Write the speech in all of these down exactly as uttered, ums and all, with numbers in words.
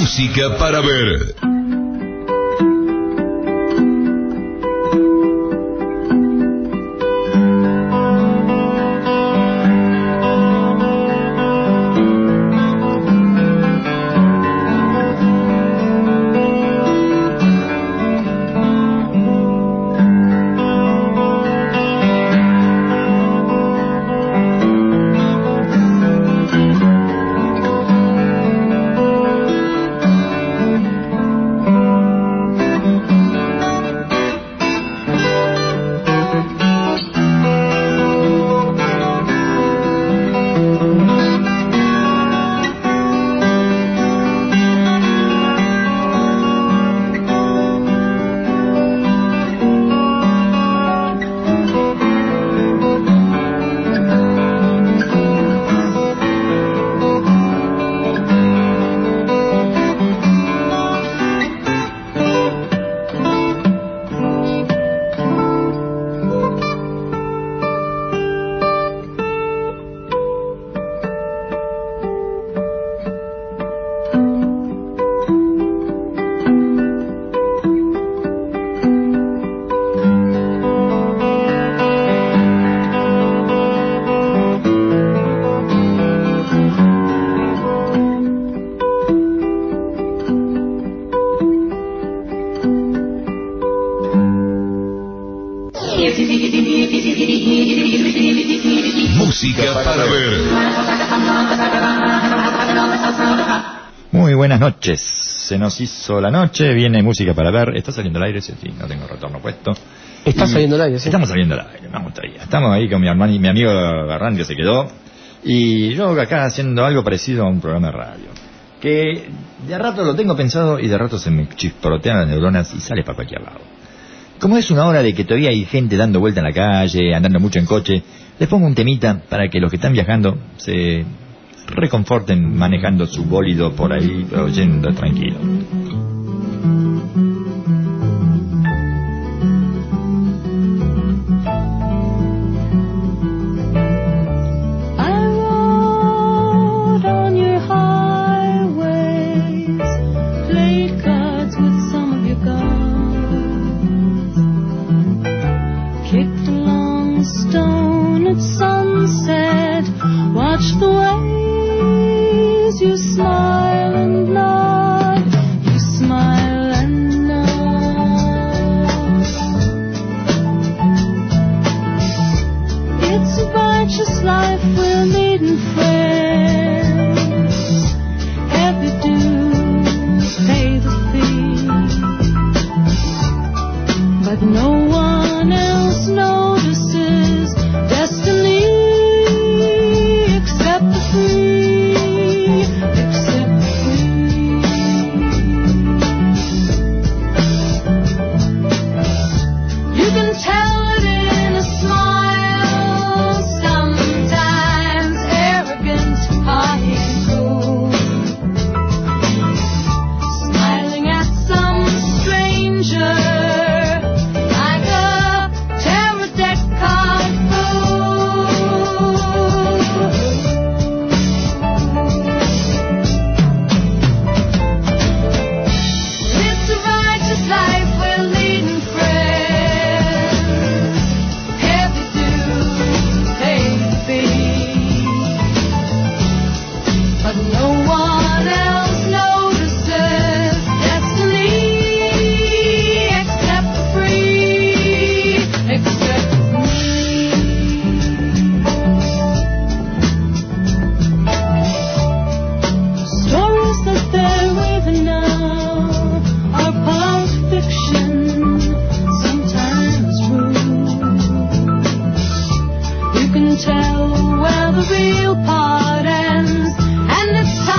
Música para ver. Música para ver. Muy buenas noches. Se nos hizo la noche, viene música para ver. ¿Está saliendo al aire? Sí, sí, no tengo retorno puesto. Está y saliendo al aire, sí. Estamos saliendo al aire, vamos todavía. Estamos ahí con mi hermano y mi amigo Garrán, que se quedó. Y yo acá haciendo algo parecido a un programa de radio. Que de a rato lo tengo pensado y de rato se me chisporotean las neuronas y sale para cualquier lado. Como es una hora de que todavía hay gente dando vuelta en la calle, andando mucho en coche, les pongo un temita para que los que están viajando se reconforten manejando su bólido por ahí, oyendo tranquilo. Tell where the real part ends, and it's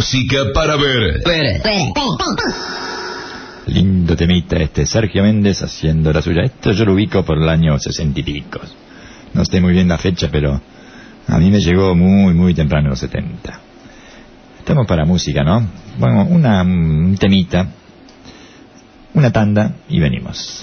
Música para ver. Lindo temita este, Sergio Méndez haciendo la suya. Esto yo lo ubico por el año sesenta y pico. No sé muy bien la fecha, pero a mí me llegó muy, muy temprano en los setenta. Estamos para música, ¿no? Bueno, una un temita, una tanda y venimos.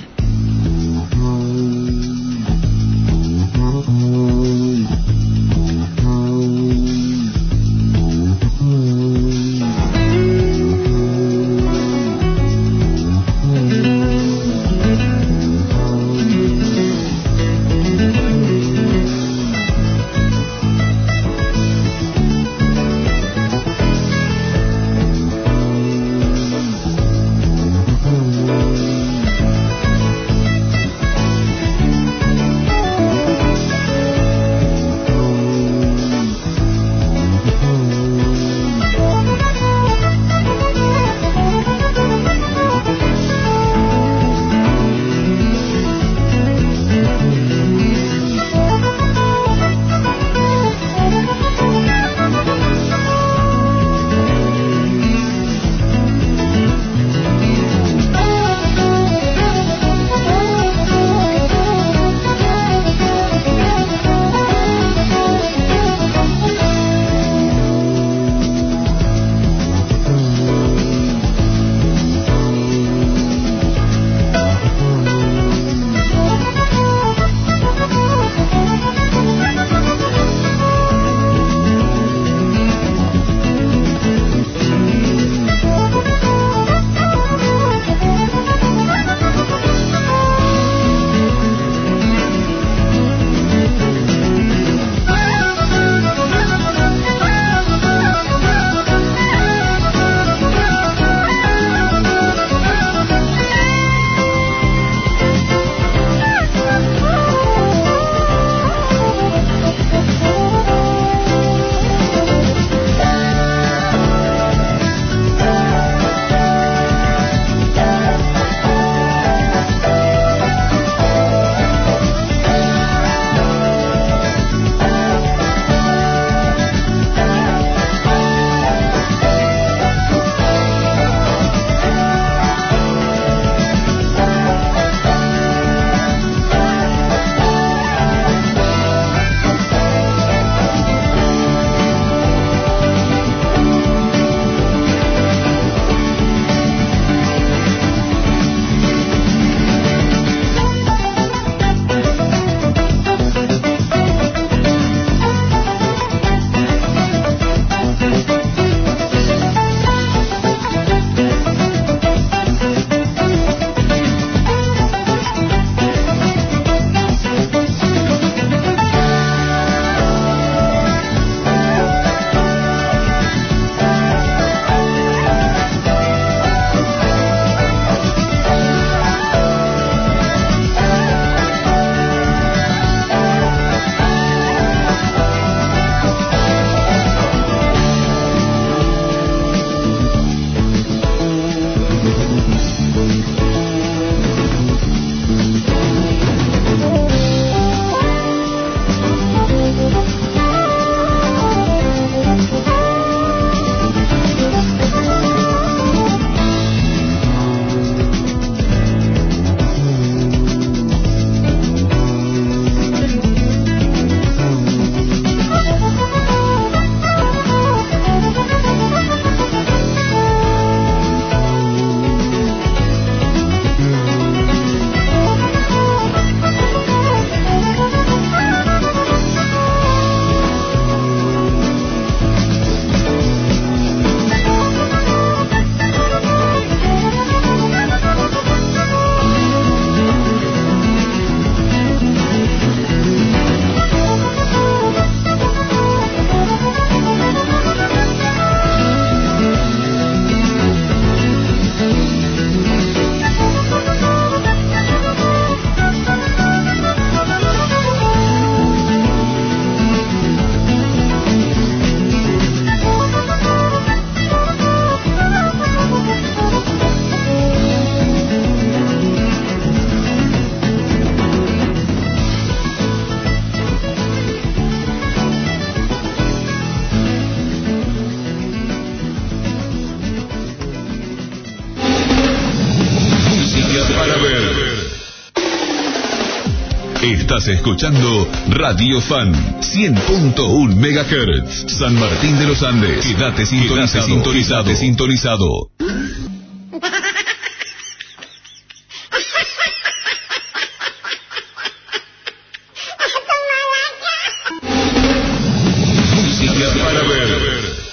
Estás escuchando Radio Fan cien punto uno megahertz, San Martín de los Andes. Quédate sintonizado. Quédate sintonizado. Quédate sintonizado. Música para ver.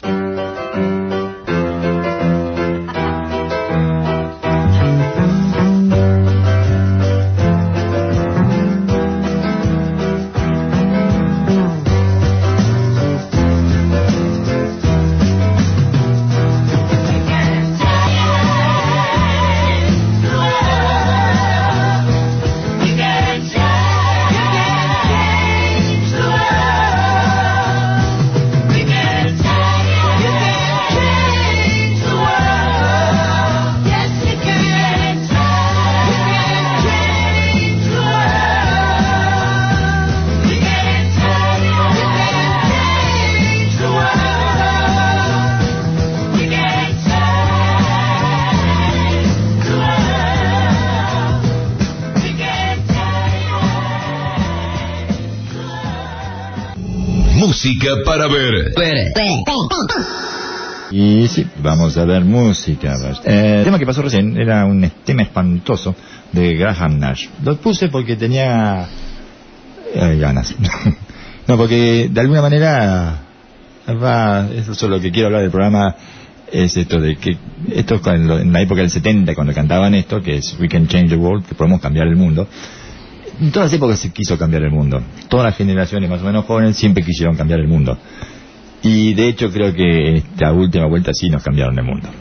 Música para ver. Y sí, vamos a ver música. Eh, el tema que pasó recién era un tema espantoso de Graham Nash. Lo puse porque tenía eh, ganas. No, porque de alguna manera va, eso es lo que quiero hablar del programa, es esto de que esto en la época del setenta, cuando cantaban esto, que es We Can Change the World, que podemos cambiar el mundo. En todas las épocas se quiso cambiar el mundo. Todas las generaciones más o menos jóvenes siempre quisieron cambiar el mundo. Y de hecho creo que esta última vuelta sí nos cambiaron el mundo.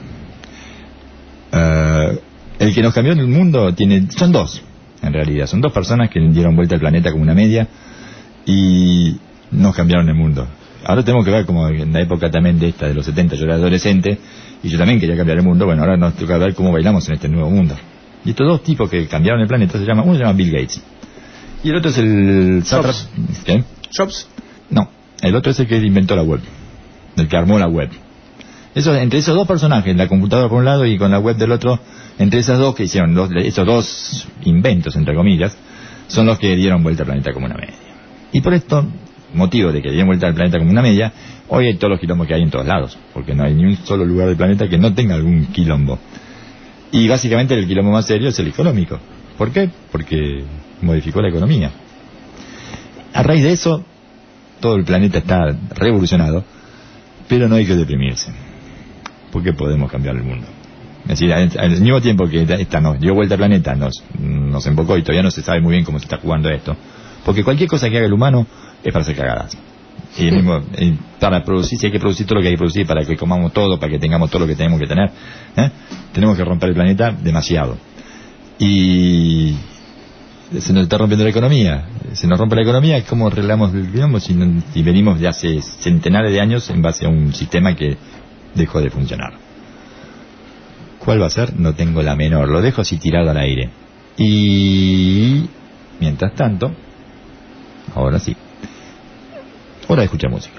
Uh, el que nos cambió el mundo tiene, son dos, en realidad. Son dos personas que dieron vuelta al planeta como una media y nos cambiaron el mundo. Ahora tenemos que ver como en la época también de esta de los setenta, yo era adolescente y yo también quería cambiar el mundo. Bueno, ahora nos toca ver cómo bailamos en este nuevo mundo. Y estos dos tipos que cambiaron el planeta se llaman, uno se llama Bill Gates y el otro es el Jobs. ¿Qué? Jobs. No, el otro es el que inventó la web, el que armó la web. Eso, entre esos dos personajes, la computadora por un lado y con la web del otro, entre esas dos que hicieron los, esos dos inventos, entre comillas, son los que dieron vuelta al planeta como una media. Y por esto, motivo de que dieron vuelta al planeta como una media, hoy hay todos los quilombos que hay en todos lados, porque no hay ni un solo lugar del planeta que no tenga algún quilombo. Y básicamente el quilombo más serio es el económico. ¿Por qué? Porque modificó la economía. A raíz de eso, todo el planeta está revolucionado, pero no hay que deprimirse, porque podemos cambiar el mundo. Es decir, al, al mismo tiempo que esta nos dio vuelta al planeta, nos, nos embocó y todavía no se sabe muy bien cómo se está jugando esto, porque cualquier cosa que haga el humano es para hacer cagadas. Y el mismo, y para producir, si hay que producir todo lo que hay que producir para que comamos todo, para que tengamos todo lo que tenemos que tener, ¿eh? Tenemos que romper el planeta demasiado. Y se nos está rompiendo la economía. Se nos rompe la economía, ¿cómo arreglamos el quilombo si, no, si venimos de hace centenares de años en base a un sistema que dejó de funcionar? ¿Cuál va a ser? No tengo la menor. Lo dejo así tirado al aire. Y mientras tanto, ahora sí, hora de escuchar música.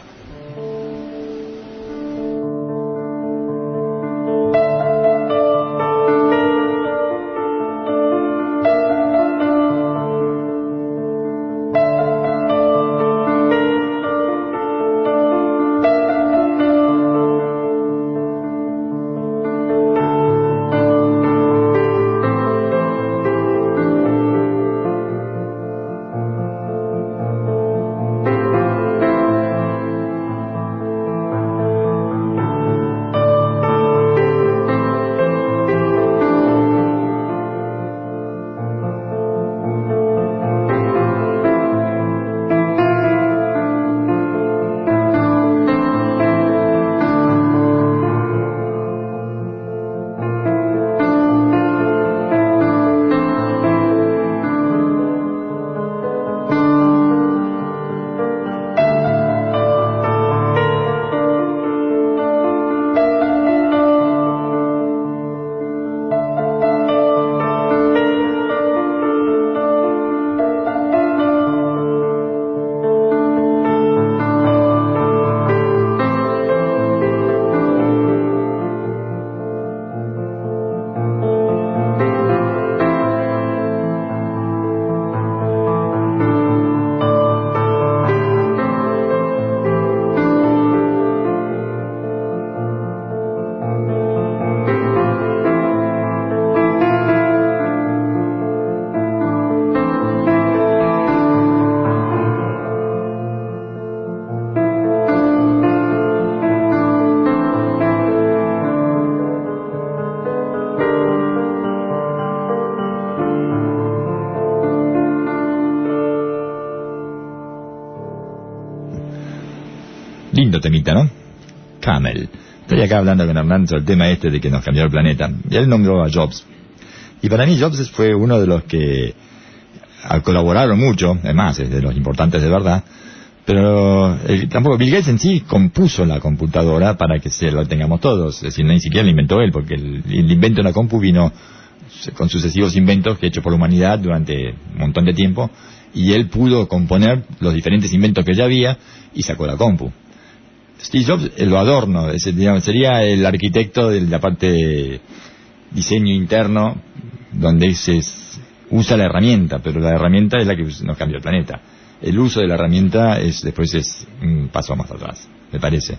lindo temita, ¿no? Camel. Estoy acá hablando con Hernán sobre el tema este de que nos cambió el planeta. Y él nombró a Jobs. Y para mí Jobs fue uno de los que colaboraron mucho, además es de los importantes de verdad, pero el, tampoco Bill Gates en sí compuso la computadora para que se lo tengamos todos, es decir, ni siquiera la inventó él, porque el, el invento de la compu vino con sucesivos inventos que hechos por la humanidad durante un montón de tiempo, y él pudo componer los diferentes inventos que ya había y sacó la compu. Steve Jobs lo adorno, ese, digamos, sería el arquitecto de la parte de diseño interno, donde se usa la herramienta, pero la herramienta es la que nos cambia el planeta. El uso de la herramienta es después es un paso más atrás, me parece.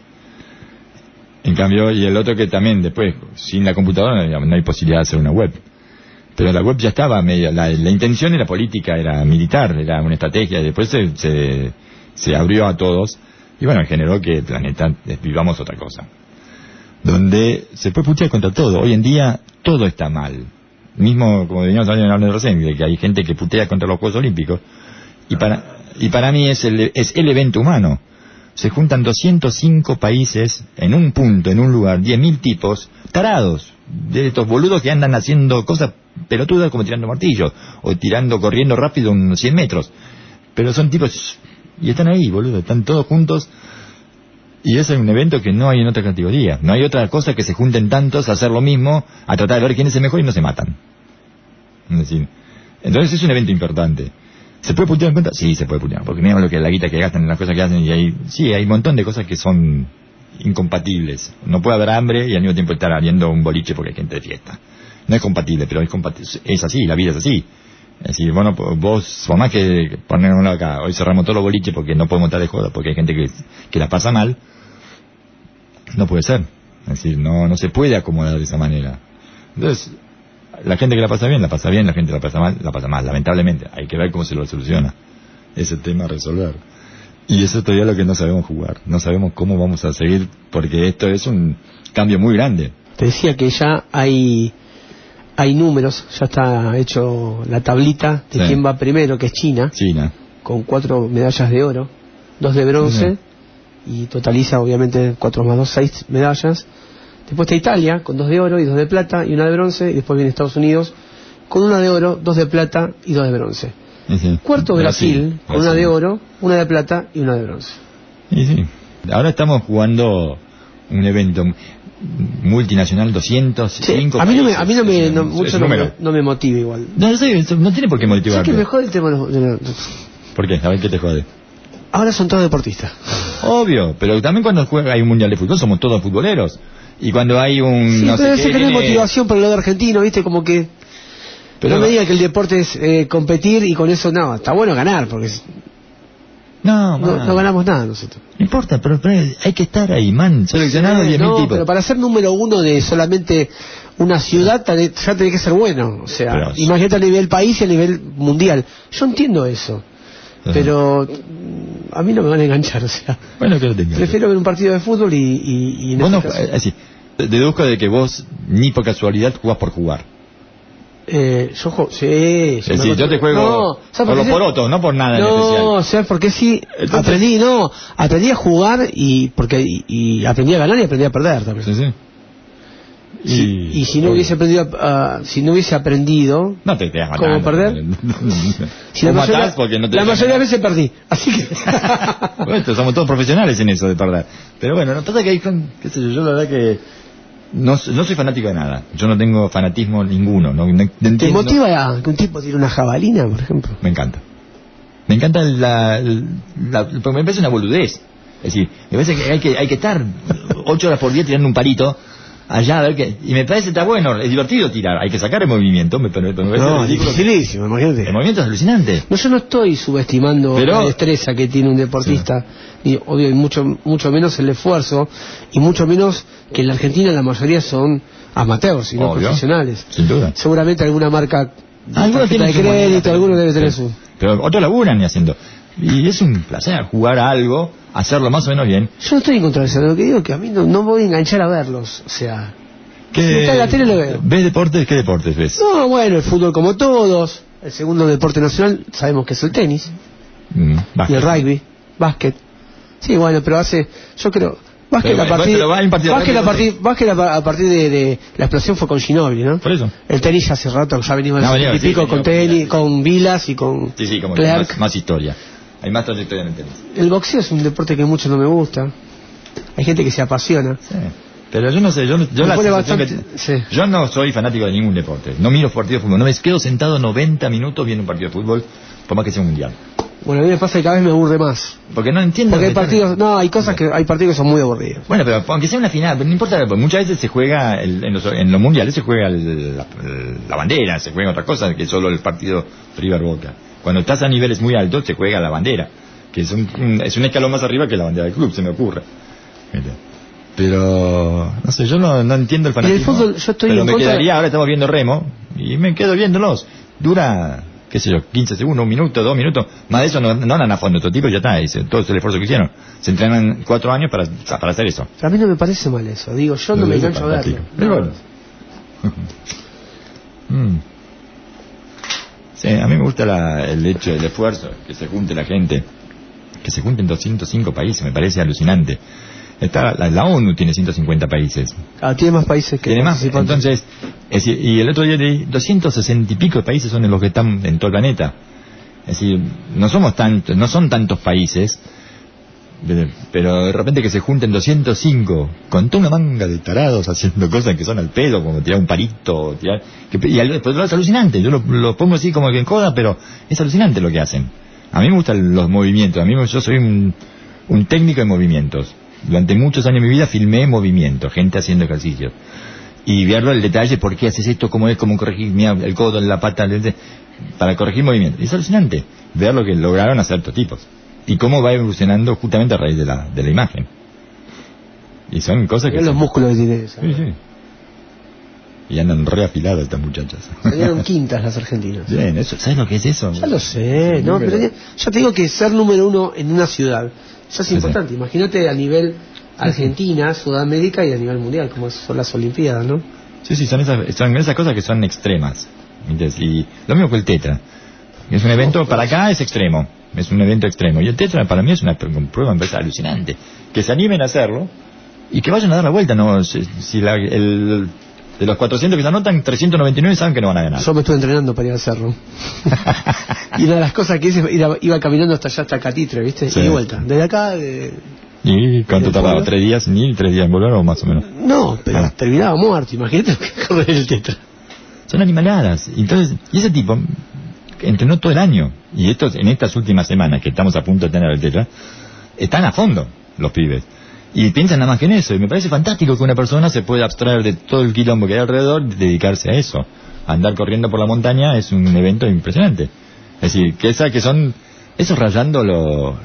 En cambio, y el otro que también después, sin la computadora digamos, no hay posibilidad de hacer una web. Pero la web ya estaba medio, la, la intención era política, era militar, era una estrategia, y después se, se, se abrió a todos, y bueno, generó que el planeta vivamos otra cosa. Donde se puede putear contra todo. Hoy en día todo está mal. Mismo, como veníamos hablando recién, de que hay gente que putea contra los Juegos Olímpicos. Y para, y para mí es el, es el evento humano. Se juntan doscientos cinco países en un punto, en un lugar, diez mil tipos tarados, de estos boludos que andan haciendo cosas pelotudas como tirando martillos, o tirando, corriendo rápido unos cien metros. Pero son tipos, y están ahí, boludo, están todos juntos. Y ese es un evento que no hay en otra categoría. No hay otra cosa que se junten tantos a hacer lo mismo, a tratar de ver quién es el mejor y no se matan. Es decir, entonces es un evento importante. ¿Se puede putear en cuenta? Sí, se puede putear, porque miramos lo que la guita que gastan en las cosas que hacen y hay, sí, hay un montón de cosas que son incompatibles. No puede haber hambre y al mismo tiempo estar habiendo un boliche porque hay gente de fiesta. No es compatible, pero es compatible, es así, la vida es así. Es decir, bueno, vos, por más que ponerlo acá, hoy cerramos todos los boliches porque no podemos estar de joda, porque hay gente que, que la pasa mal, no puede ser. Es decir, no, no se puede acomodar de esa manera. Entonces, la gente que la pasa bien, la pasa bien, la gente que la pasa mal, la pasa mal, lamentablemente. Hay que ver cómo se lo soluciona ese tema a resolver. Y eso todavía es lo que no sabemos jugar. No sabemos cómo vamos a seguir, porque esto es un cambio muy grande. Te decía que ya hay hay números, ya está hecho la tablita de sí. quién va primero, que es China. China. Con cuatro medallas de oro, dos de bronce, sí. y totaliza obviamente cuatro más dos, seis medallas. Después está Italia, con dos de oro y dos de plata y una de bronce, y después viene Estados Unidos, con una de oro, dos de plata y dos de bronce. Sí. Cuarto Brasil, Brasil, con Brasil. Una de oro, una de plata y una de bronce. Y sí. Ahora estamos jugando un evento multinacional, doscientos cinco sí. A mí no me, a mí no me, no, mucho no me, no me motiva igual. No, no sé, no tiene por qué motivarte. Sí que me jode el tema de los, de los... ¿Por qué? A ver qué te jode. Ahora son todos deportistas. Obvio, pero también cuando juega hay un mundial de fútbol somos todos futboleros. Y cuando hay un... Sí, no pero sé qué, que no hay viene... motivación por el lado argentino, ¿viste? Como que... Pero no me diga que el deporte es eh, competir y con eso no, está bueno ganar, porque... Es... No, no, no ganamos nada nosotros. No importa, pero, pero hay que estar ahí, man, seleccionado sí, diez mil no, tipos. Pero para ser número uno de solamente una ciudad ya tenés que ser bueno. O sea, pero... imagínate a nivel país y a nivel mundial. Yo entiendo eso. Ajá. Pero a mí no me van a enganchar, o sea. Bueno, que lo tengas. Prefiero ver un partido de fútbol y... y, y en bueno, este caso... así, deduzco de que vos ni por casualidad jugás por jugar. Eh, yo juego, sí. Es decir, yo te juego no, por los porotos, no por nada no, en especial. No, ¿sabes por qué sí? Entonces... Aprendí, no, aprendí a jugar y porque y, y aprendí a ganar y aprendí a perder también. Sí, sí. Y, y, y si no hubiese aprendido, uh, si no hubiese aprendido, no te, te ¿cómo perder? si la mayoría, porque no te la mayoría de veces perdí, así que. Bueno, somos todos profesionales en eso de perder. Pero bueno, no pasa que hay, qué sé yo, yo la verdad que no, no soy fanático de nada. Yo no tengo fanatismo ninguno. No, no, no ¿Te motiva a que un tipo tire una jabalina, por ejemplo? Me encanta. Me encanta la, la, la porque me parece una boludez. Es decir, me parece que hay que hay que estar ocho horas por día tirando un palito allá a ver qué, y me parece está bueno, es divertido tirar, hay que sacar el movimiento, me, me, me parece no, es dificilísimo, imagínate. El movimiento es alucinante. No, yo no estoy subestimando pero... la destreza que tiene un deportista, sí. y obvio, y mucho, mucho menos el esfuerzo, y mucho menos que en la Argentina la mayoría son amateurs y no obvio. Profesionales. Sin duda. Seguramente alguna marca algunos de crédito, alguno debe tener su... Pero otros laburan y haciendo. Y es un placer jugar a algo, hacerlo más o menos bien. Yo no estoy en contra de eso, lo que digo es que a mí no, no me voy a enganchar a verlos, o sea... ¿Qué, si está en la tele lo veo. ¿Ves deportes? ¿Qué deportes ves? No, bueno, el fútbol como todos, el segundo deporte nacional sabemos que es el tenis, mm, y el rugby, básquet. Sí, bueno, pero hace, yo creo, más que Pero, la bueno, partida, pero va en partido más que la rápido, partida, más que la, a partir de, de la explosión fue con Ginóbili, ¿no? Por eso. El tenis ya hace rato, ya venimos No, de venía, y sí, pico venía con con tenis, Vilas, sí. con Vilas y con Sí, sí, como que Clerc. más, más historia. Hay más trayectoria en el tenis. El boxeo es un deporte que mucho no me gusta. Hay gente que se apasiona. Sí. Pero yo no sé, yo, yo, Me la pone sensación bastante- que- sí. yo no soy fanático de ningún deporte. No miro partidos de fútbol. No me quedo sentado noventa minutos viendo un partido de fútbol, por más que sea un mundial. Bueno, a mí me pasa que cada vez me aburre más. Porque no entiendo. Porque hay lo que partidos, están- no, hay cosas que, hay partidos que son muy aburridos. Bueno, pero aunque sea una final, pero no importa, porque muchas veces se juega, el- en, los, en los mundiales se juega el- la, la bandera, se juega otra cosa que solo el partido River-Boca. Cuando estás a niveles muy altos se juega la bandera, que es un, un- es un escalón más arriba que la bandera del club, se me ocurre. Pero, no sé, yo no, no entiendo el Y en el fanatismo. fútbol yo estoy pero en me contra- quedaría, ahora estamos viendo remo, y me quedo viéndolos. Dura, qué sé yo, quince segundos, un minuto, dos minutos. Más de eso no, no andan a fondo, estos tipos ya está, dice, todo el esfuerzo que hicieron. Se entrenan cuatro años para, para hacer eso. A mí no me parece mal eso. Digo, yo no Lo me digo engancho a verlo. fantástico. Pero bueno. Mm. Sí, a mí me gusta la, el hecho del esfuerzo, que se junte la gente, que se junten doscientos cinco países, me parece alucinante. Está, la, la ONU tiene ciento cincuenta países. Ah, tiene más países que Tiene más, participantes. entonces, es decir, y el otro día leí, doscientos sesenta y pico de países son los que están en todo el planeta. Es decir, no somos tantos, no son tantos países, de- pero de repente que se junten doscientos cinco con toda una manga de tarados haciendo cosas que son al pedo, como tirar un palito, tirar, que, y al- pero es alucinante, yo lo, lo pongo así como que en joda, pero es alucinante lo que hacen. A mí me gustan los movimientos, a mí me- yo soy un, un técnico de movimientos. Durante muchos años de mi vida filmé movimientos, gente haciendo ejercicios. Y verlo el detalle, por qué haces esto, cómo es, cómo corregir mira, el codo, la pata, el- para corregir movimientos. Es alucinante ver lo que lograron hacer estos tipos. Y cómo va evolucionando justamente a raíz de la, de la imagen. Y son cosas que... Mirá los son- músculos que tiene esa. Sí, sí. Y andan re afiladas estas muchachas. Salieron quintas las argentinas. Bien, eso, ¿sabes lo que es eso? Ya lo sé, ¿no? Pero ya, ya te digo que ser número uno en una ciudad ya es Sí, importante. Imagínate a nivel Argentina, Sudamérica y a nivel mundial, como son las Olimpiadas, ¿no? Sí, sí, son esas, son esas cosas que son extremas. ¿Entiendes? Y lo mismo que el Tetra. Es un evento, para acá es extremo. Es un evento extremo. Y el Tetra para mí es una pr- prueba en verdad alucinante. Que se animen a hacerlo y que vayan a dar la vuelta. No, si, si la- el, de los cuatrocientos que se anotan, trescientos noventa y nueve saben que no van a ganar. Yo me estuve entrenando para ir al cerro. Y una de las cosas que hice, iba, iba caminando hasta allá, hasta Catitre, ¿viste? Sí. Y de vuelta. Desde acá, de... ¿Y cuánto ¿El tardaba? pueblo? ¿Tres días? ¿Ni tres días en volver o más o menos? No, pero Ah. terminaba muerto. Imagínate lo que corre el Tetra. Son animaladas. Entonces, y ese tipo entrenó todo el año. Y estos, en estas últimas semanas que estamos a punto de tener el Tetra, están a fondo los pibes. Y piensan nada más que en eso. Y me parece fantástico que una persona se pueda abstraer de todo el quilombo que hay alrededor y dedicarse a eso. Andar corriendo por la montaña es un evento impresionante. Es decir, que esa que son, eso rayando lo,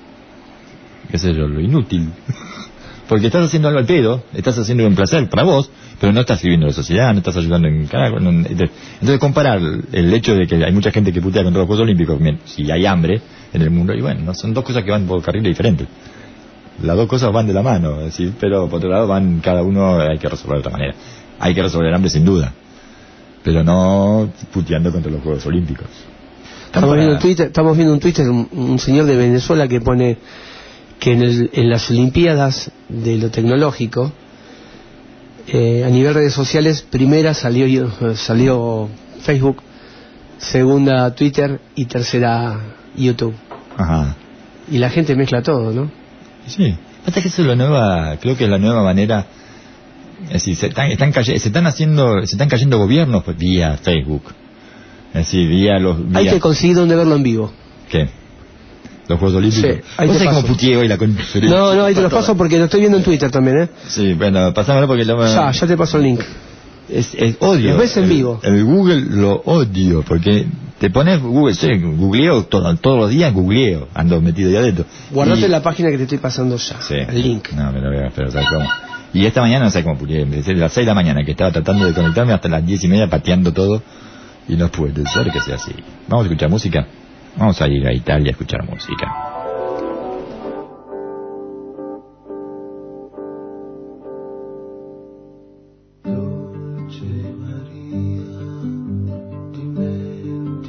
qué sé yo, lo inútil. Porque estás haciendo algo al pedo, estás haciendo un placer para vos, pero no estás sirviendo a la sociedad, no estás ayudando en carajo. no- Entonces comparar el hecho de que hay mucha gente que putea contra los Juegos Olímpicos, bien, si hay hambre en el mundo, y bueno, no, son dos cosas que van por carriles diferentes. Las dos cosas van de la mano, es decir, pero por otro lado van cada uno, hay que resolver de otra manera. Hay que resolver el hambre sin duda, pero no puteando contra los Juegos Olímpicos. Estamos viendo, un Twitter, estamos viendo un Twitter, un, un señor de Venezuela que pone que en, el, en las Olimpiadas de lo tecnológico, eh, a nivel redes sociales, primera salió eh, salió Facebook, segunda Twitter y tercera YouTube. Ajá. Y la gente mezcla todo, ¿no? Sí, hasta que eso es la nueva, creo que es la nueva manera, es decir, se están, están caye- se están haciendo, se están cayendo gobiernos pues, vía Facebook, es decir, vía los, Ahí vía, te conseguí donde verlo en vivo. ¿qué? Los Juegos Olímpicos. Sí, ahí ¿Vos te sabés paso. cómo putié hoy la conferencia? No, no, ahí te los paso porque lo estoy viendo en Twitter también, ¿eh? Sí, bueno, pasámoslo porque lo, Ya, ya te paso el link. es, es odio. Los ves en el, vivo. El Google lo odio, porque te pones Google, sí, googleo todo, todos los días, googleo, ando metido ahí adentro. Guardate Y- la página que te estoy pasando ya, Sí. el link. No, me lo voy a esperar, ¿sabes cómo? Y esta mañana no sé cómo pude, desde las seis de la mañana que estaba tratando de conectarme hasta las diez y media pateando todo y no puede ser que sea así. ¿Vamos a escuchar música? Vamos a ir a Italia a escuchar música.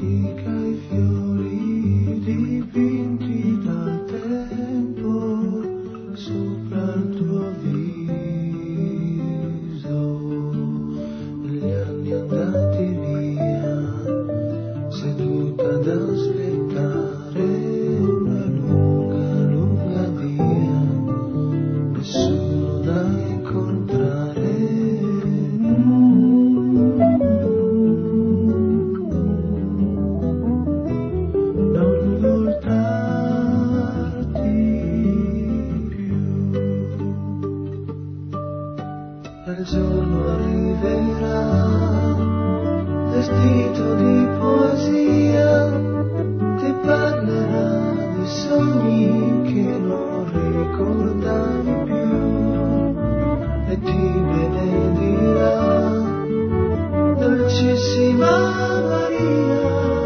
Dimentica i fiori dipinti dal tempo. vuota da aspettare, una lunga, lunga via, nessuno da incontrare. Non voltarti più, il giorno arriverà, vestito di poesia, ti parlerà di sogni che non ricordavi più e ti benedirà, dolcissima Maria.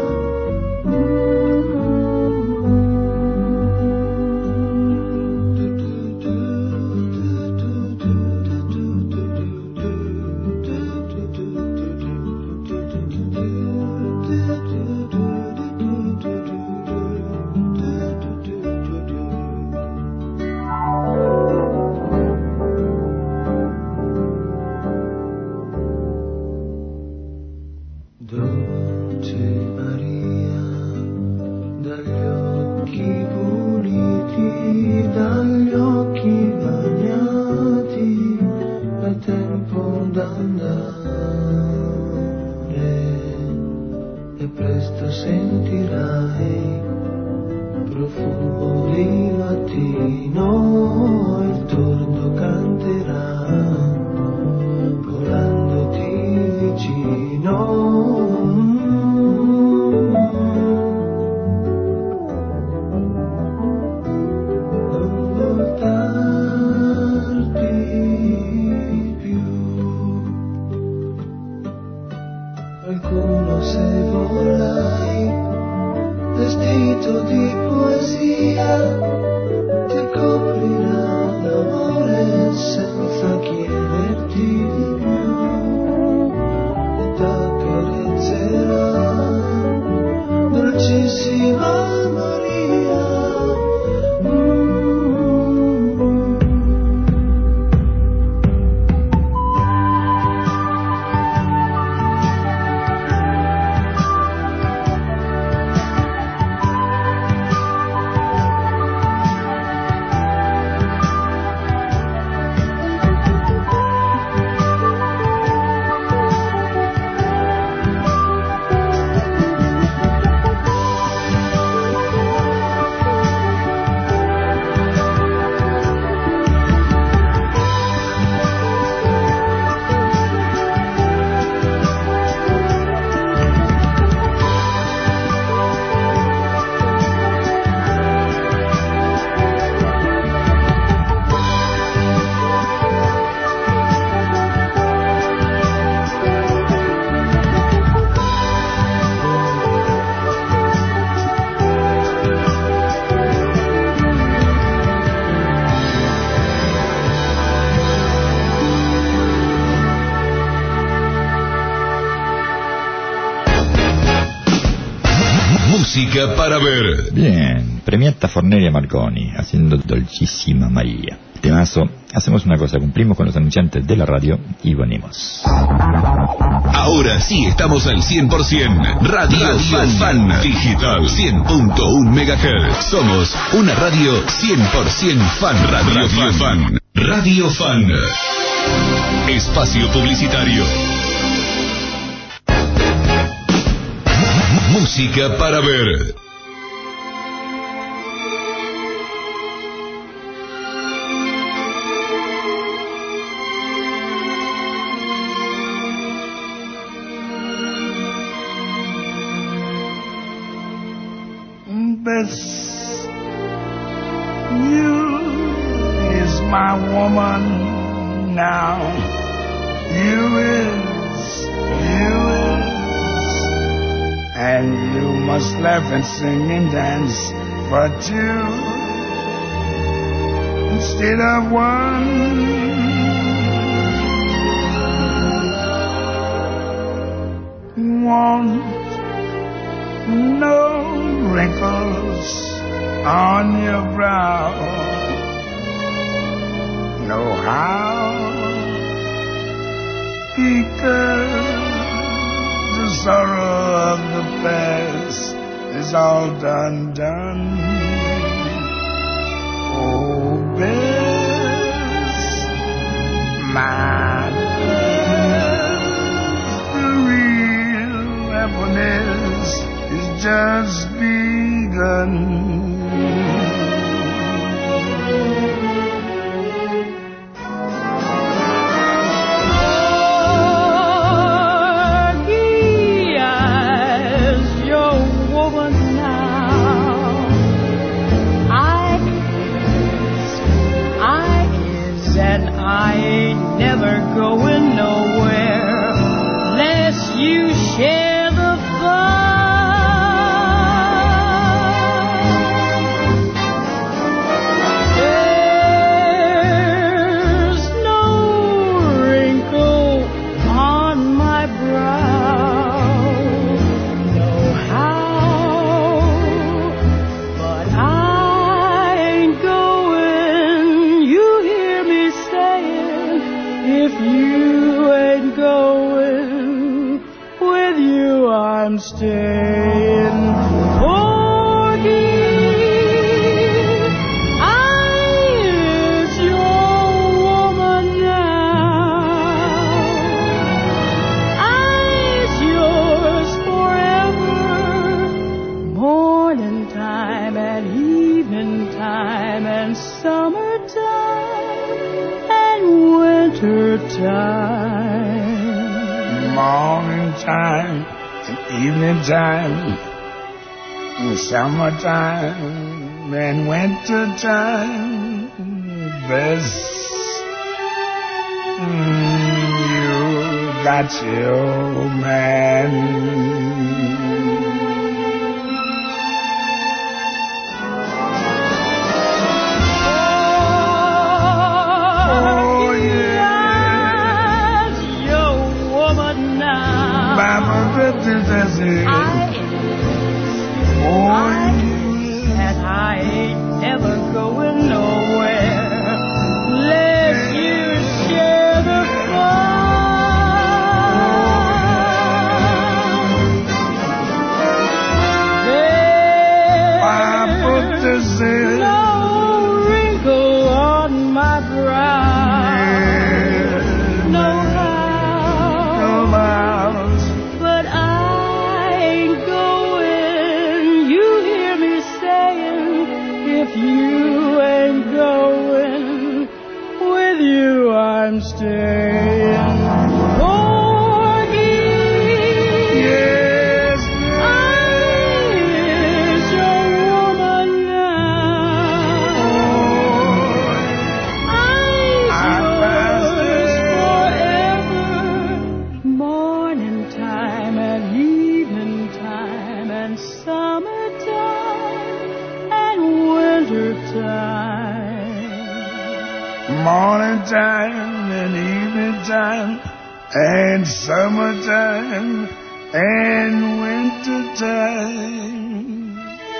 Dolce Maria, dagli occhi puliti, dagli occhi bagnati, è tempo d'andare e presto sentirai profumo di mattino, il tordo canterà volandoti vicino. Non voltarti più, qualcuno se vorrai, vestito di poesia, ti coprirà d'amore senza chiederti di più e t'accarezzerà, dolcissima Maria. Música para ver. Bien, premiata Forneria Marconi, haciendo Dolcísima María. Temazo, hacemos una cosa, cumplimos con los anunciantes de la radio y venimos. Ahora sí estamos al cien por ciento. Radio, radio Fan, Fan Digital cien punto uno megahertz. Somos una radio cien por ciento fan. Radio, radio Fan. Fan. Radio Fan. Espacio publicitario. Música para ver. This you is my woman now. You is, you is. And you must laugh and sing and dance for two instead of one. Want no wrinkles on your brow. Know how, because the sorrow of the past is all done, done. Oh, Bess, my Bess, the real happiness is just begun. I ain't never going nowhere unless you share the fun. There's no wrinkle on my brow, no how, but I ain't going. You hear me saying, if you ain't going, with you I'm staying. Porgy, I is your woman now. I's yours forever. Morning time and evening time and summertime and winter time. Morning time and evening time, and summertime and winter time. Bess, mm, you got your man. I, and I ain't never going nowhere unless you share the fun. There's no wrinkle on my brow, no how, no miles. But I ain't going. You hear me saying, if you ain't going, with you I'm staying. Porgy, yes, I is your woman now. I's yours forever. Morning time and evening time and summertime and winter time. Morning time and evening time and summertime and winter time.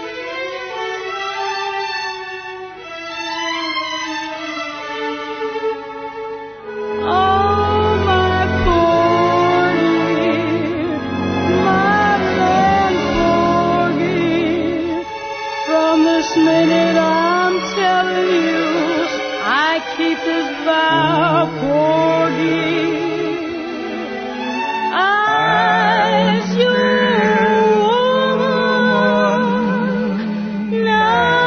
Oh, my Porgy, my land Porgy, from this minute I'm telling you, I keep this vow, Porgy. I's your woman now.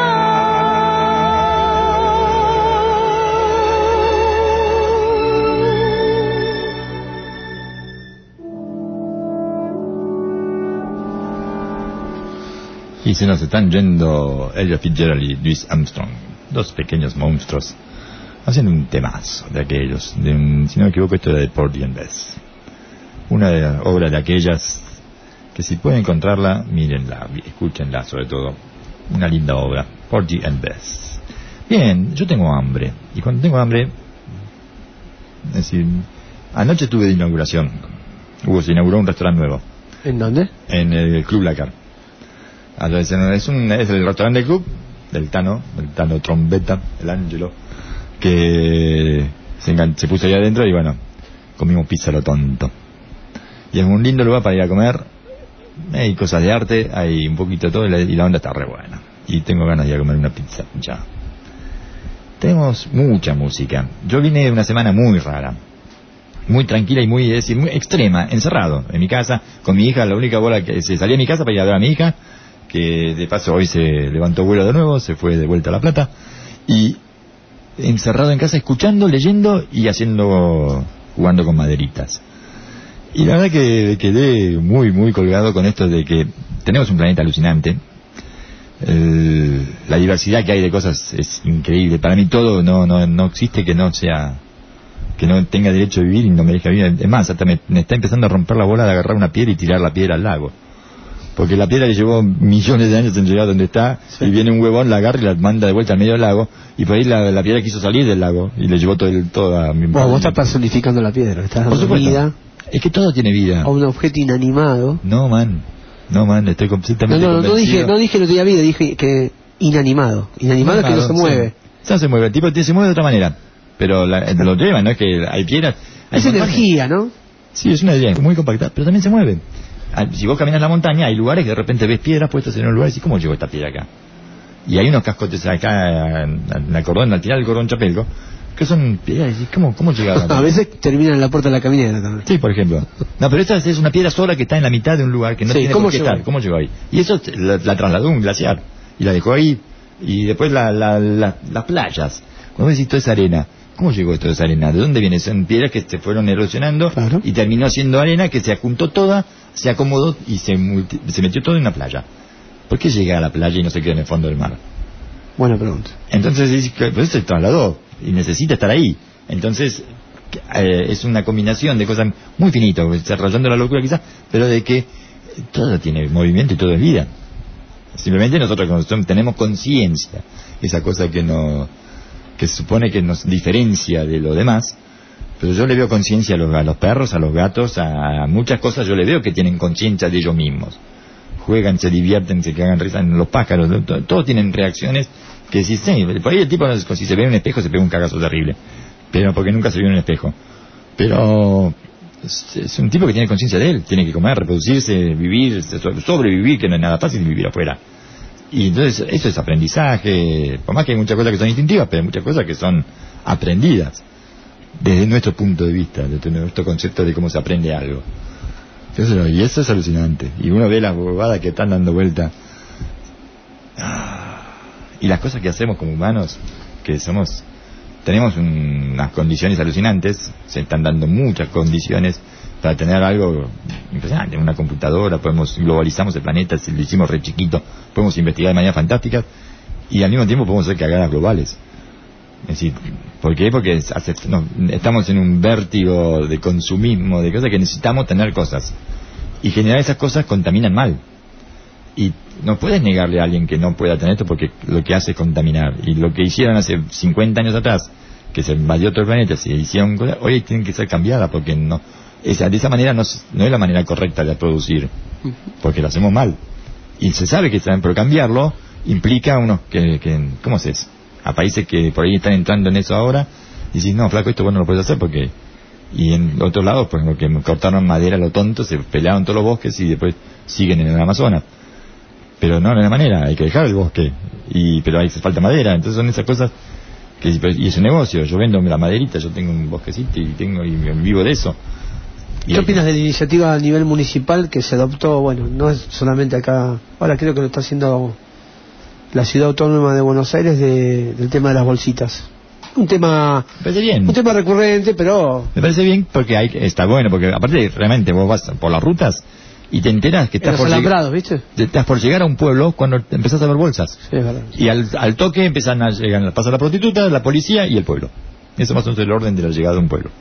Y se nos están yendo Ella Fitzgerald y Louis Armstrong, dos pequeños monstruos, haciendo un temazo de aquellos. De un, si no me equivoco, esto era de Porgy and Bess. Una de las obras de aquellas que, si pueden encontrarla, mírenla, escúchenla sobre todo. Una linda obra, Porgy and Bess. Bien, yo tengo hambre. Y cuando tengo hambre, es decir, anoche estuve de inauguración. Hubo, se inauguró un restaurante nuevo. ¿En dónde? En el Club La Car. Es, un, es el restaurante del club, del Tano, del Tano Trombetta, el Ángelo, que se, engan- se puso ahí adentro y bueno, comimos pizza a lo tonto. Y es un lindo lugar para ir a comer, hay cosas de arte, hay un poquito de todo, y la, y la onda está re buena. Y tengo ganas de ir a comer una pizza. Ya. Tenemos mucha música. Yo vine de una semana muy rara, muy tranquila y muy, es decir, muy extrema, encerrado en mi casa, con mi hija. La única bola que se salía de mi casa para ir a ver a mi hija, que de paso hoy se levantó vuelo de nuevo, se fue de vuelta a La Plata, y encerrado en casa escuchando, leyendo y haciendo, jugando con maderitas. Y la verdad que quedé muy, muy colgado con esto de que tenemos un planeta alucinante. El, la diversidad que hay de cosas es increíble. Para mí todo no no no existe que no sea, que no tenga derecho a vivir y no me deja vivir. Es más, hasta me, me está empezando a romper la bola de agarrar una piedra y tirar la piedra al lago, porque la piedra le llevó millones de años en llegar donde está, sí. Y viene un huevón, la agarra y la manda de vuelta al medio del lago, y por ahí la, la piedra quiso salir del lago y le llevó todo el, toda mi... Bueno, vos estás personificando la piedra, estás dando vida. Es que todo tiene vida. A un objeto inanimado. No, man. No, man, estoy completamente No, no, no dije, no dije que no tenía vida, dije que inanimado. Inanimado es que no se mueve. Sí. No se mueve, el tipo se mueve de otra manera. Pero la, lo lleva, ¿no? Es que hay piedras... Hay es montañas. Energía, ¿no? Sí, es una energía muy compacta, pero también se mueve. Si vos caminas la montaña, hay lugares que de repente ves piedras puestas en un lugar y decís, ¿cómo llegó esta piedra acá? Y hay unos cascotes acá, en el cordón, al tirar el cordón Chapelco, que son piedras, y ¿cómo, cómo llegaron? A veces terminan en la puerta de la caminera también. Sí, por ejemplo. No, pero esta es una piedra sola que está en la mitad de un lugar que no sí, tiene por qué estar. ¿Cómo llegó ahí? Y eso la, la trasladó un glaciar y la dejó ahí. Y después la, la, la, las playas. Cuando decís toda esa arena, ¿cómo llegó toda esa arena? ¿De dónde viene? Son piedras que se fueron erosionando, claro, y terminó siendo arena que se juntó toda, se acomodó y se, multi, se metió todo en una playa. ¿Por qué llega a la playa y no se queda en el fondo del mar? Buena pregunta. Entonces, pues se trasladó y necesita estar ahí. Entonces, eh, es una combinación de cosas muy finito, desarrollando la locura quizás, pero de que todo tiene movimiento y todo es vida. Simplemente nosotros tenemos conciencia, esa cosa que no, que se supone que nos diferencia de lo demás, pero yo le veo conciencia a los, a los perros, a los gatos, a muchas cosas yo le veo que tienen conciencia de ellos mismos. Juegan, se divierten, se cagan risa, los pájaros, todos todo tienen reacciones que si, sí, por ahí el tipo, si se ve en un espejo, se pega un cagazo terrible, pero porque nunca se vio en un espejo. Pero es, es un tipo que tiene conciencia de él, tiene que comer, reproducirse, vivir, sobrevivir, que no es nada fácil vivir afuera. Y entonces eso es aprendizaje, por más que hay muchas cosas que son instintivas, pero hay muchas cosas que son aprendidas desde nuestro punto de vista, desde nuestro concepto de cómo se aprende algo. Eso, y eso es alucinante. Y uno ve las bobadas que están dando vuelta. Y las cosas que hacemos como humanos, que somos, tenemos un, unas condiciones alucinantes, se están dando muchas condiciones para tener algo impresionante. Una computadora, podemos, globalizamos el planeta, si lo hicimos re chiquito, podemos investigar de manera fantástica, y al mismo tiempo podemos hacer cagadas globales. Es decir, ¿por qué? Porque hace, no, estamos en un vértigo de consumismo, de cosas que necesitamos tener cosas. Y generar esas cosas contaminan mal. Y no puedes negarle a alguien que no pueda tener esto porque lo que hace es contaminar. Y lo que hicieron hace cincuenta años atrás, que se invadió otro planeta, se hicieron cosas, hoy tienen que ser cambiadas porque no, esa, de esa manera no, no es la manera correcta de producir, porque lo hacemos mal. Y se sabe que saben, pero cambiarlo implica unos que, que ¿cómo se es? A países que por ahí están entrando en eso ahora, y decís, no, flaco, esto vos no lo puedes hacer porque... Y en otros lados, pues, porque cortaron madera a lo tonto, se pelearon todos los bosques y después siguen en el Amazonas. Pero no, no es la manera, hay que dejar el bosque, y pero hace falta madera, entonces son esas cosas que... Y es un negocio, yo vendo la maderita, yo tengo un bosquecito y tengo y vivo de eso. ¿Qué opinas de la iniciativa a nivel municipal que se adoptó? Bueno, no es solamente acá, ahora creo que lo está haciendo la Ciudad Autónoma de Buenos Aires, de, del tema de las bolsitas. Un tema, me parece bien. Un tema recurrente, pero... Me parece bien porque hay, está bueno, porque aparte realmente vos vas por las rutas y te enteras que estás por, llegar, ¿viste? estás por llegar a un pueblo cuando empezás a ver bolsas. Sí, es verdad. Y al, al toque empiezan a llegar, pasa la prostituta, la policía y el pueblo. Eso más o menos es el orden de la llegada de un pueblo.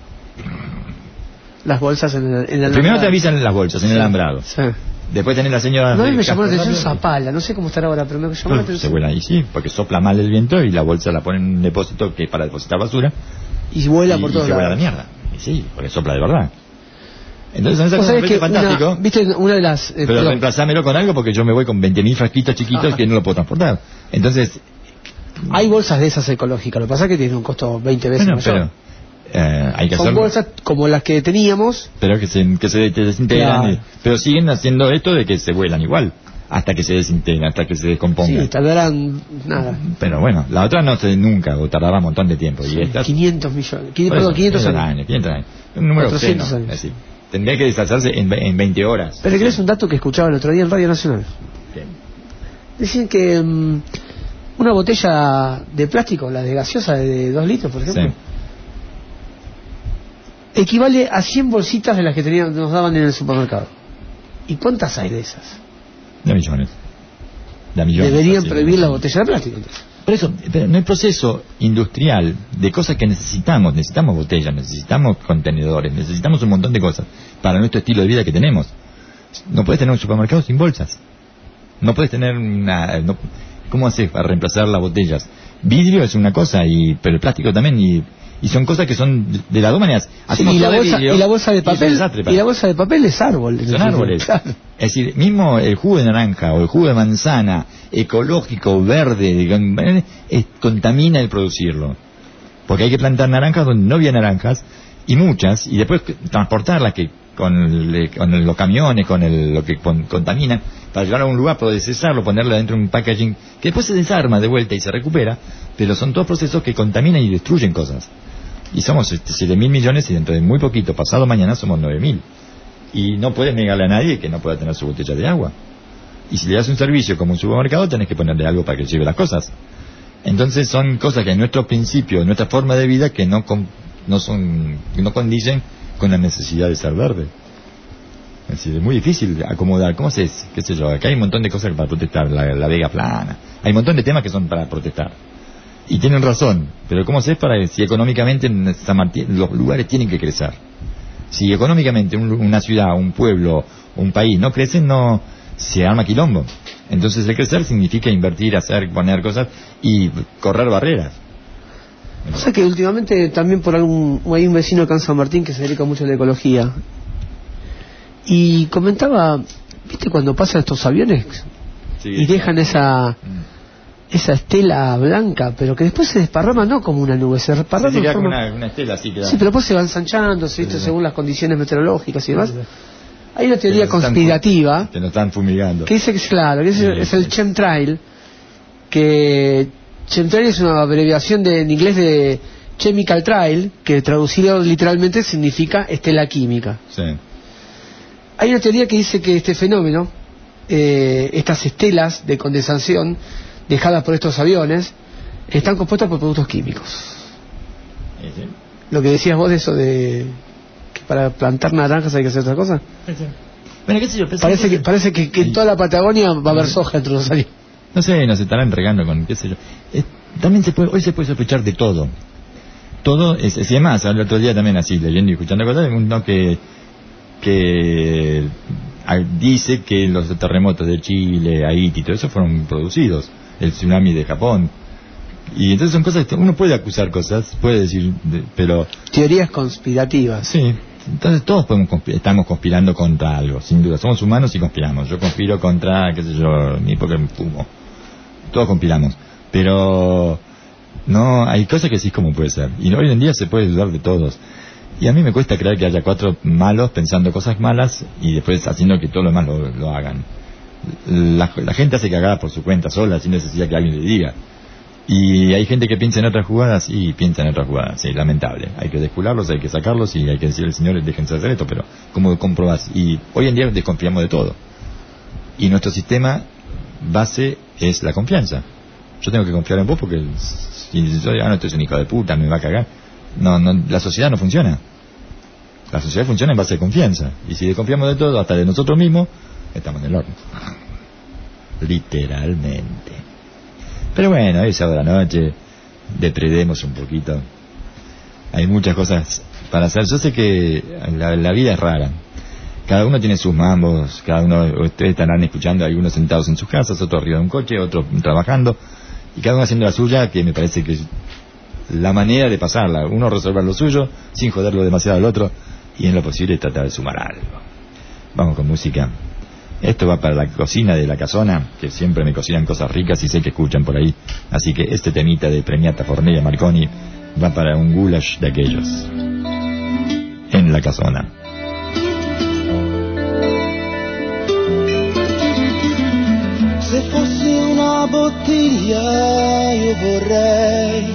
Las bolsas en el, en el Primero alambrado. te avisan las bolsas en el alambrado. Sí. Después tenés la señora... No, me llamó la atención Zapala, no sé cómo estará ahora, pero me llamó la atención. Se vuela ahí, sí, porque sopla mal el viento y la bolsa la ponen en un depósito que es para depositar basura. Y vuela y, por todos lados. Y se vuela la mierda. Y sí, porque sopla de verdad. Entonces, esa cosa me parece fantástico. Una, ¿viste una de las... Eh, pero reemplazámelo con algo porque yo me voy con veinte mil frasquitos chiquitos. Ajá. Que no lo puedo transportar. Entonces... Hay bolsas de esas ecológicas, lo que pasa es que tienen un costo veinte veces bueno, mayor. Pero, Eh, hay que Son hacerlo, bolsas como las que teníamos. pero que se, que se desintegran, Claro. y- pero siguen haciendo esto de que se vuelan igual, hasta que se desintegran, hasta que se descompongan. Sí, tardarán nada. Pero bueno, la otra no se nunca, o tardaba un montón de tiempo. Y estas, quinientos millones. quinientos, por perdón, eso, quinientos quinientos años. años, quinientos años. Un número cuatrocientos obsceno, años. es decir, tendría que deshacerse en, ve- en veinte horas. Pero ¿querés un dato que escuchaba el otro día en Radio Nacional? Bien. Decían que mm, una botella de plástico, la de gaseosa de dos litros, por ejemplo, Sí. equivale a cien bolsitas de las que tenían, nos daban en el supermercado. ¿Y cuántas hay de esas? De millones. De millones. Deberían así, prohibir de la millones. botella de plástico. Entonces. Por eso, pero en el proceso industrial de cosas que necesitamos, necesitamos botellas, necesitamos contenedores, necesitamos un montón de cosas para nuestro estilo de vida que tenemos. No puedes tener un supermercado sin bolsas. No puedes tener una... No, ¿cómo haces para reemplazar las botellas? Vidrio es una cosa, y pero el plástico también, y, y son cosas que son de, de las dos maneras. Sí, Hacemos y, la todo de bolsa, vidrio, y la bolsa de y es un papel desastre para- y la bolsa de papel es árbol. son árboles. Claro. Es decir, mismo el jugo de naranja o el jugo de manzana, ecológico, verde, con- eh, contamina el producirlo. Porque hay que plantar naranjas donde no había naranjas, y muchas, y después que- transportarlas que con, el- con los camiones, con el- lo que con- contamina, para llevarlo a un lugar, procesarlo, ponerlo dentro de un packaging, que después se desarma de vuelta y se recupera, pero son todos procesos que contaminan y destruyen cosas. Y somos este, siete mil millones, y dentro de muy poquito, pasado mañana, somos nueve mil. Y no puedes negarle a nadie que no pueda tener su botella de agua. Y si le das un servicio como un supermercado, tenés que ponerle algo para que lleve las cosas. Entonces son cosas que en nuestro principio, en nuestra forma de vida, que no con- no son, que no condicen con la necesidad de ser verde. Es decir, es muy difícil acomodar. ¿Cómo se es? ¿Qué sé yo? Acá hay un montón de cosas para protestar. La, la vega plana. Hay un montón de temas que son para protestar. Y tienen razón. Pero ¿cómo se es para si económicamente en San Martín los lugares tienen que crecer? Si económicamente un- una ciudad, un pueblo, un país no crecen, no se arma quilombo. Entonces el crecer significa invertir, hacer, poner cosas y correr barreras. O sea que últimamente también por algún hay un vecino acá en San Martín que se dedica mucho a la ecología y comentaba, ¿viste cuando pasan estos aviones Sí, y dejan esa Mm. esa estela blanca, pero que después se desparrama no como una nube, se Sí, desparrama se en queda con forma... una, una estela así que da- Sí, pero después se va ensanchando, ¿sí? ¿viste? Sí, sí. Según las condiciones meteorológicas y demás. Hay una que teoría nos están- conspirativa que nos están fumigando. que dice que es claro, que es, Sí, es el sí. chemtrail, que chemtrail es una abreviación de, en inglés de chemical trail, que traducido literalmente significa estela química. Sí. Hay una teoría que dice que este fenómeno, eh, estas estelas de condensación dejadas por estos aviones, están compuestas por productos químicos. Sí, sí. Lo que decías vos de eso de que para plantar naranjas hay que hacer otra cosa. Bueno, qué sé yo, pensé Parece que parece que, que en toda la Patagonia va a haber soja entre los años. No sé, nos estarán regando con qué sé yo. Eh, también se puede, hoy se puede sospechar de todo. Todo, es, es, y además, el otro día también así, leyendo y escuchando cosas, uno que, que ah, dice que los terremotos de Chile, Haití, todo eso fueron producidos, el tsunami de Japón. Y entonces son cosas que uno puede acusar cosas, puede decir, de- pero Teorías conspirativas. sí, entonces todos podemos conspi- estamos conspirando contra algo, sin duda. Somos humanos y conspiramos. Yo conspiro contra, qué sé yo, ni porque me fumo. Todos conspiramos. Pero no, hay cosas que sí como puede ser. Y hoy en día se puede dudar de todos. Y a mí me cuesta creer que haya cuatro malos pensando cosas malas y después haciendo que todo lo demás lo, lo hagan. La, la gente hace cagada por su cuenta sola sin necesidad que alguien le diga. Y hay gente que piensa en otras jugadas y piensa en otras jugadas, sí, lamentable. Hay que descularlos, hay que sacarlos y hay que decirle, señores, déjense hacer esto, pero ¿cómo comprobás? Y hoy en día desconfiamos de todo. Y nuestro sistema base es la confianza. Yo tengo que confiar en vos porque si yo digo, ah, no, esto es un hijo de puta, me va a cagar. No, no, la sociedad no funciona. La sociedad funciona en base de confianza. Y si desconfiamos de todo, hasta de nosotros mismos, estamos en el horno. Literalmente. Pero bueno, es sábado a la noche, depredemos un poquito. Hay muchas cosas para hacer. Yo sé que la, la vida es rara. Cada uno tiene sus mambos, cada uno, ustedes estarán escuchando, algunos sentados en sus casas, otros arriba de un coche, otros trabajando, y cada uno haciendo la suya, que me parece que es la manera de pasarla. Uno resolver lo suyo, sin joderlo demasiado al otro, y en lo posible tratar de sumar algo. Vamos con música. Esto va para la cocina de la casona, que siempre me cocinan cosas ricas y sé que escuchan por ahí. Así que este temita de Premiata Fornella Marconi va para un goulash de aquellos en la casona. Se fossi una bottiglia io vorrei,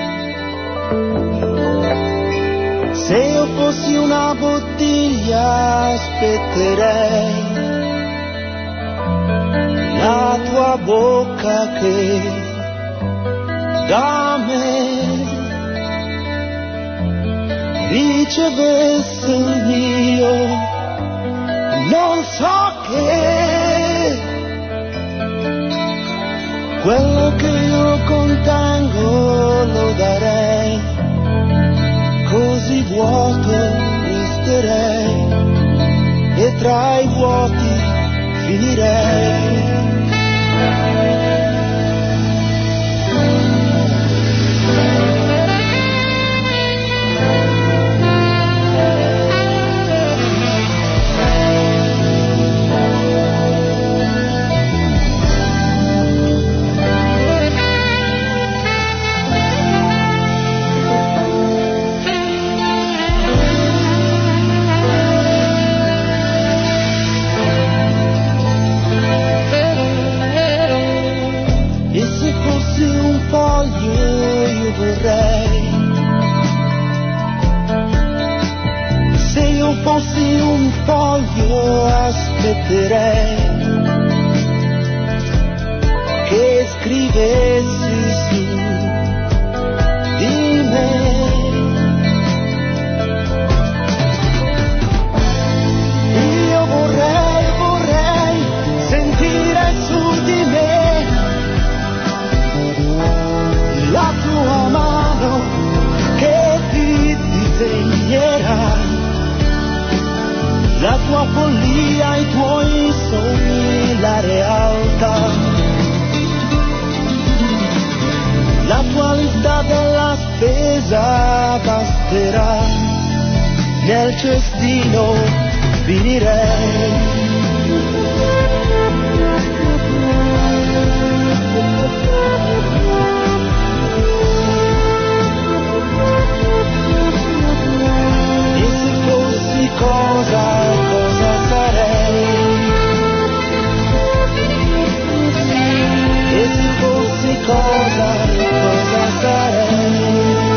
se io fossi una bottiglia aspetterei la tua bocca che da me ricevesse il mio, non so che quello che io contengo lo darei, così vuoto resterei e tra i vuoti finirei. Se io fossi un foglio aspetterei che scrivessi su di me. Io vorrei, vorrei sentire su di me la tua mano che ti disegnerà la tua follia, i tuoi sogni, la realtà, la tua lista della spesa basterà, nel cestino finirei. Cosa, cosa sarei? E se fossi cosa, cosa sarei?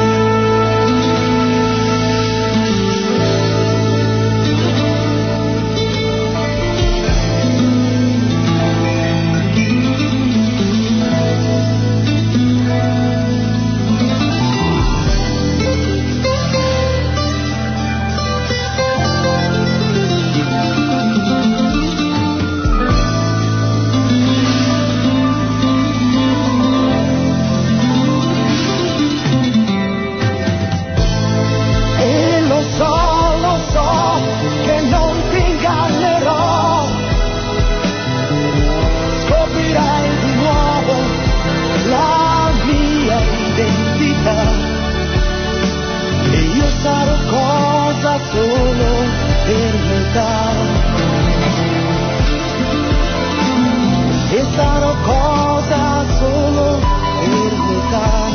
E sarò cosa solo per metà.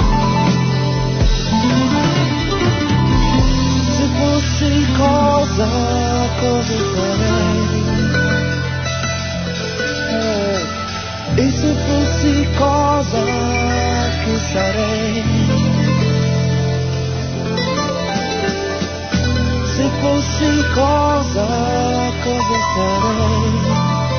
Se fossi cosa, cosa sarei? E se fossi cosa, che sarei? Se fossi cosa, cosa sarei?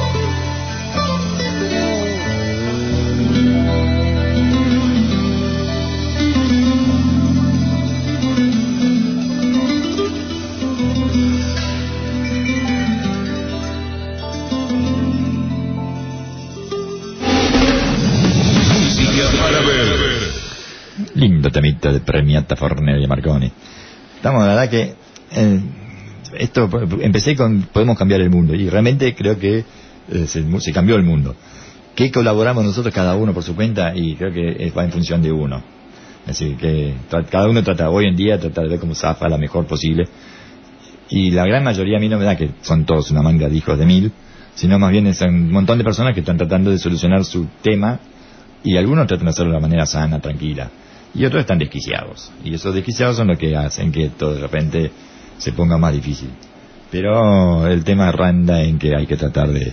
Lindo temita de Premiata Fornelli Marconi. Estamos, la verdad que eh, esto empecé con podemos cambiar el mundo y realmente creo que eh, se, se cambió el mundo. Que colaboramos nosotros cada uno por su cuenta y creo que va en función de uno. Así que cada uno trata hoy en día trata de ver cómo zafa la mejor posible. Y la gran mayoría a mí no me da que son todos una manga de hijos de mil, sino más bien es un montón de personas que están tratando de solucionar su tema y algunos tratan de hacerlo de una manera sana, tranquila. y otros están desquiciados. Y esos desquiciados son los que hacen que todo de repente se ponga más difícil. Pero el tema randa en que hay que tratar de,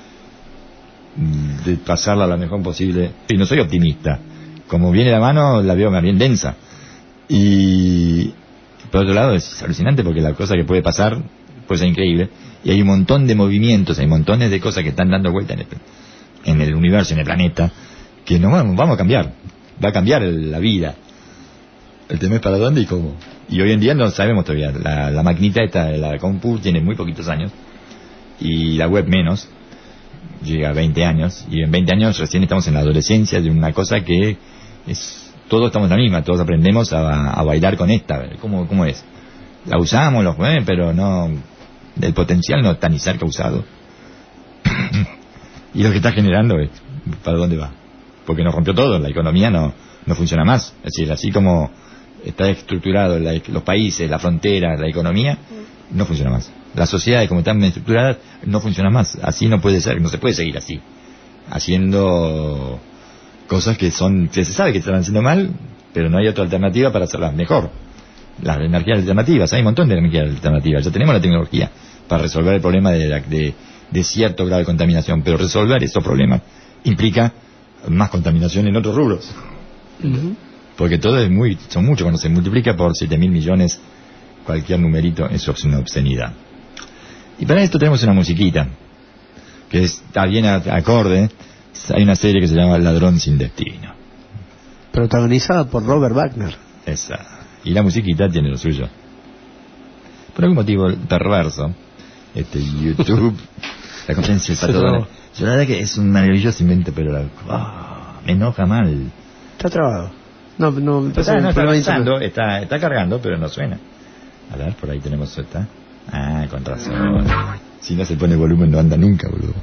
de pasarla lo mejor posible. Y no soy optimista. Como viene la mano, la veo más bien densa. Y por otro lado es alucinante porque la cosa que puede pasar puede ser increíble. Y hay un montón de movimientos, hay montones de cosas que están dando vuelta en el, en el universo, en el planeta, que no vamos, vamos a cambiar. Va a cambiar el, la vida. El tema es para dónde y cómo. Y hoy en día no sabemos todavía. La, la maquinita esta, la compu, tiene muy poquitos años. Y la web menos. Llega a veinte años. Y en veinte años recién estamos en la adolescencia de una cosa que es... Todos estamos en la misma. Todos aprendemos a, a bailar con esta. ¿Cómo, cómo es? La usamos, los eh, pero no... El potencial no está ni cerca usado. Y lo que está generando es... ¿Para dónde va? Porque nos rompió todo. La economía no, no funciona más. Es decir, así como... está estructurado la, los países, la frontera, la economía, no funciona más. Las sociedades como están estructuradas no funcionan más. Así no puede ser, no se puede seguir así, haciendo cosas que son que se sabe que están haciendo mal, pero no hay otra alternativa para hacerlas mejor. Las energías alternativas, hay un montón de energías alternativas. Ya tenemos la tecnología para resolver el problema de, la, de, de cierto grado de contaminación, pero resolver esos problemas implica más contaminación en otros rubros. Uh-huh. Porque todo es muy, son mucho, cuando se multiplica por siete mil millones, cualquier numerito, eso es una obscenidad. Y para esto tenemos una musiquita, que está bien acorde. Hay una serie que se llama Ladrón sin destino. Protagonizada por Robert Wagner. Esa. Y la musiquita tiene lo suyo. Por algún motivo perverso, este YouTube, la conciencia está toda... Yo la verdad que es un maravilloso invento, pero la, oh, me enoja mal. Está trabado. No, no, me está, no está avanzando, está, está cargando, pero no suena. A ver, por ahí tenemos esta. Ah, con razón. Si no se pone volumen no anda nunca, boludo.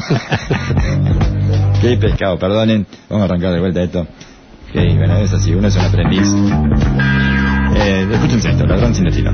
Qué pescado, perdonen. Vamos a arrancar de vuelta esto. Ok, bueno, es así, uno es un aprendiz. Eh, escúchense esto, Ladrón sin destino.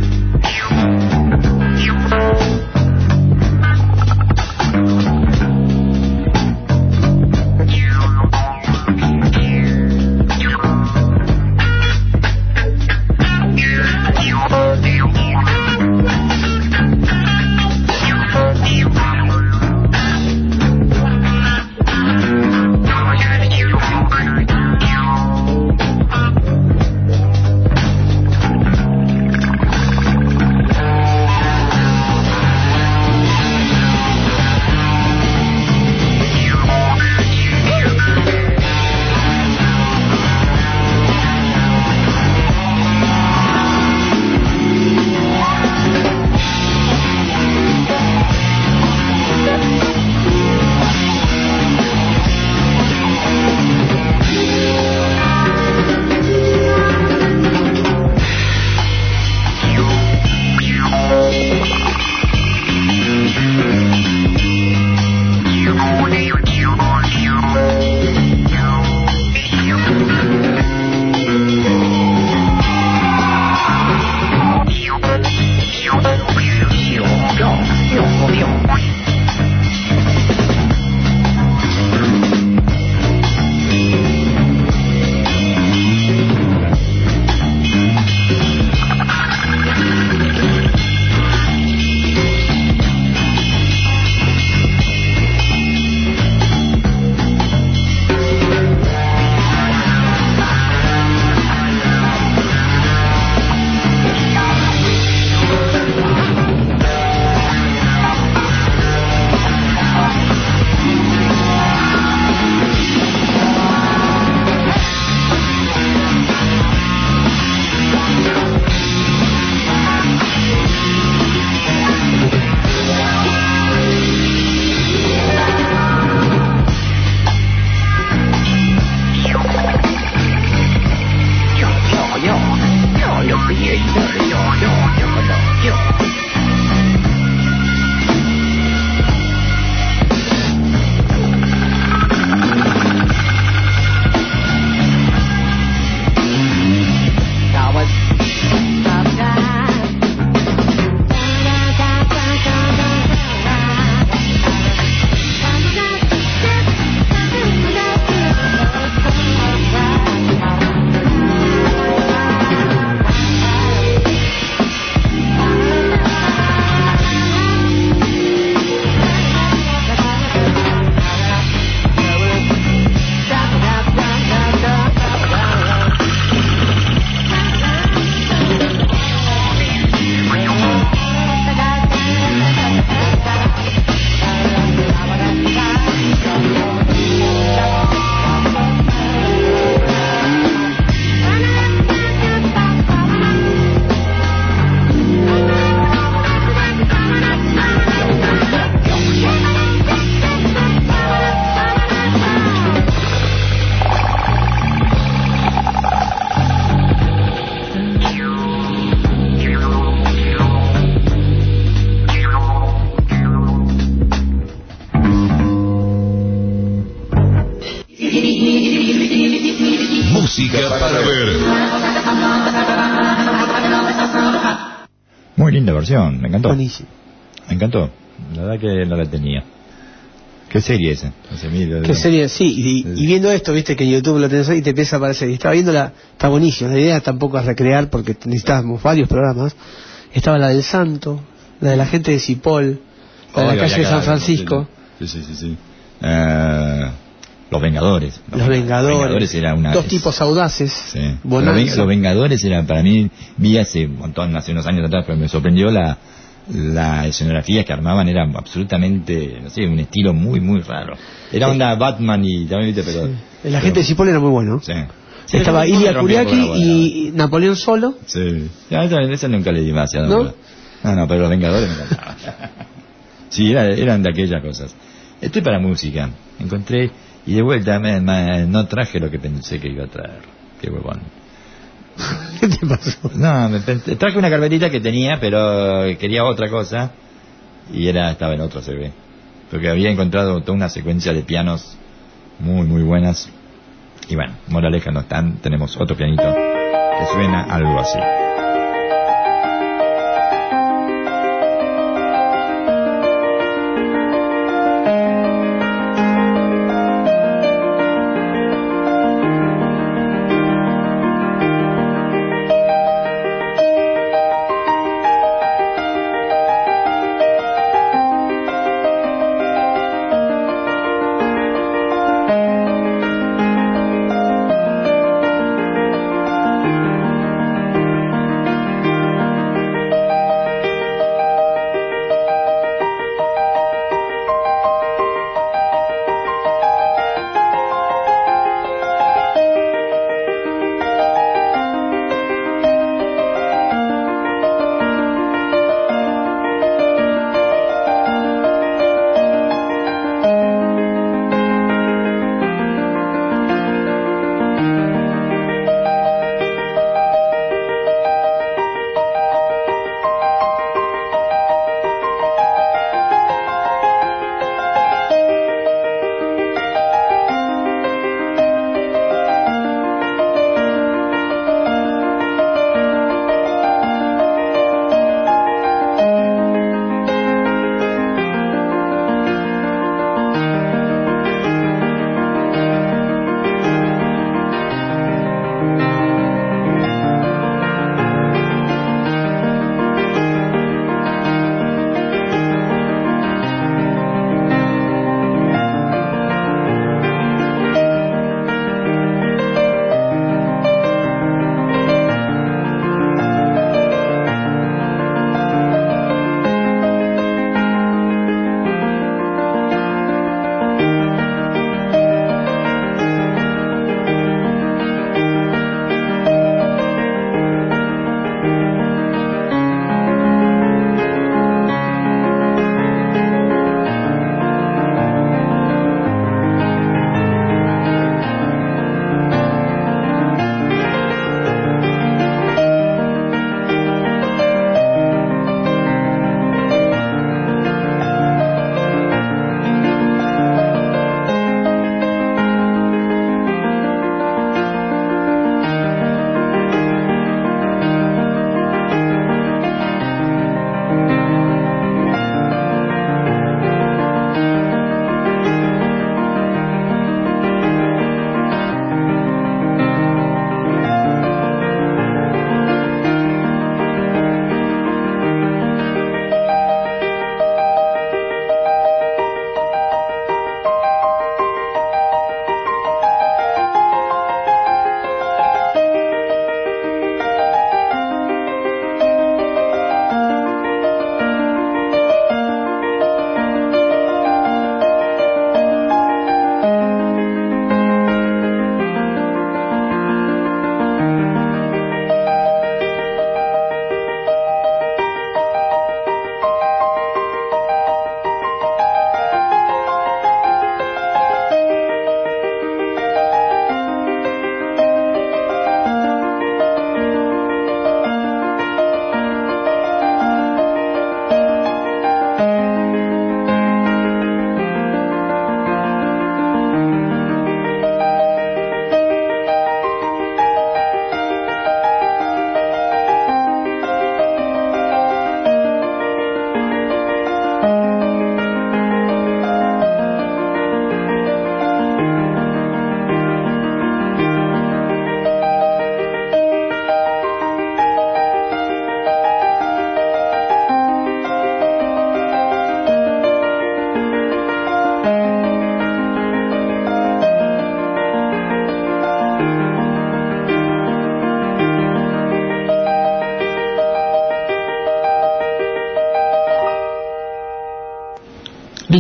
música para ver. Muy linda versión, me encantó. Buenísimo. Me encantó. La verdad que no la tenía. ¿Qué serie esa? Hace mil- ¿Qué serie? Sí, y, y viendo esto, viste que en YouTube lo tenés ahí y te empieza a aparecer. Y estaba viéndola, está buenísimo. La idea tampoco es recrear porque necesitábamos varios programas. Estaba la del Santo, la de la gente de Cipoll, la de la Oiga, calle de ya San acá, Francisco, Sí, sí, sí. sí. Eh, los Vengadores. Los Vengadores, Vengadores era una... dos es- tipos audaces, Sí. Los, Bonanza. Ven- los Vengadores era para mí, vi hace un montón, hace unos años atrás, pero me sorprendió la, la escenografía que armaban, era absolutamente, no sé, un estilo muy, muy raro. Era onda Batman y también, viste, pero... El agente de Cipoll era muy bueno. Sí. Estaba Sí, Ilia me rompió un poco Kuriaki la bola. y Napoleón Solo. Sí. Ya, esa, esa nunca le di demasiado. ¿No? bola. No, no, pero los Vengadores me encantaban. Sí, era- eran de aquellas cosas. Estoy para música. Encontré, y de vuelta me, me- no traje lo que pensé que iba a traer. Qué huevón. ¿Qué te pasó? No, me pen- traje una carpetita que tenía, pero quería otra cosa. Y era estaba en otro C V. Porque había encontrado toda una secuencia de pianos muy, muy buenas. Y bueno, moraleja no están. Tenemos otro pianito que suena algo así. Thank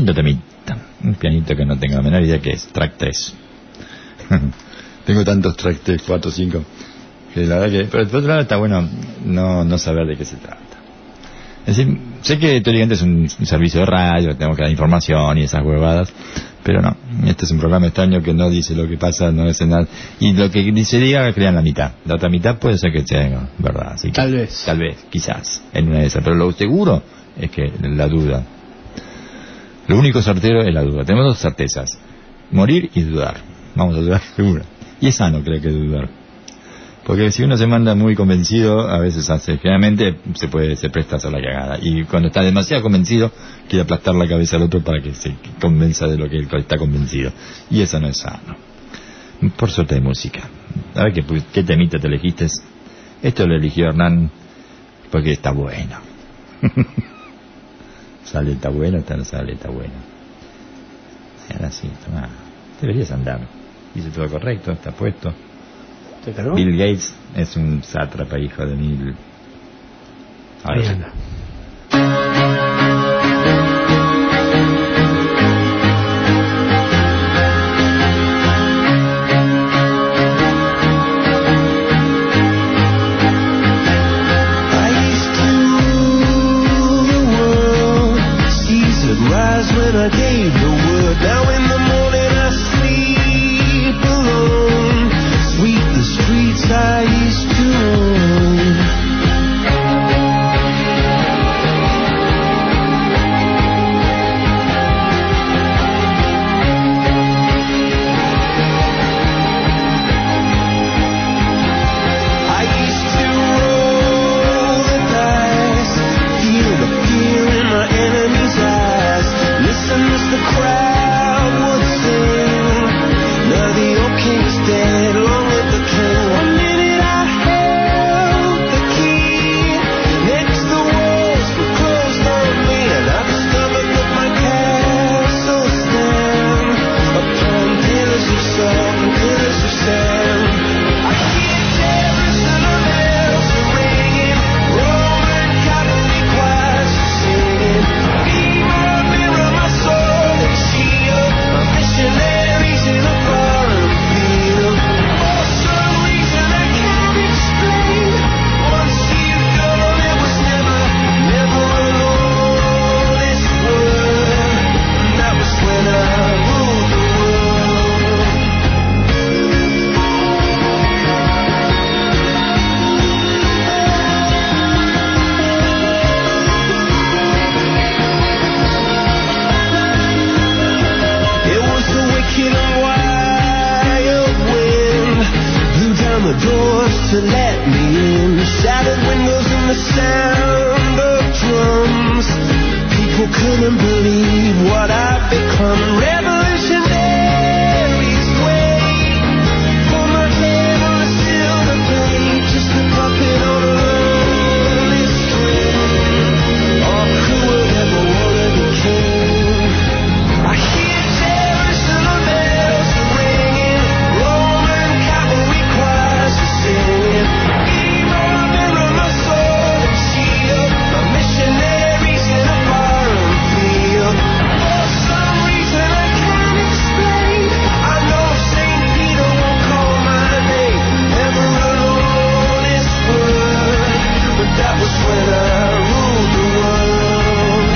lindo temita. Un pianito que no tengo la menor idea que es. Track tres. Tengo tantos track tres, cuatro, cinco. Que la verdad que... Pero por otro lado está bueno no, no saber de qué se trata. Es decir, sé que teóricamente es un, un servicio de radio, tenemos que dar información y esas huevadas, pero no, este es un programa extraño que no dice lo que pasa, no dice nada, y lo que dice diga crean la mitad, la otra mitad puede ser que sea verdad, así que, tal vez, tal vez, quizás, en una de esas, pero lo seguro es que la duda, lo único certero es la duda, tenemos dos certezas, morir y dudar, vamos a dudar seguro, y es sano creo que dudar. Porque si uno se manda muy convencido, a veces hace, generalmente se puede, se presta a hacer la cagada. Y cuando está demasiado convencido, quiere aplastar la cabeza al otro para que se convenza de lo que él está convencido. Y eso no es sano. Por suerte de música. A ver qué, qué temita te elegiste. Esto lo eligió Hernán porque está bueno. Sale, está bueno, está, sale, está bueno. Ahora sí, toma. Deberías andar. Dice todo correcto, está puesto. Bill Gates es un sátrapa, hijo de mil. Ahora sí. I used to own. to let me in. Shattered windows and the sound of drums. People couldn't believe what I've become. Revolutionaries wait for my head on a silver plate, just a puppet on a lonely string. Oh, who would ever wanna be king? I hear Jerusalem bells are ringing, Roman cavalry choirs are singing. Be my mirror, my sword and shield, my missionaries in a foreign field. For some reason I can't explain, I know Saint Peter won't call my name, never an honest word, but that was when I ruled the world.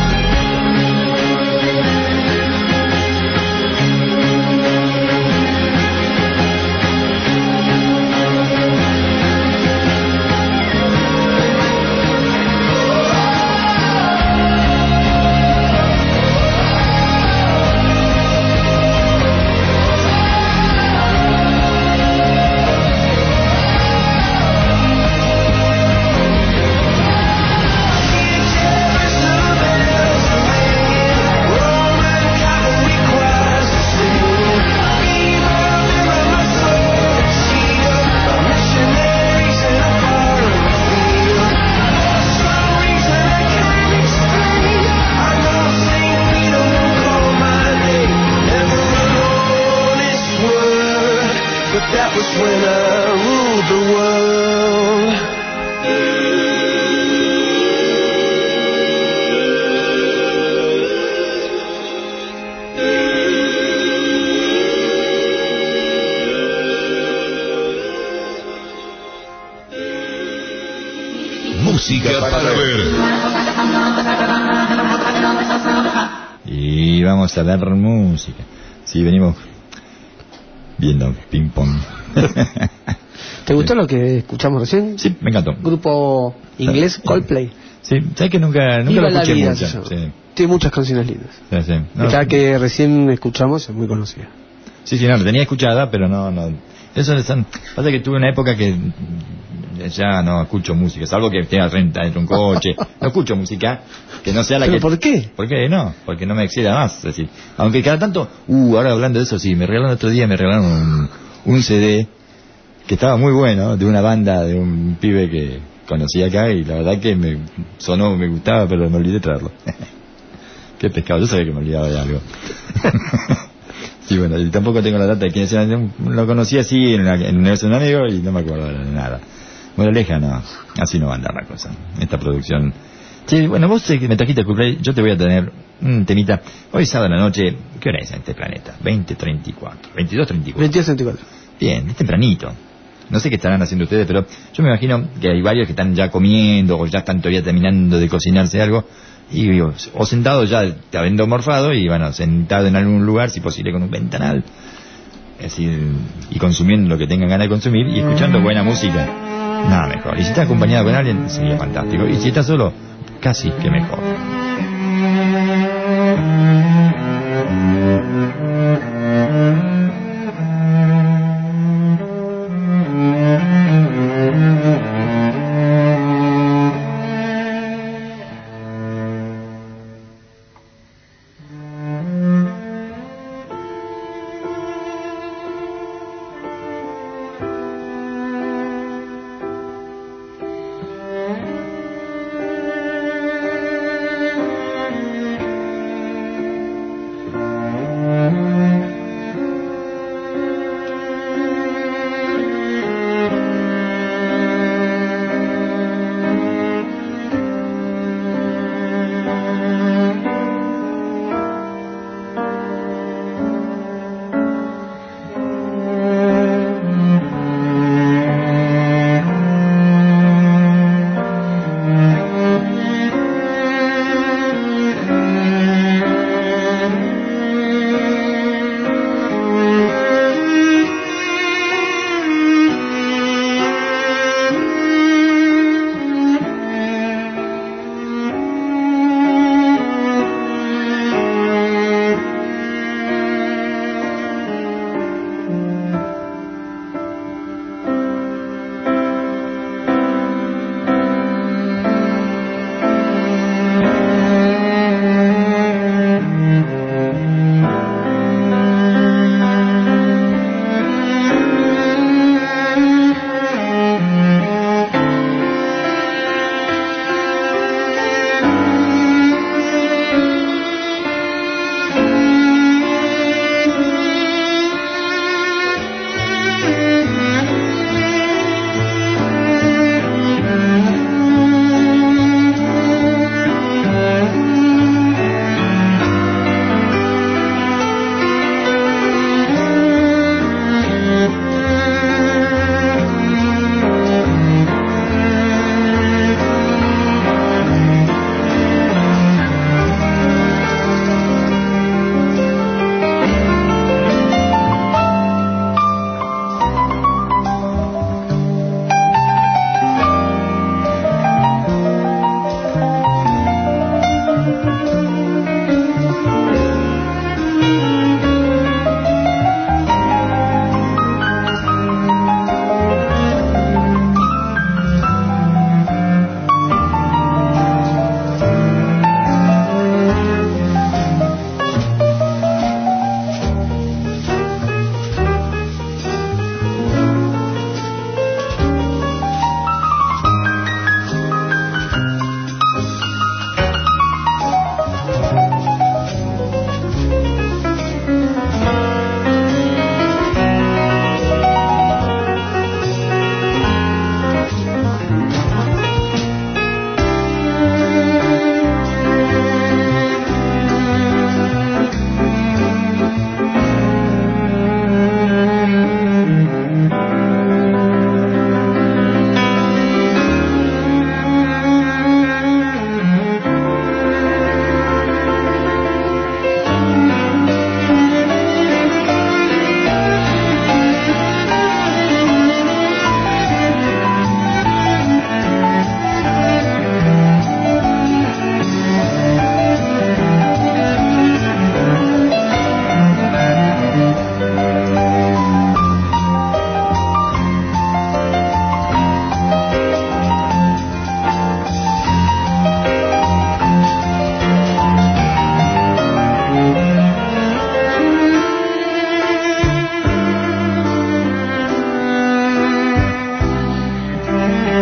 That was when I ruled the world. música para ver. Y vamos a ver música. Sí, venimos viendo ping pong. ¿Te gustó lo que escuchamos recién? Sí, me encantó. Grupo inglés Coldplay. Sí, sabes que nunca, nunca Viva lo la escuché vida, mucho. se llama. Sí, Tiene muchas canciones lindas. sí, sí. No, Esta que recién escuchamos es muy conocida. sí, sí, no, la tenía escuchada, pero no, no. Eso es, pasa que tuve una época que ya no escucho música, salvo que tenga renta dentro de un coche. No escucho música que no sea la ¿Pero que... por qué? ¿Por qué no? Porque no me exceda más. Es decir, aunque cada tanto, uh, ahora hablando de eso, sí, me regalaron otro día, me regalaron un, un C D que estaba muy bueno, de una banda, de un pibe que conocí acá, y la verdad que me sonó, me gustaba, pero me olvidé de traerlo. Qué pescado, yo sabía que me olvidaba de algo. Sí, bueno, y tampoco tengo la data de quién es. Lo conocí así en, una, en un universo de un amigo y no me acuerdo de nada. Bueno, Aleja, no, así no va a andar la cosa. Esta producción. Sí, bueno, vos que me trajiste a Coldplay, yo te voy a tener un temita. Hoy es sábado en la noche, ¿qué hora es en este planeta? veinte treinta y cuatro, veintidós treinta y cuatro. veintidós treinta y cuatro. Bien, es tempranito. No sé qué estarán haciendo ustedes, pero yo me imagino que hay varios que están ya comiendo o ya están todavía terminando de cocinarse algo. Y digo, o sentado ya habiendo morfado y bueno, sentado en algún lugar, si posible con un ventanal, es decir, y consumiendo lo que tengan ganas de consumir y escuchando buena música, nada mejor. Y si está acompañado con alguien, sería fantástico. Y si está solo, casi que mejor.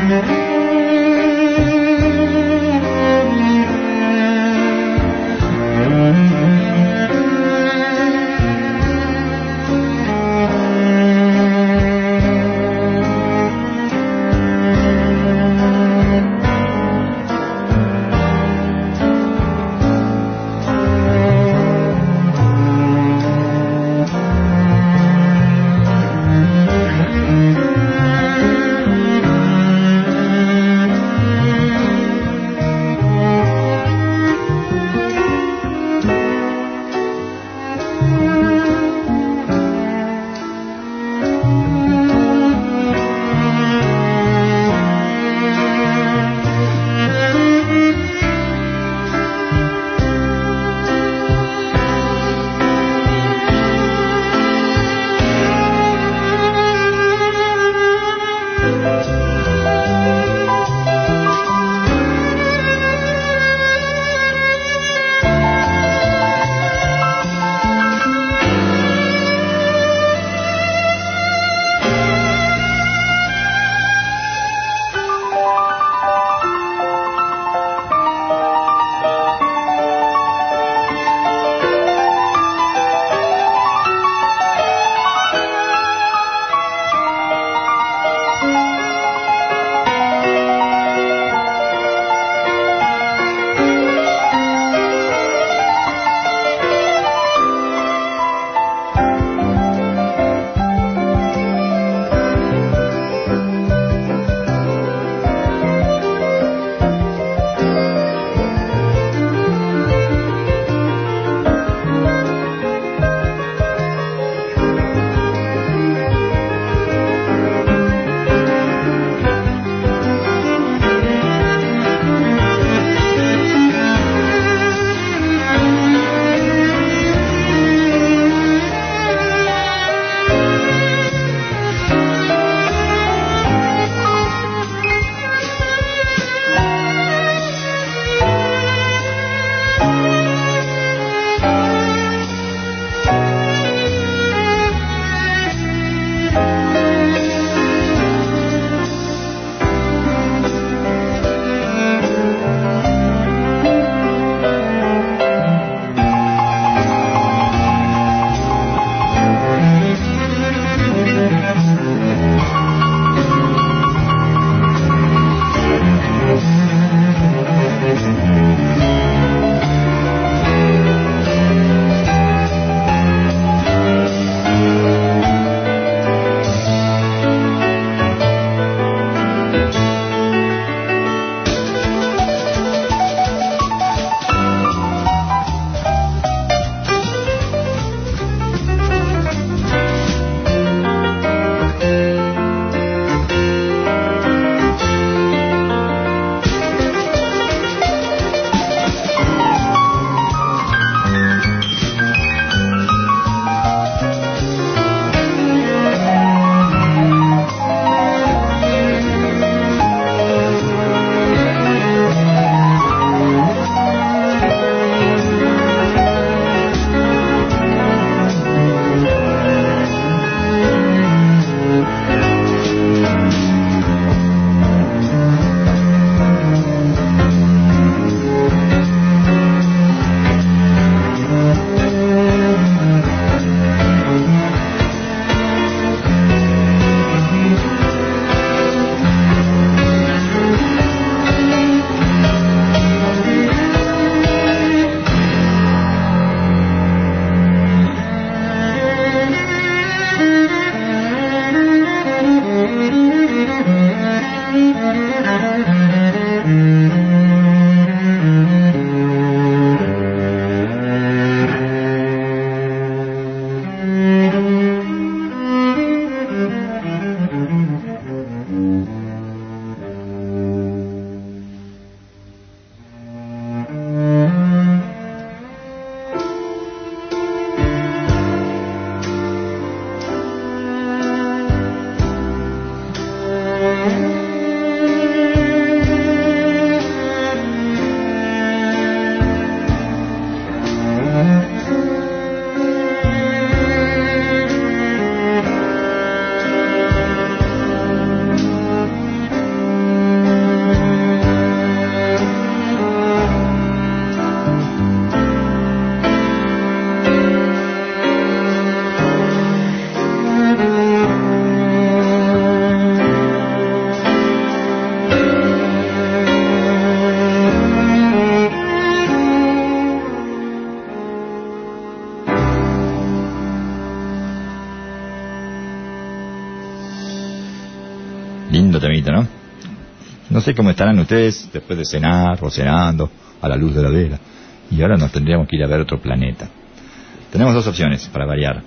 Thank Lindo temita, ¿no? No sé cómo estarán ustedes después de cenar o cenando a la luz de la vela. Y ahora nos tendríamos que ir a ver otro planeta. Tenemos dos opciones para variar.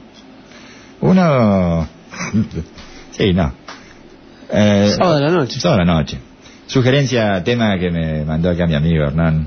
Uno... sí, no. Eh, Sábado de la noche. Sábado de la noche. Sugerencia, tema que me mandó acá mi amigo Hernán.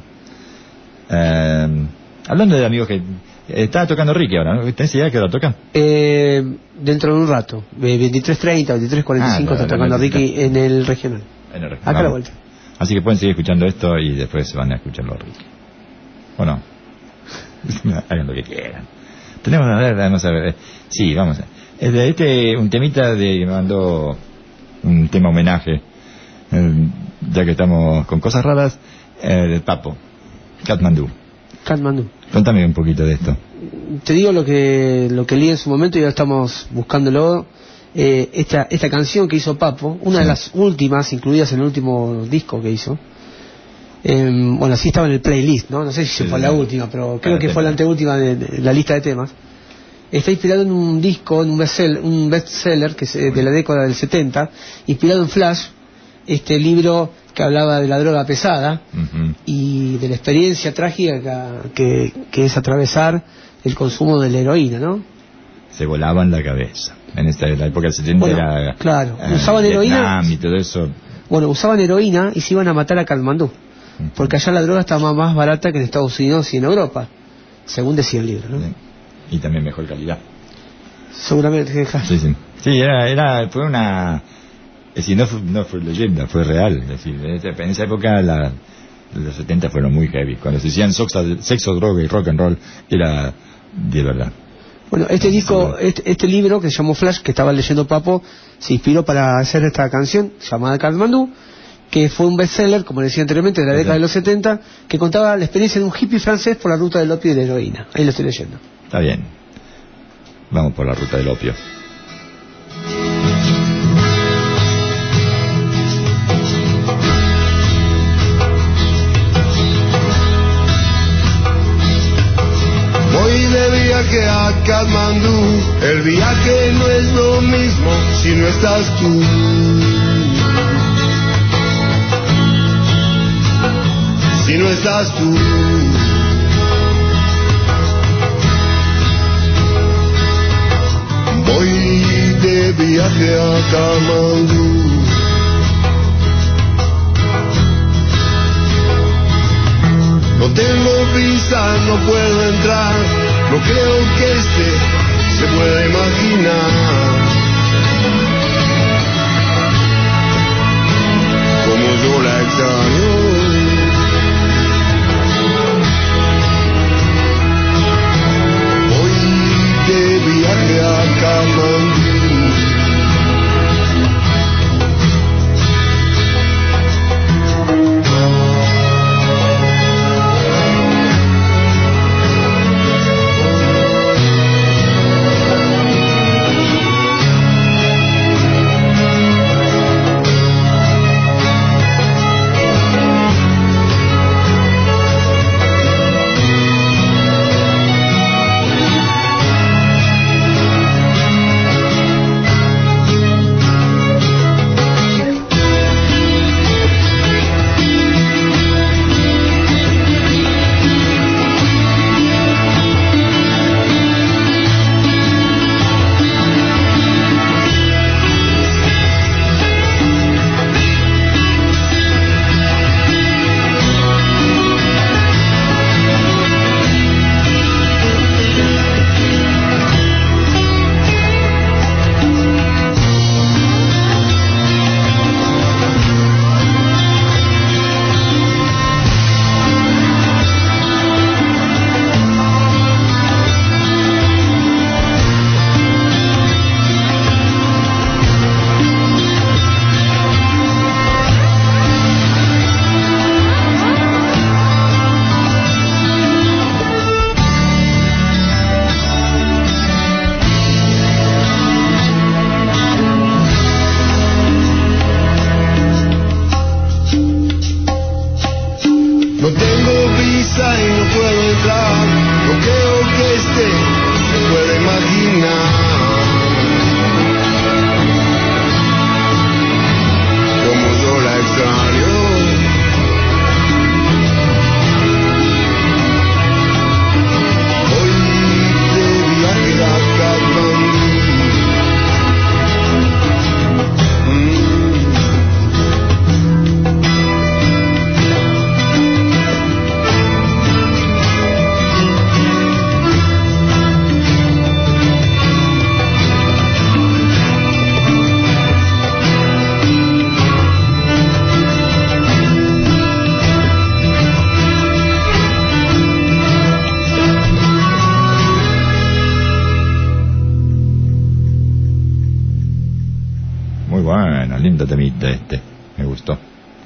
Eh, hablando de amigos que... Está tocando Ricky ahora, ¿no? ¿Tenés idea de qué hora toca? Eh, dentro de un rato, veintitrés treinta, veintitrés cuarenta y cinco Ah, está la- la- tocando la- Ricky en el regional. En el Acá a la vamos. vuelta. Así que pueden seguir escuchando esto y después van a escucharlo a Ricky. ¿O no? Hagan lo que quieran. Tenemos, a ver, vamos a ver. eh, Sí, vamos a ver. Este, un temita de que me mandó un tema homenaje, eh, ya que estamos con cosas raras, eh, del Papo, Katmandú. Katmandú. Contame un poquito de esto. Te digo lo que lo que leí en su momento y ahora estamos buscándolo. Eh, esta esta canción que hizo Papo, una Sí. de las últimas incluidas en el último disco que hizo. Eh, bueno, sí estaba en el playlist, ¿no? No sé si Sí, fue sí. la última, pero creo Bueno, que tema. fue la anteúltima de, de la lista de temas. Está inspirado en un disco, en un bestseller, un bestseller que es eh, de la década del setenta, inspirado en Flash, este libro que hablaba de la droga pesada Ujú. y de la experiencia trágica que, que es atravesar el consumo de la heroína, ¿no? Se volaban la cabeza. En esta en la época del setenta Bueno, era... claro, eh, usaban heroína. Vietnam y todo eso. Bueno, usaban heroína y se iban a matar a Katmandú, porque allá la droga estaba más barata que en Estados Unidos y en Europa, según decía el libro, ¿no? Sí. Y también mejor calidad. Seguramente. Sí, sí. Sí, era, era, fue una... Es decir, no fue, no fue leyenda, fue real. Es decir, en esa, en esa época, la, los setenta fueron muy heavy. Cuando se decían sexo, sexo, droga y rock and roll, era de verdad. Bueno, este disco, Sí. este, este libro que se llamó Flash, que estaba leyendo Papo, se inspiró para hacer esta canción llamada Katmandú, que fue un bestseller, como decía anteriormente, de la Sí. década de los setenta, que contaba la experiencia de un hippie francés por la ruta del opio y de la heroína. Ahí lo estoy leyendo. Está bien. Vamos por la ruta del opio. Voy de viaje a Katmandú, el viaje no es lo mismo si no estás tú. Si no estás tú. Voy de viaje a Katmandú. No tengo visa, no puedo entrar, no creo que este se pueda imaginar. Como yo la extraño. Voy de viaje a Katmandú. bueno, lindo temita este, me gustó.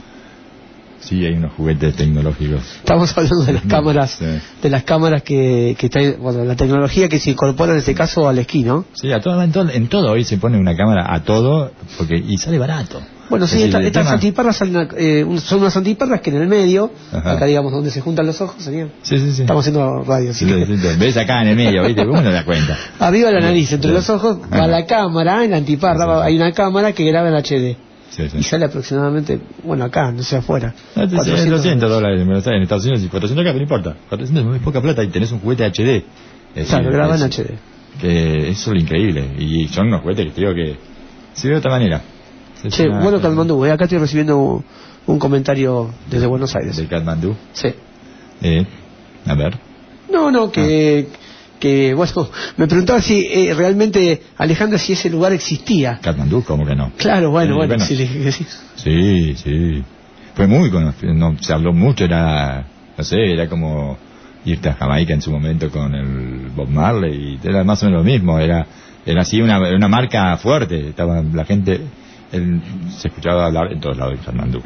Sí, hay unos juguetes tecnológicos. Estamos hablando de las cámaras, Sí. de las cámaras que, que está, bueno, la tecnología que se incorpora en este caso al esquí, ¿no? Sí, a todo, en, todo, en todo hoy se pone una cámara a todo porque y sale barato. Bueno, Es sí, decir, esta- el estas tema- antiparras salen, eh, un- son unas antiparras que en el medio, Ajá. acá digamos donde se juntan los ojos, sería. Sí, sí, sí. Estamos haciendo radio, así Sí, que- sí, sí. Ves acá en el medio, ¿viste? Uno no da cuenta. Arriba de la nariz, entre Sí. los ojos, va Ajá. la cámara, en la antiparra Sí, sí, va- sí. hay una cámara que graba en H D. Sí, sí. Y sale aproximadamente, bueno, acá, no sé, afuera. No, te- cuatrocientos doscientos dólares en Buenos Aires, en Estados Unidos y cuatrocientos acá, pero no importa. cuatrocientos es muy poca plata y tenés un juguete H D. Es Claro, decir, graba en es- H D. Que eso es lo increíble. Y son unos juguetes que te digo que se ve de otra manera. Es Che, una- bueno, Katmandú, eh, acá estoy recibiendo un, un comentario desde Buenos Aires. De Katmandú. Sí. Eh, a ver. No, no, que, que bueno, me preguntaba si eh, realmente, Alejandra, si ese lugar existía. Katmandú, ¿cómo que no? Claro, bueno, Sí, bueno, bueno. sí, le dije que sí. Sí, sí. Fue muy conocido, no, se habló mucho, era, no sé, era como irte a Jamaica en su momento con el Bob Marley, y era más o menos lo mismo, era, era así una, una marca fuerte, estaba la gente, él, se escuchaba hablar en todos lados de Katmandú.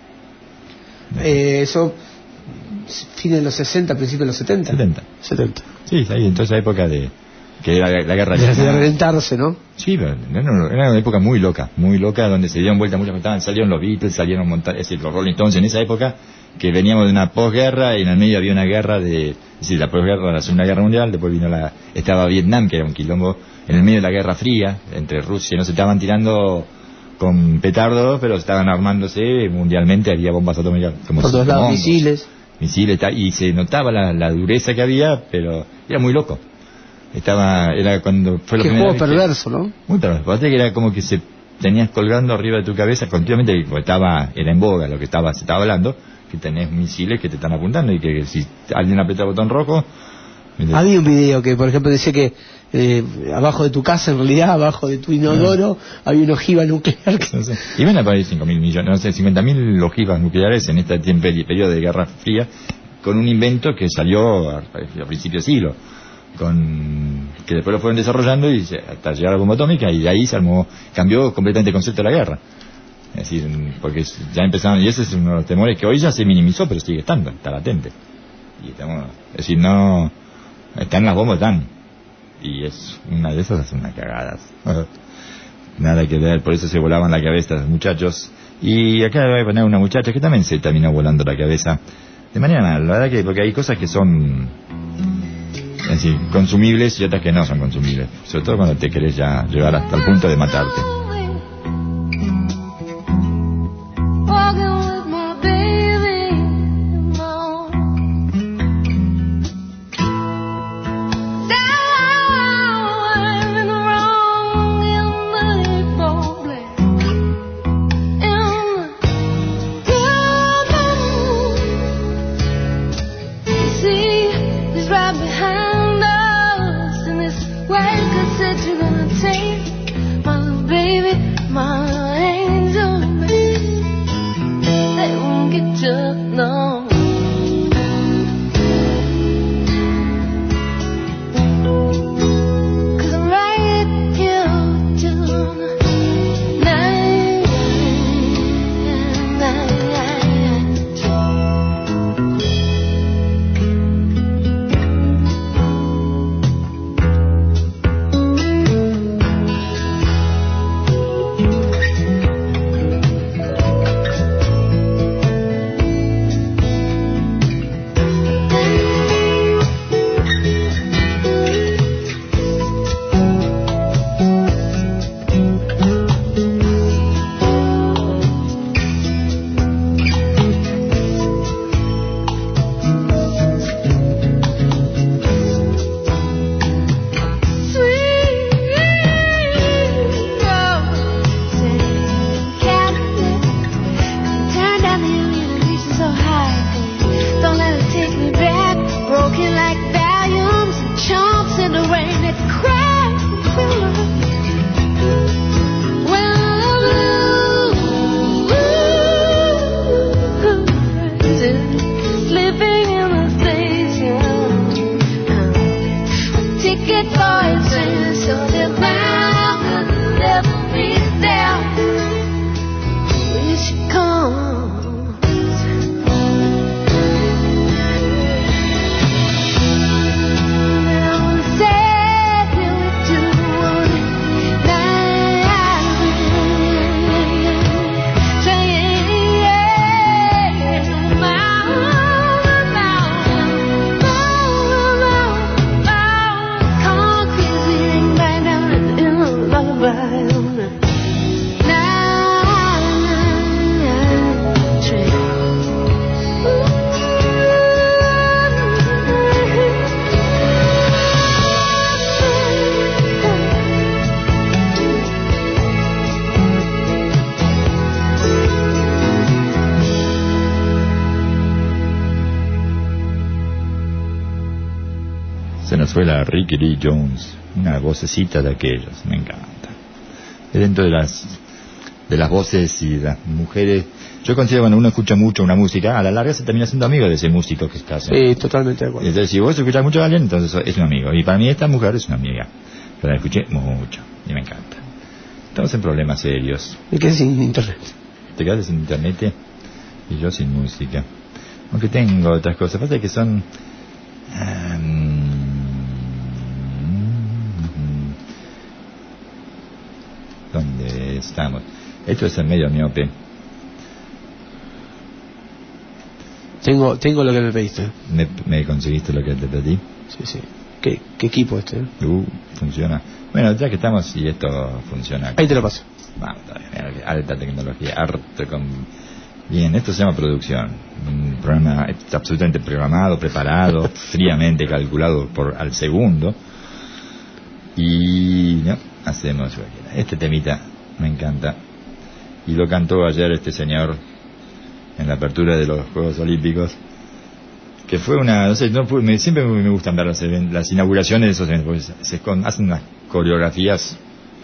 Eh, eso, fines de los sesenta, principios de los setenta. setenta. setenta. Sí, ahí, en toda esa época de, que era la, la guerra De, de Vietnam. reventarse, ¿no? Sí, pero era una, era una época muy loca, muy loca, donde se dieron vuelta muchas cosas. Salieron los Beatles, salieron montar, es decir, los Rolling Stones en esa época, que veníamos de una posguerra y en el medio había una guerra de, es decir, la posguerra, la Segunda Guerra Mundial, después vino la, estaba Vietnam, que era un quilombo, en el medio de la Guerra Fría, entre Rusia, no se estaban tirando con petardos, pero estaban armándose mundialmente, había bombas atómicas como Por todos lados, hongos, misiles. misiles, ta- y se notaba la, la dureza que había, pero era muy loco. Estaba, era cuando fue la Qué primera juego vez que- perverso, ¿no? muy perverso. Aparte que era como que se tenías colgando arriba de tu cabeza continuamente, porque estaba, era en boga lo que estaba, se estaba hablando, que tenés misiles que te están apuntando y que si alguien aprieta el botón rojo, ¿viste? Había un video que, por ejemplo, decía que eh, abajo de tu casa, en realidad, abajo de tu inodoro, había una ojiva nuclear. Que... No sé. Y van a aparecer cinco mil millones, no sé, cincuenta mil ojivas nucleares en este tiempo, periodo de Guerra Fría, con un invento que salió a, a principios de siglo, con que después lo fueron desarrollando y se- hasta llegar a la bomba atómica, y de ahí se armó, cambió completamente el concepto de la guerra. Es decir, porque ya empezaron, y ese es uno de los temores que hoy ya se minimizó, pero sigue estando, está latente. Y estamos, es decir, no, están las bombas, están. Y es una de esas, es una cagada. Nada que ver, por eso se volaban la cabeza los muchachos. Y acá voy a poner una muchacha que también se terminó volando la cabeza. De manera mal, la verdad que, porque hay cosas que son, es decir, consumibles y otras que no son consumibles. Sobre todo cuando te querés ya llegar hasta el punto de matarte. Walking with my baby in my arms. Down in the wrong in the ball black. In the good mood. You see, he's right behind us. And this white cassette you're gonna take, my little baby. fue la Ricky Lee Jones, una vocecita de aquellos, me encanta. Y dentro de las de las voces y de las mujeres, yo considero cuando uno escucha mucho una música, a la larga se termina siendo amigo de ese músico que está haciendo. Sí, totalmente de acuerdo. Entonces, si vos escuchás mucho a alguien, entonces es un amigo. Y para mí esta mujer es una amiga. Yo la escuché mucho y me encanta. Estamos en problemas serios. Me quedé sin internet. Te quedaste sin internet y yo sin música. Aunque tengo otras cosas. Pasa que son... Um, ¿Dónde estamos? Esto es el medio miope. Tengo tengo lo que me pediste. ¿Me, me conseguiste lo que te pedí? Sí, sí. ¿Qué, qué equipo este? ¿eh? Uh, funciona. Bueno, ya que estamos y esto funciona. Ahí te lo paso. Vamos, alta tecnología, harto con... Bien, esto se llama producción. Un programa absolutamente programado, preparado, fríamente calculado por al segundo. Y no, hacemos este temita, me encanta. Y lo cantó ayer este señor en la apertura de los Juegos Olímpicos, que fue una, no sé, no, me, siempre me gustan ver las, las inauguraciones de esos eventos, porque se, se hacen unas coreografías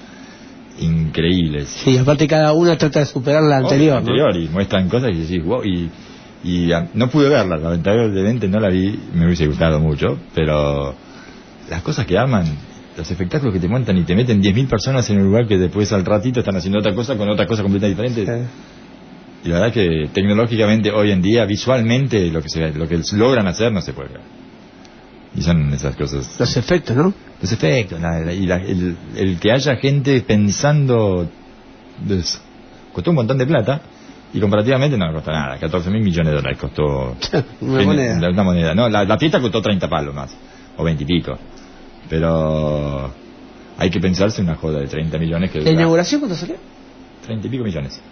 increíbles. Sí, aparte cada una trata de superar la anterior. Oh, la anterior, ¿no? y muestran cosas y decís, wow, y, y a, no pude verla, lamentablemente no la vi, me hubiese gustado mucho, pero las cosas que arman, los espectáculos que te montan y te meten diez mil personas en un lugar que después al ratito están haciendo otra cosa con otra cosa completamente diferente. Sí. Y la verdad que tecnológicamente hoy en día, visualmente, lo que se, lo que logran hacer no se puede ver. Y son esas cosas. Los efectos, ¿no? Los efectos, la, la, y la, el, el que haya gente pensando, les costó un montón de plata y comparativamente no costó nada. catorce mil millones de dólares costó una moneda. Una moneda. No, la, la fiesta costó treinta palos más, o veinte y pico. Pero hay que pensarse en una joda de treinta millones que ¿La inauguración cuánto salió? treinta y pico millones.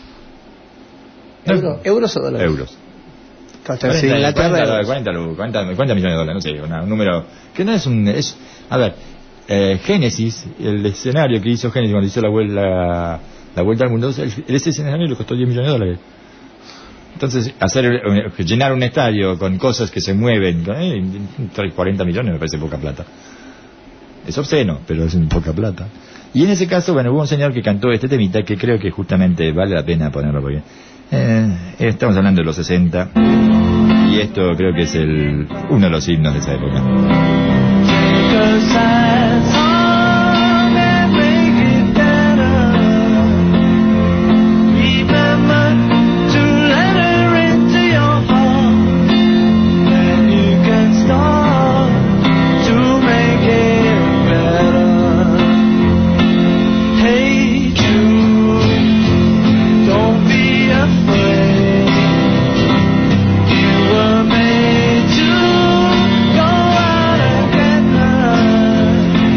Euro, ¿Euros o dólares? Euros. cuarenta, Inglaterra, cuarenta, cuarenta, cuarenta millones de dólares, no sé, una, un número que no es un... es A ver, eh, Génesis, el escenario que hizo Génesis cuando hizo la vuelta, la, la vuelta al mundo, el, ese escenario le costó diez millones de dólares. Entonces, hacer llenar un estadio con cosas que se mueven, eh, cuarenta millones me parece poca plata. Es obsceno, pero es poca plata. Y en ese caso, bueno, hubo un señor que cantó este temita que creo que justamente vale la pena ponerlo porque... Eh, estamos hablando de los sesenta y esto creo que es el uno de los himnos de esa época. Made to go out and get love.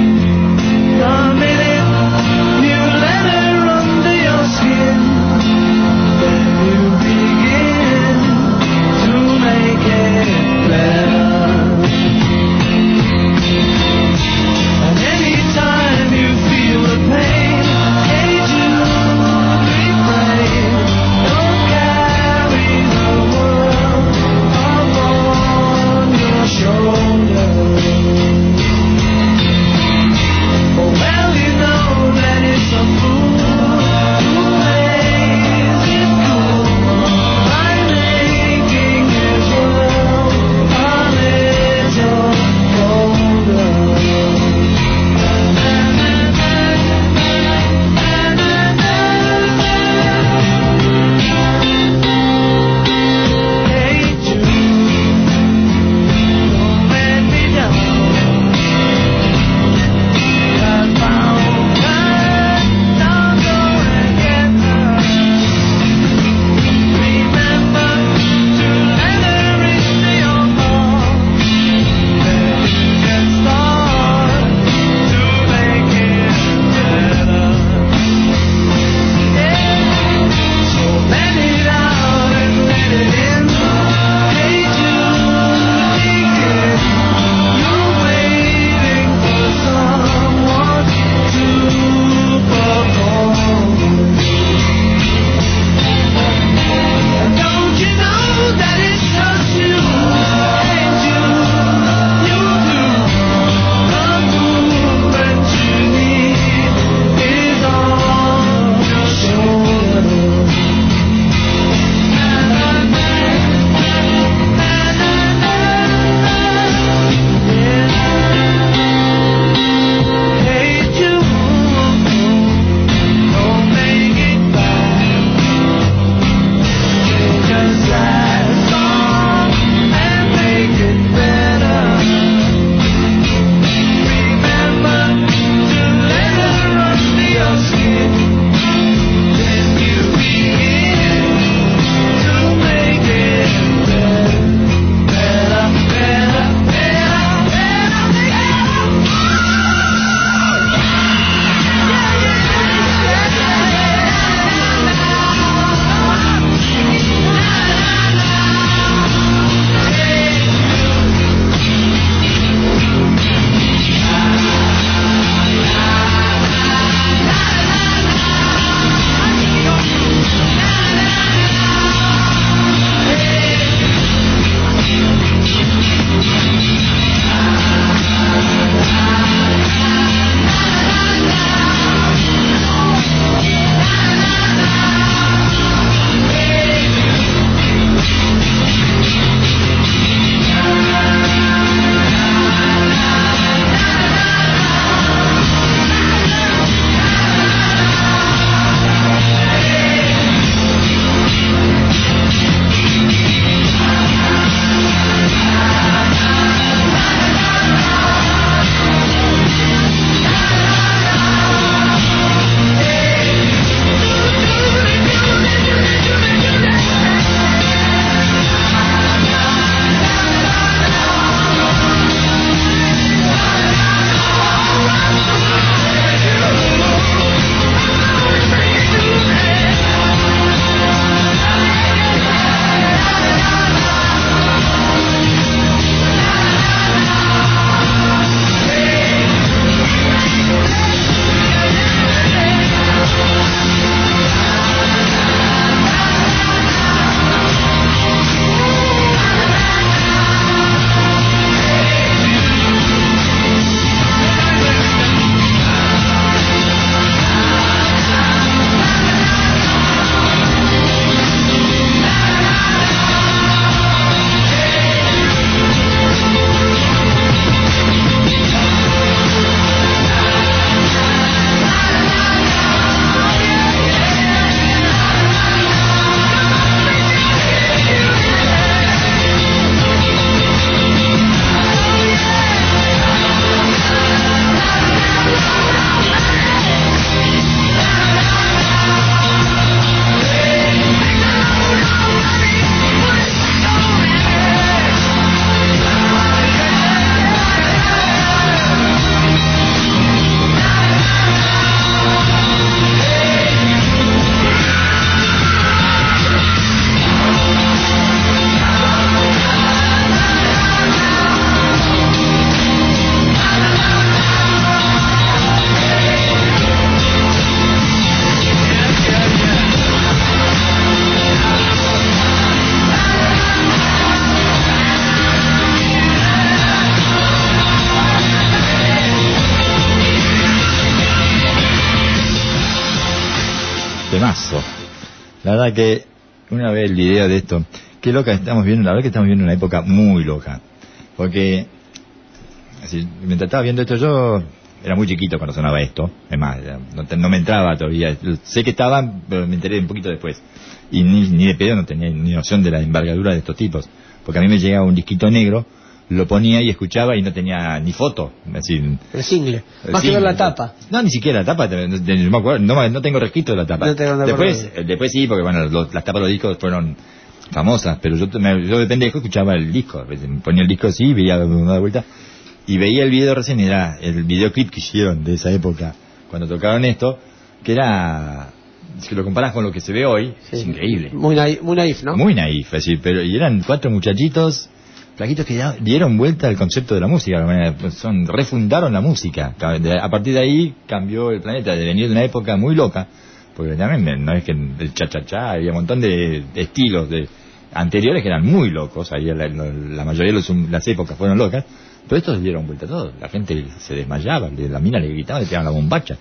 temazo. La verdad que una vez el video de esto, qué loca estamos viendo, la verdad que estamos viendo una época muy loca. Porque, así, mientras estaba viendo esto yo, era muy chiquito cuando sonaba esto, es más, no, no me entraba todavía, sé que estaban, pero me enteré un poquito después. Y ni, ni de pedo no tenía ni noción de la envergadura de estos tipos, porque a mí me llegaba un disquito negro, lo ponía y escuchaba y no tenía ni foto, es decir, El single. el Más que ver single. la tapa. No, ni siquiera la tapa, no, no me acuerdo, no, no tengo registro de la tapa. No te- no te después, acuerdas. eh, después sí, porque bueno, los- las tapas de los discos fueron famosas, pero yo, me- yo de pendejo escuchaba el disco, a veces ponía el disco así, veía una vuelta, y veía el video recién, era el videoclip que hicieron de esa época, cuando tocaron esto, que era, si lo comparás con lo que se ve hoy, Sí. es increíble. Muy, naif, muy naif, ¿no? Muy naif, es decir, pero y eran cuatro muchachitos, flaquitos que da- dieron vuelta al concepto de la música, de alguna manera, pues son, refundaron la música. De- A partir de ahí cambió el planeta, de venir de una época muy loca, porque también no es que el cha-cha-cha, había un montón de, de estilos de anteriores que eran muy locos, ahí la, la- la mayoría de los- las épocas fueron locas, pero estos dieron vuelta a todo, la gente se desmayaba, le- la mina le gritaba, le tiraban la bombacha.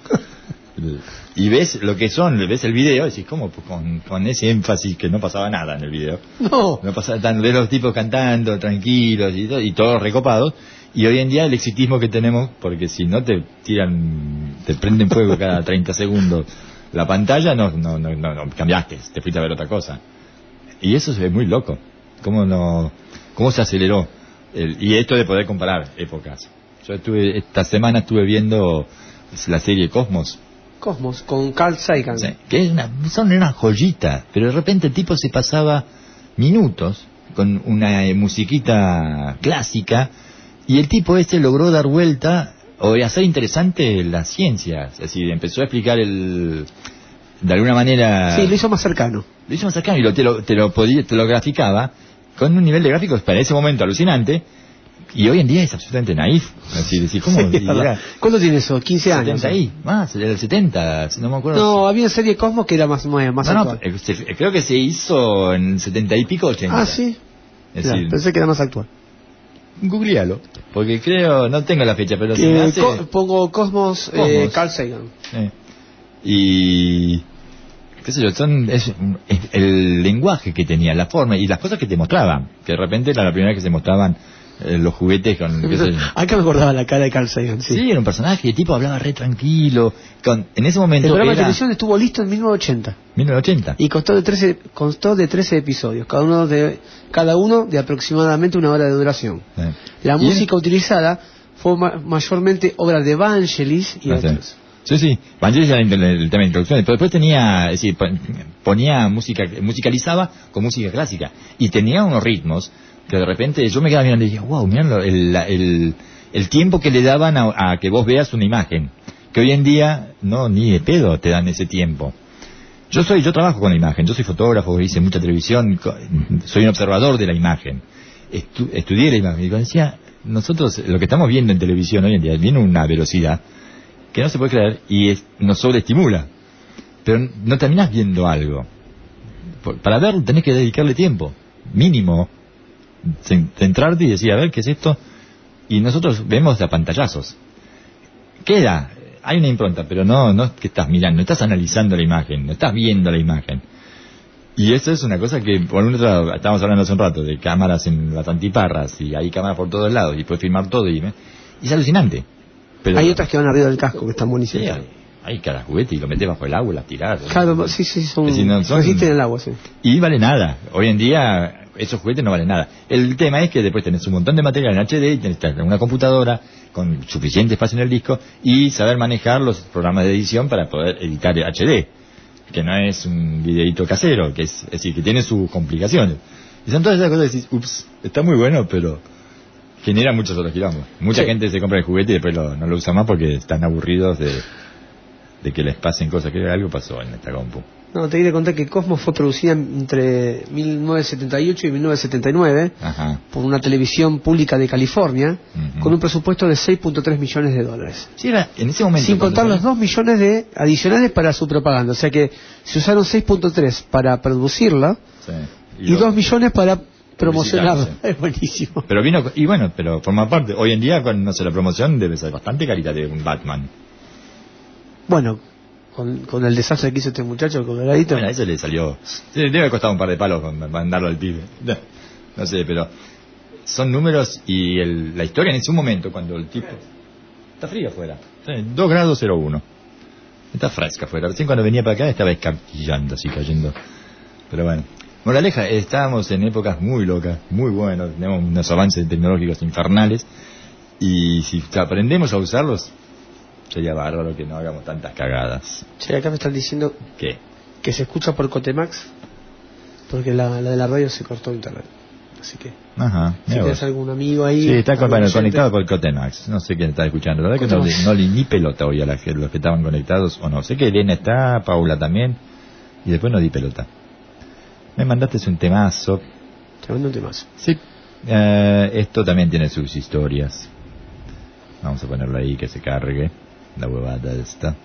Y ves lo que son, ves el video y decís, ¿cómo? Pues con, con ese énfasis que no pasaba nada en el video. No. No pasaba tan, ves los tipos cantando, tranquilos y, todo, y todos recopados. Y hoy en día el exitismo que tenemos, porque si no te tiran, te prenden fuego cada treinta segundos la pantalla, no, no, no, no, no, cambiaste, te fuiste a ver otra cosa. Y eso se ve muy loco. ¿Cómo no, cómo se aceleró? El, y esto de poder comparar épocas. Yo estuve, esta semana estuve viendo la serie Cosmos. Cosmos, con Carl Sagan. Sí, que es una, son una joyita, pero de repente el tipo se pasaba minutos con una eh, musiquita clásica y el tipo este logró dar vuelta o hacer interesante la ciencia, es decir, empezó a explicar el, de alguna manera, Sí, lo hizo más cercano. lo hizo más cercano y lo, te, lo, te, lo podía, te lo graficaba con un nivel de gráficos para ese momento alucinante. Y hoy en día es absolutamente naif. Así decir, ¿cómo? Sí, Y era ¿Cuánto tiene eso? quince años. setenta ahí, más, era el setenta, no me acuerdo. No, había una serie Cosmos que era más, más, más No, no, actual. eh, se- creo que se hizo en setenta y pico, ochenta. Ah, sí. Es Mirá, decir, pensé que era más actual. googlealo, porque creo, no tengo la fecha, pero se me Eh, hace... Co- pongo Cosmos, eh, Cosmos. Carl Sagan. eh. Y... qué sé yo, son, es, es el lenguaje que tenía, la forma y las cosas que te mostraban, que de repente era la primera vez que se mostraban eh, los juguetes con... qué sé yo. Acá me acordaba la cara de Carl Sagan, sí. Sí, era un personaje, el tipo hablaba re tranquilo, con, en ese El momento programa de era televisión estuvo listo en mil novecientos ochenta mil novecientos ochenta. y constó de trece, constó de trece episodios, cada uno de cada uno de aproximadamente una hora de duración. Eh. La Y- música utilizada fue ma- mayormente obras de Vangelis y Ah, sí. otros. Sí, sí. Vangelis era el, el tema de introducción. Pero después tenía, es decir, pon- ponía música, musicalizaba con música clásica. Y tenía unos ritmos que de repente yo me quedaba mirando y decía, wow, mirá lo- el, la- el, el tiempo que le daban a, a que vos veas una imagen. Que hoy en día, no, ni de pedo te dan ese tiempo. Yo soy, yo trabajo con la imagen, yo soy fotógrafo, hice mucha televisión, co- soy un observador de la imagen. Estu- estudié la imagen. Y cuando decía, nosotros, lo que estamos viendo en televisión hoy en día, viene una velocidad que no se puede creer y es, nos sobreestimula. Pero no terminás viendo algo. Por- para verlo tenés que dedicarle tiempo, mínimo, cen- centrarte y decir, a ver, ¿qué es esto? Y nosotros vemos a pantallazos. Queda, hay una impronta, pero no, no es que estás mirando, no estás analizando la imagen, no estás viendo la imagen. Y eso es una cosa que, por un otro, estábamos hablando hace un rato, de cámaras en las antiparras, y hay cámaras por todos lados, y puedes filmar todo, y, y es alucinante. Pero, Hay otras que van arriba del casco que están sí, buenísimas. hay, hay cada juguete y lo metes bajo el agua y las tirás. Claro, sí, sí, son, Es decir, no, son- resisten el agua, sí. Y vale nada. Hoy en día esos juguetes no valen nada. El tema es que después tenés un montón de material en H D y tenés una computadora con suficiente espacio en el disco y saber manejar los programas de edición para poder editar H D, que no es un videíto casero, que es, es decir, que tiene sus complicaciones. Y son todas esas cosas que decís, ups, está muy bueno, pero genera muchos otros quilombos. Mucha Sí. gente se compra el juguete y después lo- no lo usa más porque están aburridos de, de que les pasen cosas. Que algo pasó en esta compu. No, te quería contar que Cosmos fue producida entre mil novecientos setenta y ocho y mil novecientos setenta y nueve Ajá. por una televisión pública de California Ujú. con un presupuesto de seis punto tres millones de dólares. Sí, era en ese momento. Sin cuando contar los salió- dos millones de adicionales para su propaganda. O sea que se usaron seis punto tres para producirla Sí. y, lo- dos millones para promocionarla. Publicitarse. Es buenísimo. Pero vino, y bueno, pero forma parte. Hoy en día, cuando no sé, la promoción debe ser bastante carita de un Batman. Bueno, con, con el desastre que hizo este muchacho, con Coloradito. Bueno, a ese le salió. Sí, debe haber costado un par de palos con mandarlo al pibe. No, no sé, pero son números y el, la historia en ese momento, cuando el tipo. Está frío afuera. dos grados cero uno. Está fresca afuera. Recién cuando venía para acá estaba escarquillando, así cayendo. Pero bueno. Moraleja, estábamos en épocas muy locas, muy buenas. Tenemos unos avances tecnológicos infernales. Y si aprendemos a usarlos, sería bárbaro que no hagamos tantas cagadas. Che, acá me están diciendo ¿Qué? que se escucha por Cotemax, porque la, la de la radio se cortó internet. Así que, Ajá. si tienes algún amigo ahí... Sí, está algún bueno, oyente, conectado por Cotemax. No sé quién está escuchando. La verdad que no, Cotemax. no le ni pelota hoy a la, los que estaban conectados o no. Sé que Elena está, Paula también. Y después no di pelota. Me mandaste un temazo. Te mando un temazo. Sí. Eh, esto también tiene sus historias. Vamos a ponerlo ahí que se cargue. La huevada esta.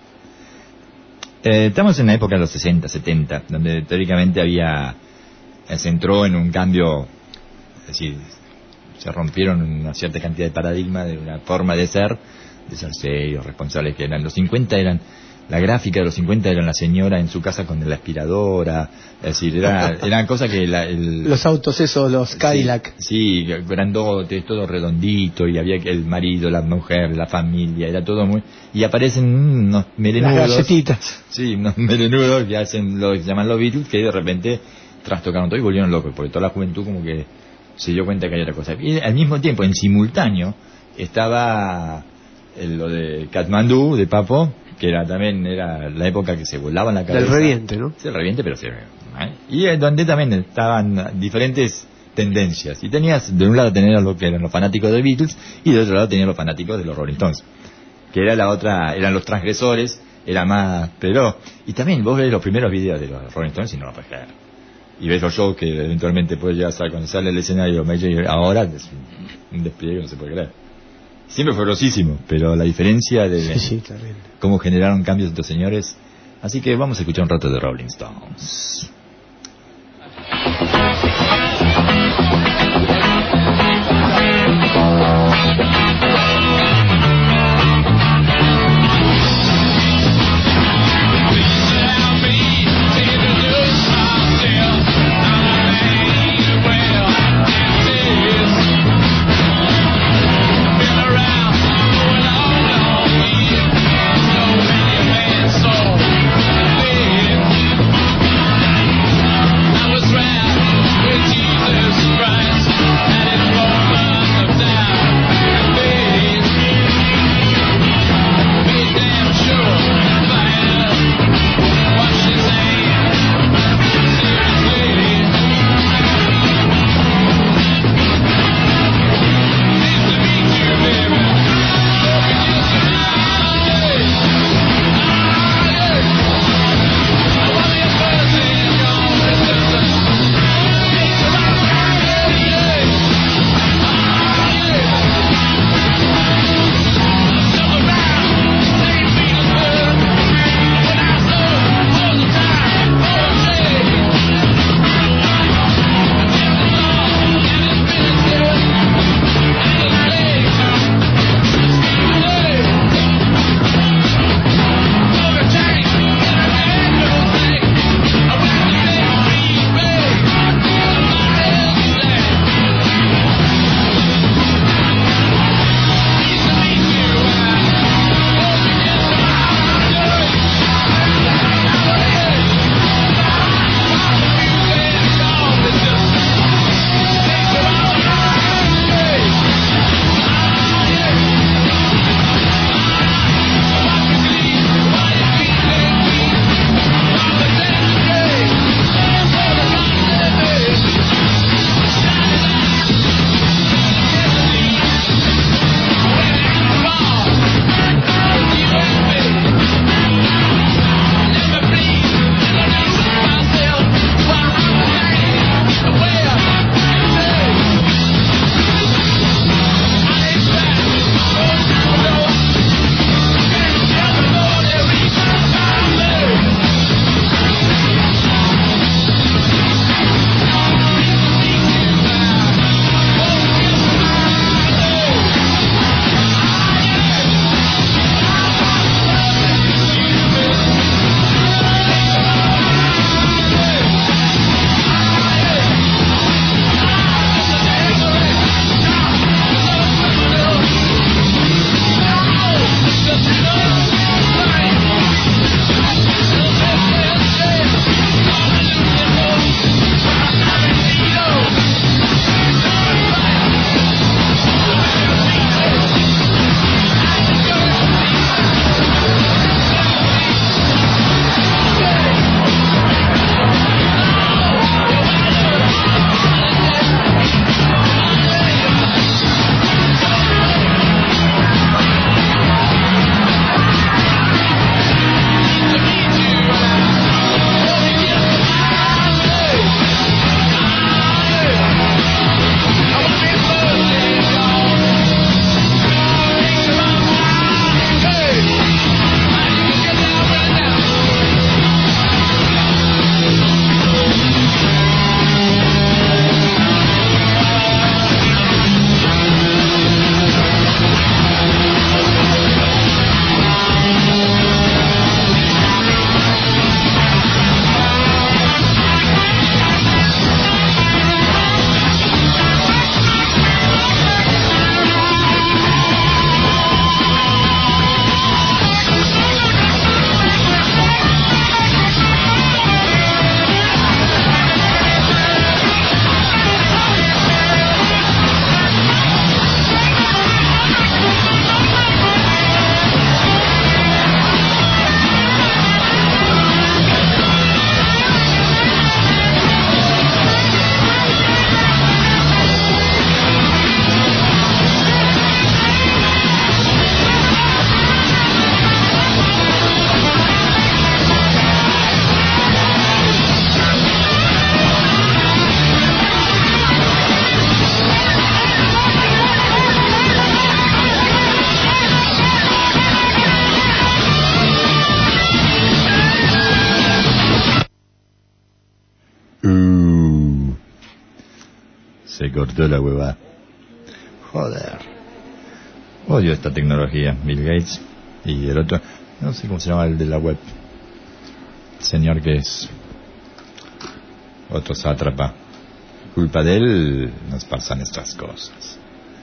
Eh, estamos en la época de los sesenta, setenta, donde teóricamente había... eh, se entró en un cambio... Es decir, se rompieron una cierta cantidad de paradigmas de una forma de ser, de ser serios, responsables, que eran los cincuenta eran, la gráfica de los cincuenta era la señora en su casa con la aspiradora, es decir, era, eran cosas que la, el, Los autos esos, los Cadillac. Sí, sí, grandotes, todo redondito, y había que el marido, la mujer, la familia, era todo muy... Y aparecen unos melenudos... Las galletitas. Sí, unos melenudos que hacen lo que se llaman los Beatles, que de repente trastocaron todo y volvieron locos, porque toda la juventud como que se dio cuenta que hay otra cosa. Y al mismo tiempo, en simultáneo, estaba el- lo de Katmandú, de Papo, que era también era la época que se volaba en la cabeza. Del reviente, ¿no? Sí, el reviente, pero sí. ¿eh? Y eh, donde también estaban diferentes tendencias. Y tenías, de un lado tenías lo que eran los fanáticos de Beatles, y de otro lado tenías los fanáticos de los Rolling Stones. Que era la otra, eran los transgresores, era más, pero, y también vos ves los primeros videos de los Rolling Stones y no lo puedes creer. Y ves los shows que eventualmente puede llegar a estar cuando sale el escenario Mick Jagger, ahora es un, un despliegue que no se puede creer. Siempre fue grosísimo, pero la diferencia de Sí, sí, terrible. cómo generaron cambios estos señores. Así que vamos a escuchar un rato de Rolling Stones. So Uh, se cortó la hueva. Joder. Odio esta tecnología. Bill Gates y el otro, no sé cómo se llama el de la web. El señor que es otro sátrapa. Culpa de él nos pasan estas cosas.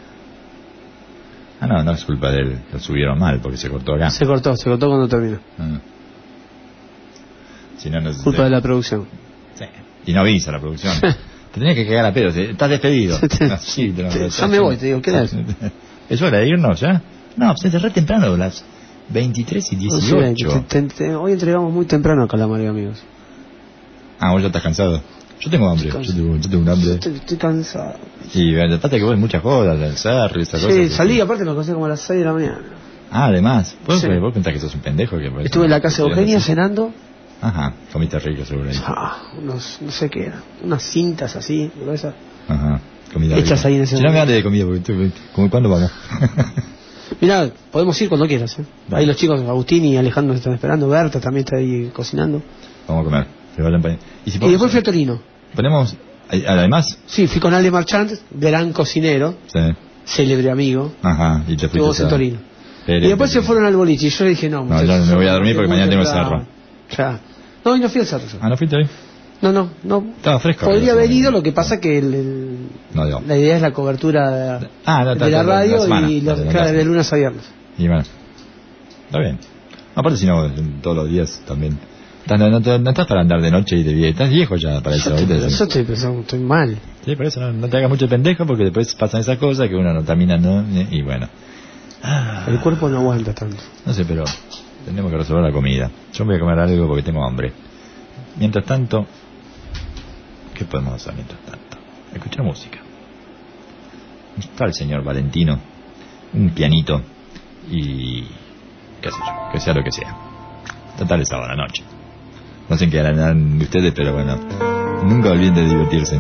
Ah, no, no es culpa de él. Lo subieron mal porque se cortó acá. Se cortó, se cortó cuando terminó. Ah. Si no, no Culpa de la producción. Sí. Y no avisa la producción. Te tenías que cagar a pedos. Estás despedido. Ah, sí, te lo- Te- ya me voy, te digo, ¿qué tal? ¿Es hora de irnos ya? No, pues es re temprano, las veintitrés y dieciocho. Te- te- te- hoy entregamos muy temprano a Calamari, amigos. Ah, vos ya estás cansado. Yo tengo hambre. Yo tengo, yo tengo un hambre. Estoy, estoy cansado. Y bueno, aparte que vos muchas jodas, del cerro y esas cosas. Sí, salí, aparte me acosté como a las seis de la mañana. Ah, además. ¿Vos, Sí. vos pensás que sos un pendejo? Que por eso Estuve en la casa de estoy Eugenia así? cenando. Ajá, comiste rico seguro ahí. Ah, unos, no sé qué era. Unas cintas así, gruesas. Ajá, comida Hechas rica. ahí en ese Si no me momento. hables de comida, porque estoy, como cuándo vamos. Mirá, podemos ir cuando quieras. ¿eh? Dale. Ahí los chicos, Agustín y Alejandro están esperando. Berta también está ahí cocinando. Vamos a comer. Se vayan para ahí. Y, si Y después fui a ponemos, Torino. ponemos, además, Sí, fui con Ale Marchand, gran cocinero, sí, célebre amigo. ajá, y te Estuvo fuiste en a Torino. Pérez, Y después se fueron al boliche. Y yo le dije, no, No, muchachos, yo me voy a dormir porque muy mañana tengo el temprano. Ya. No, y no fui al cerro yo. Ah, ¿no fuiste hoy? No, no, no. Estaba fresco. Podría pero- haber ido, lo que pasa que el, el- No, digo. la idea es la cobertura de, Ah, no, está- de la está- la radio semana, y los, la- la- claro, la- de lunes a viernes. Y bueno, está bien. Aparte, si no, todos los días también. No, no, no, no estás para andar de noche y de viejo. Estás viejo ya para eso. Yo, ¿viste? estoy, yo estoy pensando, estoy mal. Sí, por eso no, no te hagas mucho pendejo porque después pasan esas cosas que uno no termina, ¿no? Y bueno. Ah, El cuerpo no aguanta tanto. no sé, pero tenemos que resolver la comida. Yo me voy a comer algo porque tengo hambre. Mientras tanto, ¿qué podemos hacer mientras tanto? Escuchar música. Está el señor Valentino, un pianito y qué sé yo, que sea lo que sea. Total es sábado a la noche. No sé en qué harán ustedes, pero bueno, nunca olviden de divertirse.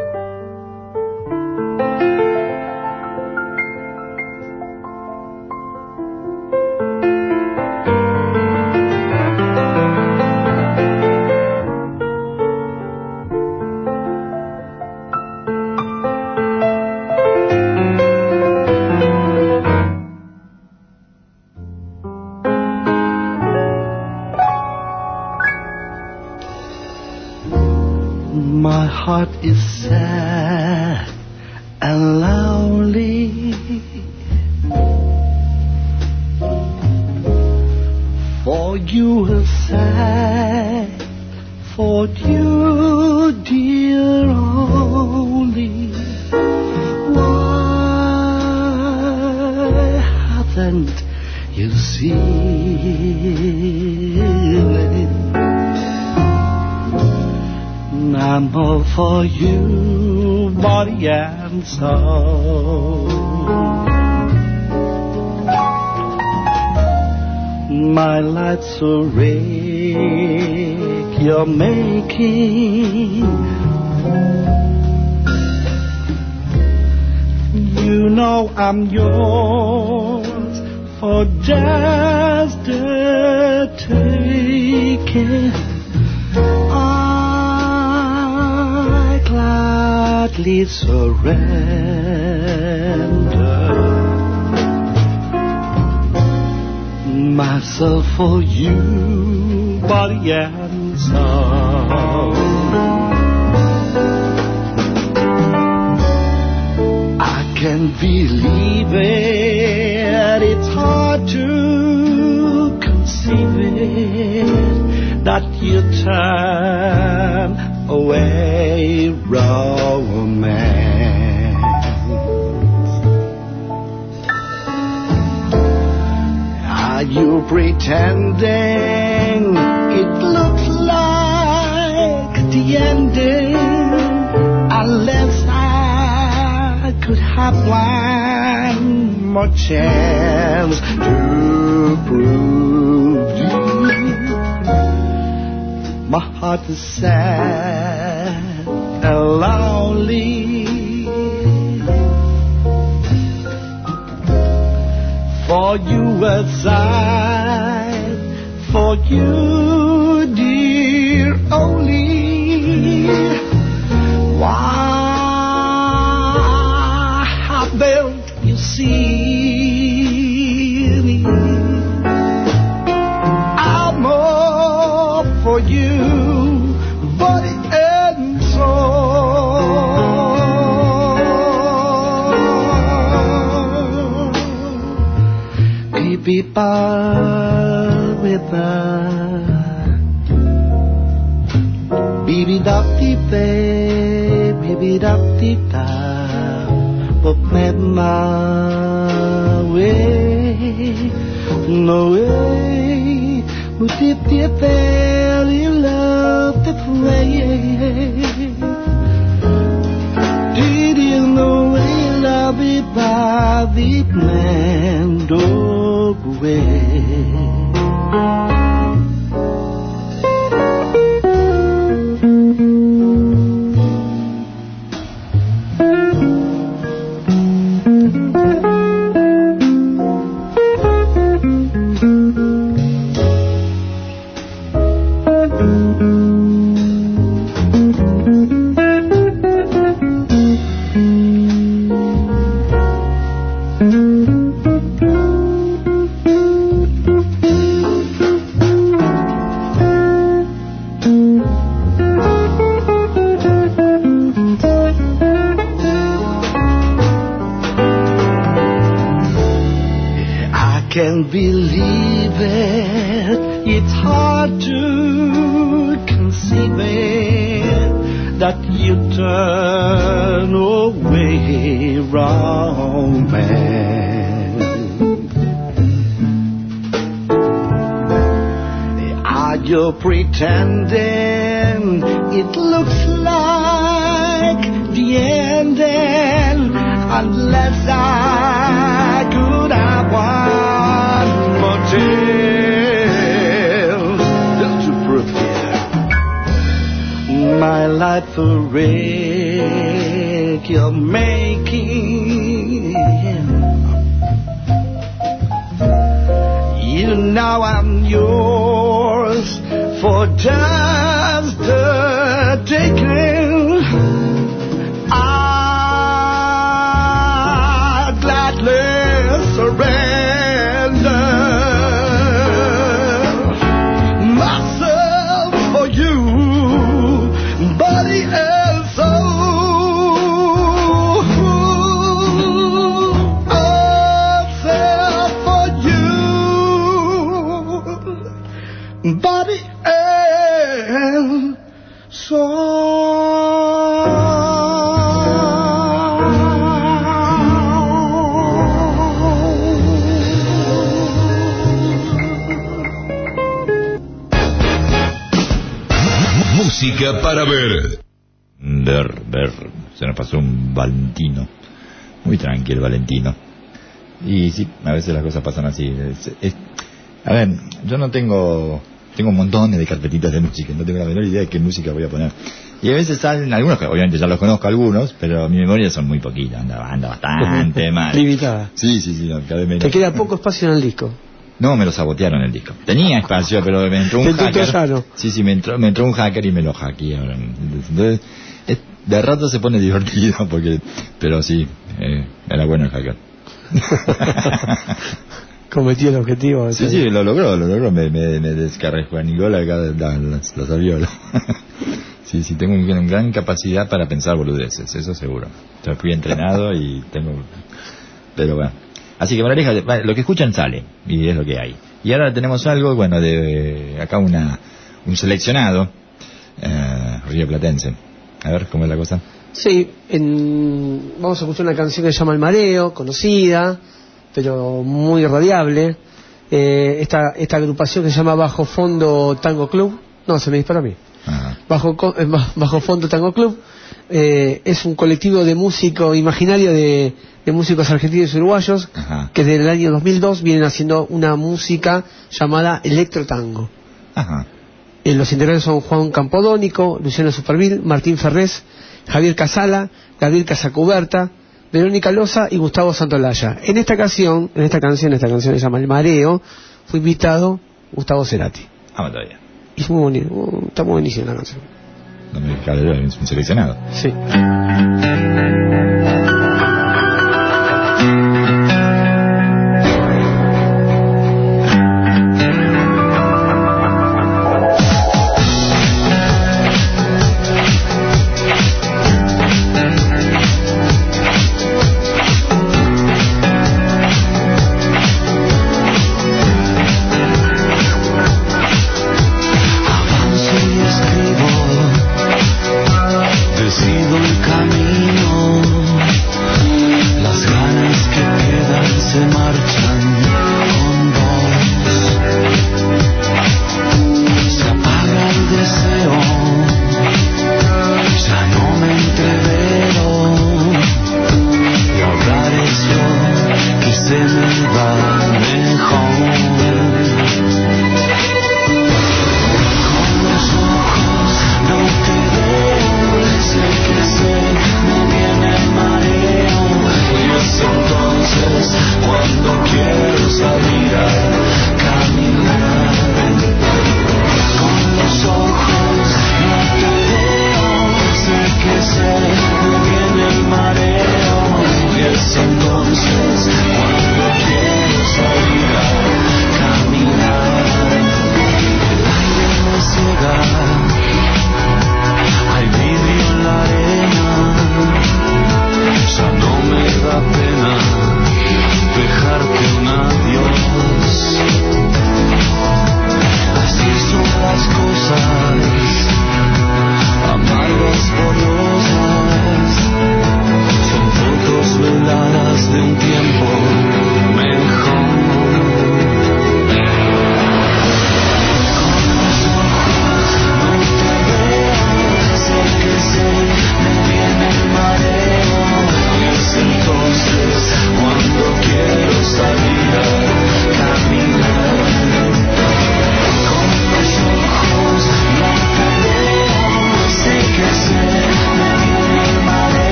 My heart is sad and lonely, for you are sad, for you, dear, only. Why haven't you seen it? I'm all for you, body and soul. My life's a wreck you're making. You know I'm yours for just the taking. I gladly surrender myself for you, body and soul. I can't believe it, it's hard to conceive it, that you turn away romance. Are you pretending it looks like the ending? Unless I could have one more chance to prove to you my heart is sad and lonely, for you aside, for you, dear, only. bar with a baby dop dee bay, baby dop dee da, but met my way, no way, but dip dip fell in love the play. Did you know I'll be by the man doorway? Can't believe it, it's hard to conceive it, that you turn away, wrong man. Are you pretending it looks like the ending, unless I could have one just to prepare my life a wreck you're making. You know I'm yours for just the taking. I'd gladly surrender myself for you, body and soul. Myself for you, body and Música para ver. Ver, ver. Se nos pasó un Valentino. Muy tranquilo, Valentino. Y sí, a veces las cosas pasan así. Es, es, a ver, yo no tengo... Tengo montones de carpetitas de música. No tengo la menor idea de qué música voy a poner. Y a veces salen algunos, que obviamente ya los conozco algunos, pero mi memoria son muy poquitas. Anda, anda bastante mal. Limitada. Sí, sí, sí. No, cada vez menos. Te queda poco espacio en el disco. No, me lo sabotearon el disco. Tenía espacio, pero me entró un hacker. Sí, sí, me entró, me entró un hacker y me lo hackearon. Entonces, es, de rato se pone divertido, porque, pero sí, eh, era bueno el hacker. Cometió el objetivo. Sí, sí, lo logró, lo logró. Me, me, me descargó a Nicola acá las, las, las aviolas. Sí, sí, tengo una gran capacidad para pensar boludeces, eso seguro. Yo fui entrenado y tengo... Pero bueno. Así que, Moraleja, lo que escuchan sale, y es lo que hay. Y ahora tenemos algo, bueno, de acá una un seleccionado, eh, rioplatense. A ver, ¿cómo es la cosa? Sí, en, vamos a escuchar una canción que se llama El Mareo, conocida, pero muy radiable. Eh, esta, esta agrupación que se llama Bajo Fondo Tango Club, no, se me disparó a mí. Ajá. Bajo, eh, Bajo Fondo Tango Club, eh, es un colectivo de músico imaginario de, de músicos argentinos y uruguayos. Ajá. Que desde el año dos mil dos vienen haciendo una música llamada electrotango. Ajá. Eh, los integrantes son Juan Campodónico, Luciano Superville, Martín Ferrés, Javier Casala, Gabriel Casacuberta, Verónica Loza y Gustavo Santolaya. En esta canción, en esta canción, esta canción se llama El Mareo, fue invitado Gustavo Cerati. Ah, todavía. Y es muy bonito, está muy buenísima la canción. No me cabe, es un seleccionado. Sí.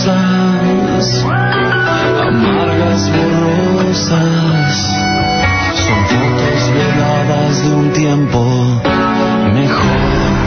cosas amargas, borrosas, son fotos veladas de un tiempo mejor.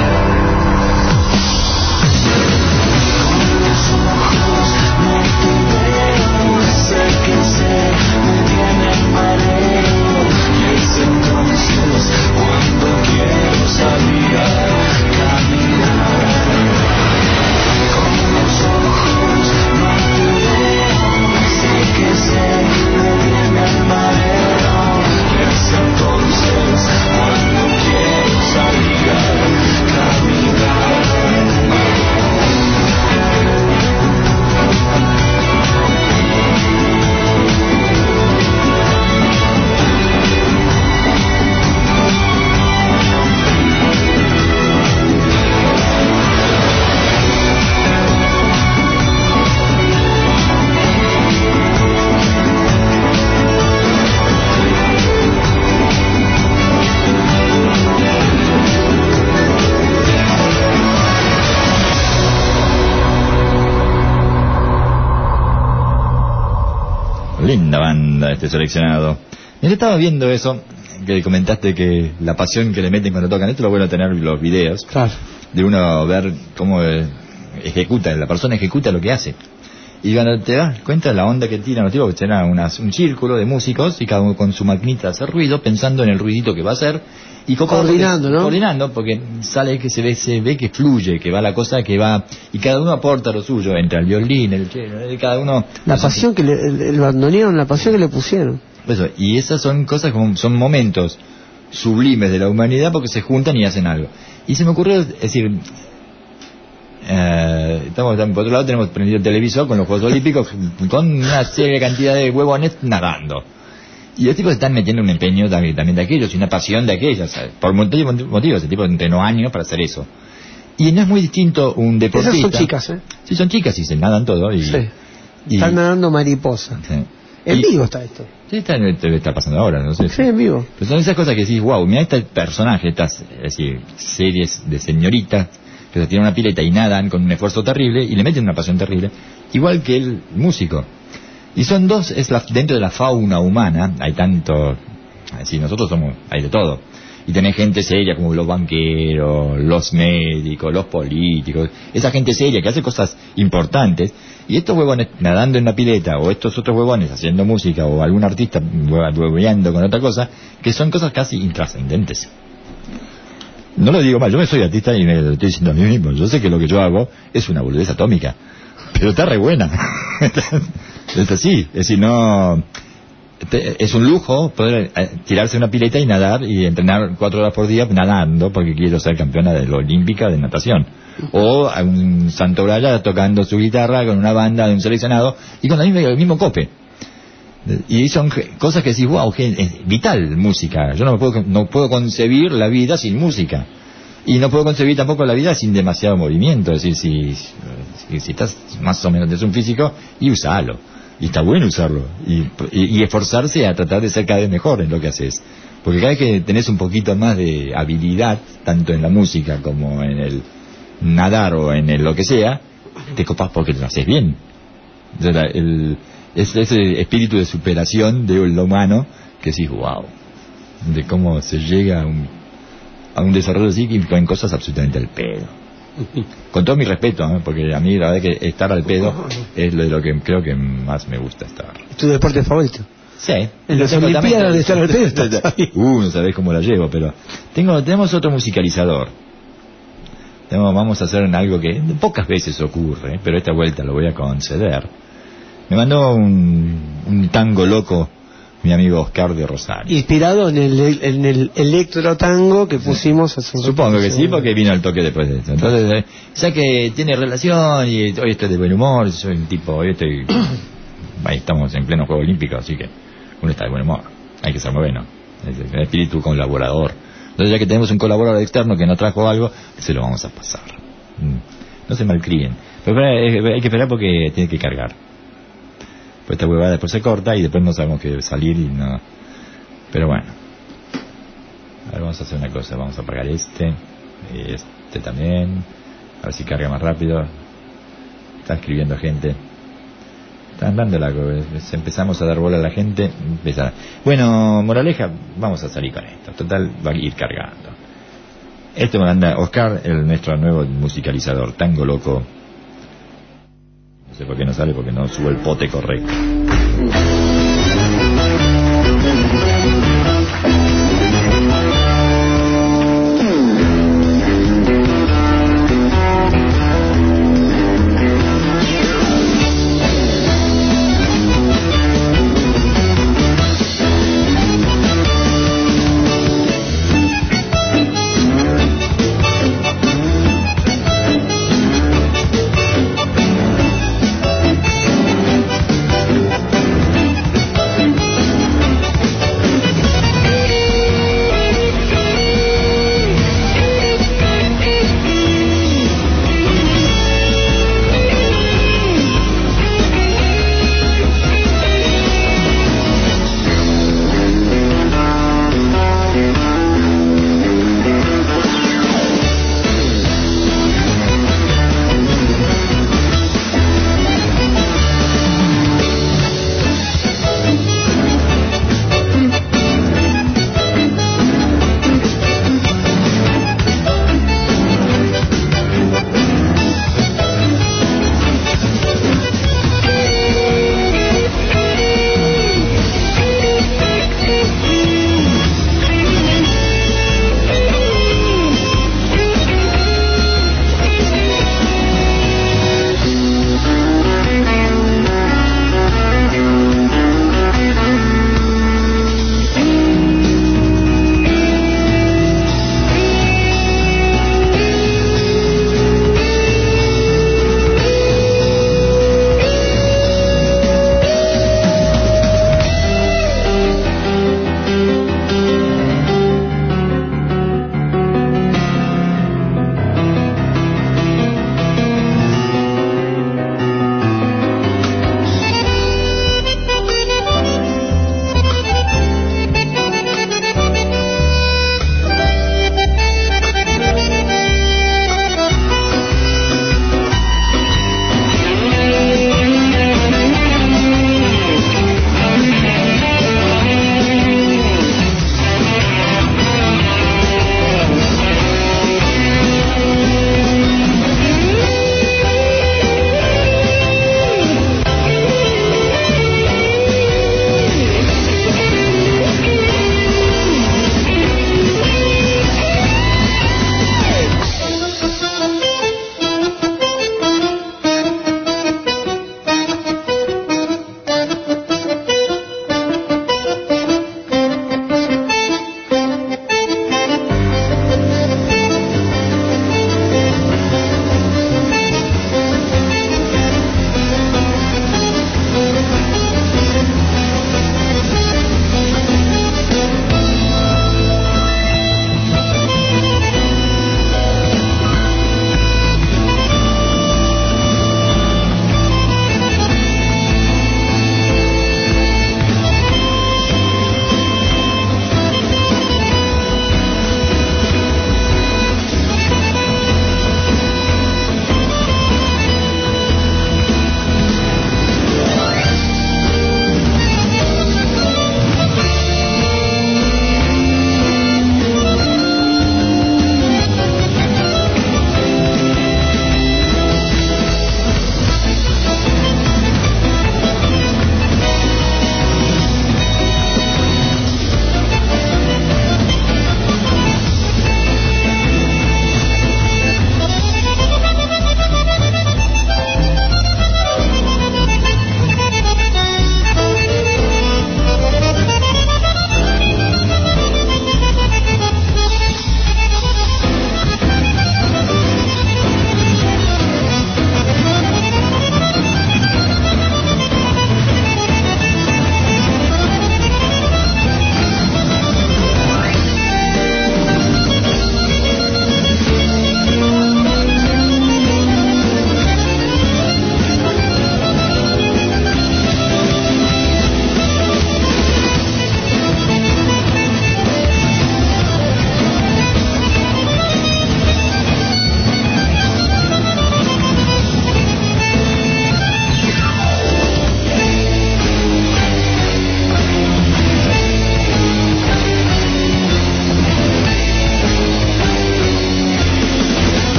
Con los ojos no te veo, sé que sé, me viene el mareo, y es entonces cuando quiero salir a caminar. Con los ojos no te veo, sé que sé, me viene el mareo, y es entonces cuando quiero salir a caminar. Linda banda este seleccionado. Yo estaba viendo eso, que comentaste que la pasión que le meten cuando tocan esto, lo bueno tener los videos. Claro. De uno ver cómo eh, ejecuta, la persona ejecuta lo que hace. Y cuando te das cuenta de la onda que tiran los tipos, que será unas, un círculo de músicos y cada uno con su maquinita hace ruido, pensando en el ruidito que va a hacer. Y coordinando, ¿no? Coordinando, porque sale que se ve, se ve que fluye, que va la cosa que va, y cada uno aporta lo suyo, entre el violín, el cello, cada uno. La pasión que le, el, el bandoneón, la pasión que le pusieron. Eso, y esas son cosas como, son momentos sublimes de la humanidad porque se juntan y hacen algo. Y se me ocurrió, es decir, eh, estamos, por otro lado tenemos prendido el televisor con los Juegos Olímpicos, con una serie cantidad de huevones nadando. Y los tipos están metiendo un empeño también, también de aquellos y una pasión de aquellos, ¿sabes? Por muchos motivos. El tipo entrenó años para hacer eso. Y no es muy distinto un deportista. Esas son chicas, ¿eh? Sí, son chicas y se nadan todo. Y, sí. Y, están nadando mariposa. Sí. En Y, vivo está esto. Sí, está, está pasando ahora, no sé. Sí, en vivo. Pero son esas cosas que decís, wow, mira este personaje, estas es decir, series de señoritas que se tiran una pileta y nadan con un esfuerzo terrible y le meten una pasión terrible, igual que el músico. Y son dos, es la, dentro de la fauna humana, hay tanto, es decir, nosotros somos, hay de todo. Y tenés gente seria como los banqueros, los médicos, los políticos, esa gente seria que hace cosas importantes. Y estos huevones nadando en la pileta, o estos otros huevones haciendo música, o algún artista hueveando con otra cosa, que son cosas casi intrascendentes. No lo digo mal, yo me soy artista y me lo estoy diciendo a mí mismo. Yo sé que lo que yo hago es una boludez atómica, pero está re buena. Es así, es decir, no... Es un lujo poder tirarse una pileta y nadar y entrenar cuatro horas por día nadando porque quiero ser campeona de la olímpica de natación. O a un Santo Braya tocando su guitarra con una banda de un seleccionado y con el mismo, el mismo cope. Y son cosas que decís, wow, es vital música. Yo no me puedo, no puedo concebir la vida sin música. Y no puedo concebir tampoco la vida sin demasiado movimiento. Es decir, si, si, si estás más o menos, es un físico, y usalo. Y está bueno usarlo. Y, y, y esforzarse a tratar de ser cada vez mejor en lo que haces. Porque cada vez que tenés un poquito más de habilidad, tanto en la música como en el nadar o en el lo que sea, te copas porque lo haces bien. O sea, el, es ese espíritu de superación de lo humano que decís, wow, de cómo se llega a un, a un desarrollo así y con cosas absolutamente al pedo. Con todo mi respeto, ¿eh? Porque a mí la verdad que estar al pedo es lo de lo que creo que más me gusta estar. ¿Es tu deporte favorito? Sí. En las Olimpiadas de estar al pedo. Uh, no sabés cómo la llevo, pero tengo tenemos otro musicalizador. Tenemos, vamos a hacer algo que pocas veces ocurre, pero esta vuelta lo voy a conceder. Me mandó un, un tango loco mi amigo Oscar de Rosario. Inspirado en el, en el electro tango que pusimos hace un Supongo que sí, porque vino el toque después de eso. Entonces, eh, ya que tiene relación y hoy estoy de buen humor, soy un tipo, hoy estoy... Ahí estamos en pleno Juego Olímpico, así que uno está de buen humor. Hay que ser bueno. Es el espíritu colaborador. Entonces, ya que tenemos un colaborador externo que nos trajo algo, se lo vamos a pasar. No se malcríen. Pero hay que esperar porque tiene que cargar. Pues esta huevada después se corta y después no sabemos qué salir y no... Pero bueno. A ver, vamos a hacer una cosa. Vamos a apagar este. Y este también. A ver si carga más rápido. Está escribiendo gente. Están dando la... Empezamos a dar bola a la gente. Empieza. Bueno, moraleja, vamos a salir con esto. Total, va a ir cargando. Esto me manda Oscar, el nuestro nuevo musicalizador, Tango Loco. No sé por qué no sale, porque no subo el pote correcto. Thank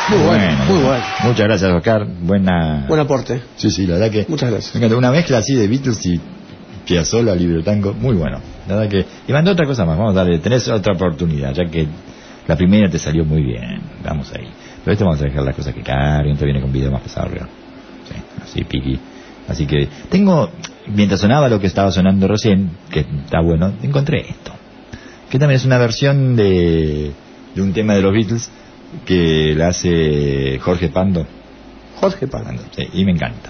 Muy bueno, muy bueno. Muchas gracias, Oscar. Buena... Buen aporte. Sí, sí, la verdad que... Muchas gracias. Me encanta. Una mezcla así de Beatles y Piazzolla, Libre Tango. Muy bueno. La verdad que... Y mandó otra cosa más. Vamos a darle... Tenés otra oportunidad, ya que la primera te salió muy bien. Vamos ahí. Pero esto vamos a dejar las cosas que carguen. Esto viene con video más pesado, ¿no? Sí, así, piqui. Así que... Tengo... Mientras sonaba lo que estaba sonando recién, que está bueno, encontré esto. Que también es una versión de... de un tema de los Beatles que la hace Jorge Pando. Jorge Pando. Sí, y me encanta.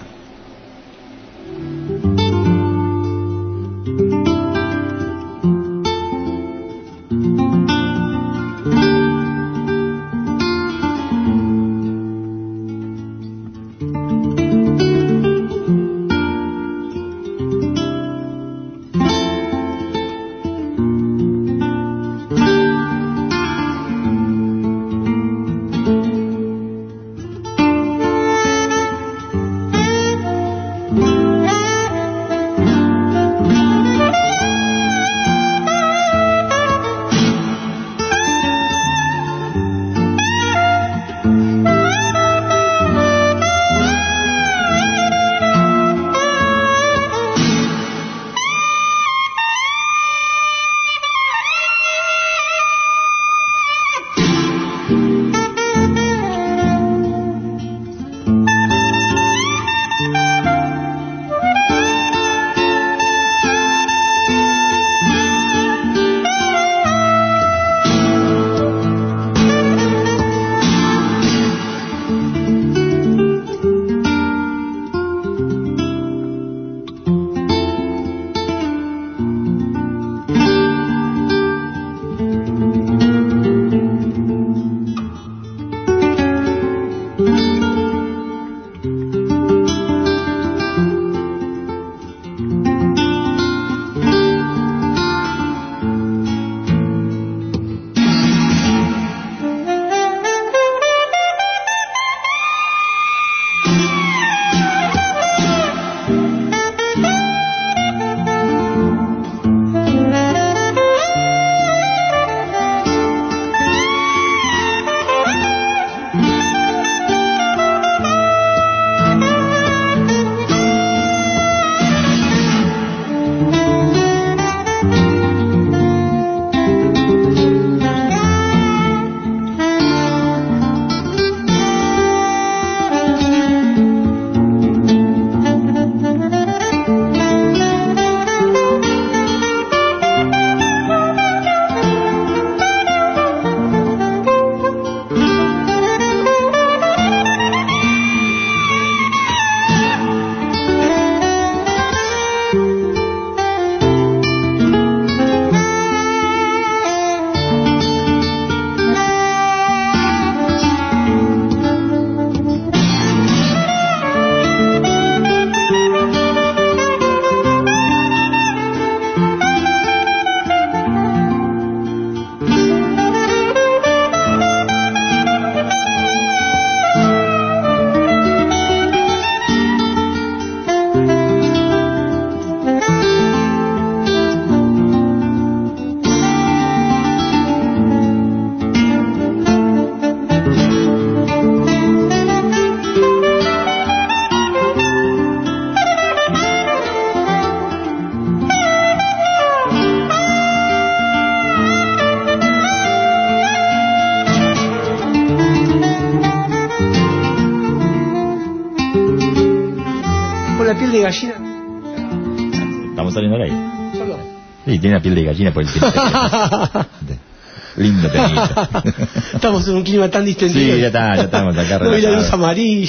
piel de gallina. Estamos saliendo de ahí. Solo. Sí, tiene la piel de gallina por el tiempo. Lindo temita. Estamos en un clima tan distendido. Sí, ya está, ya estamos acá no vi la luz relajados. amarilla.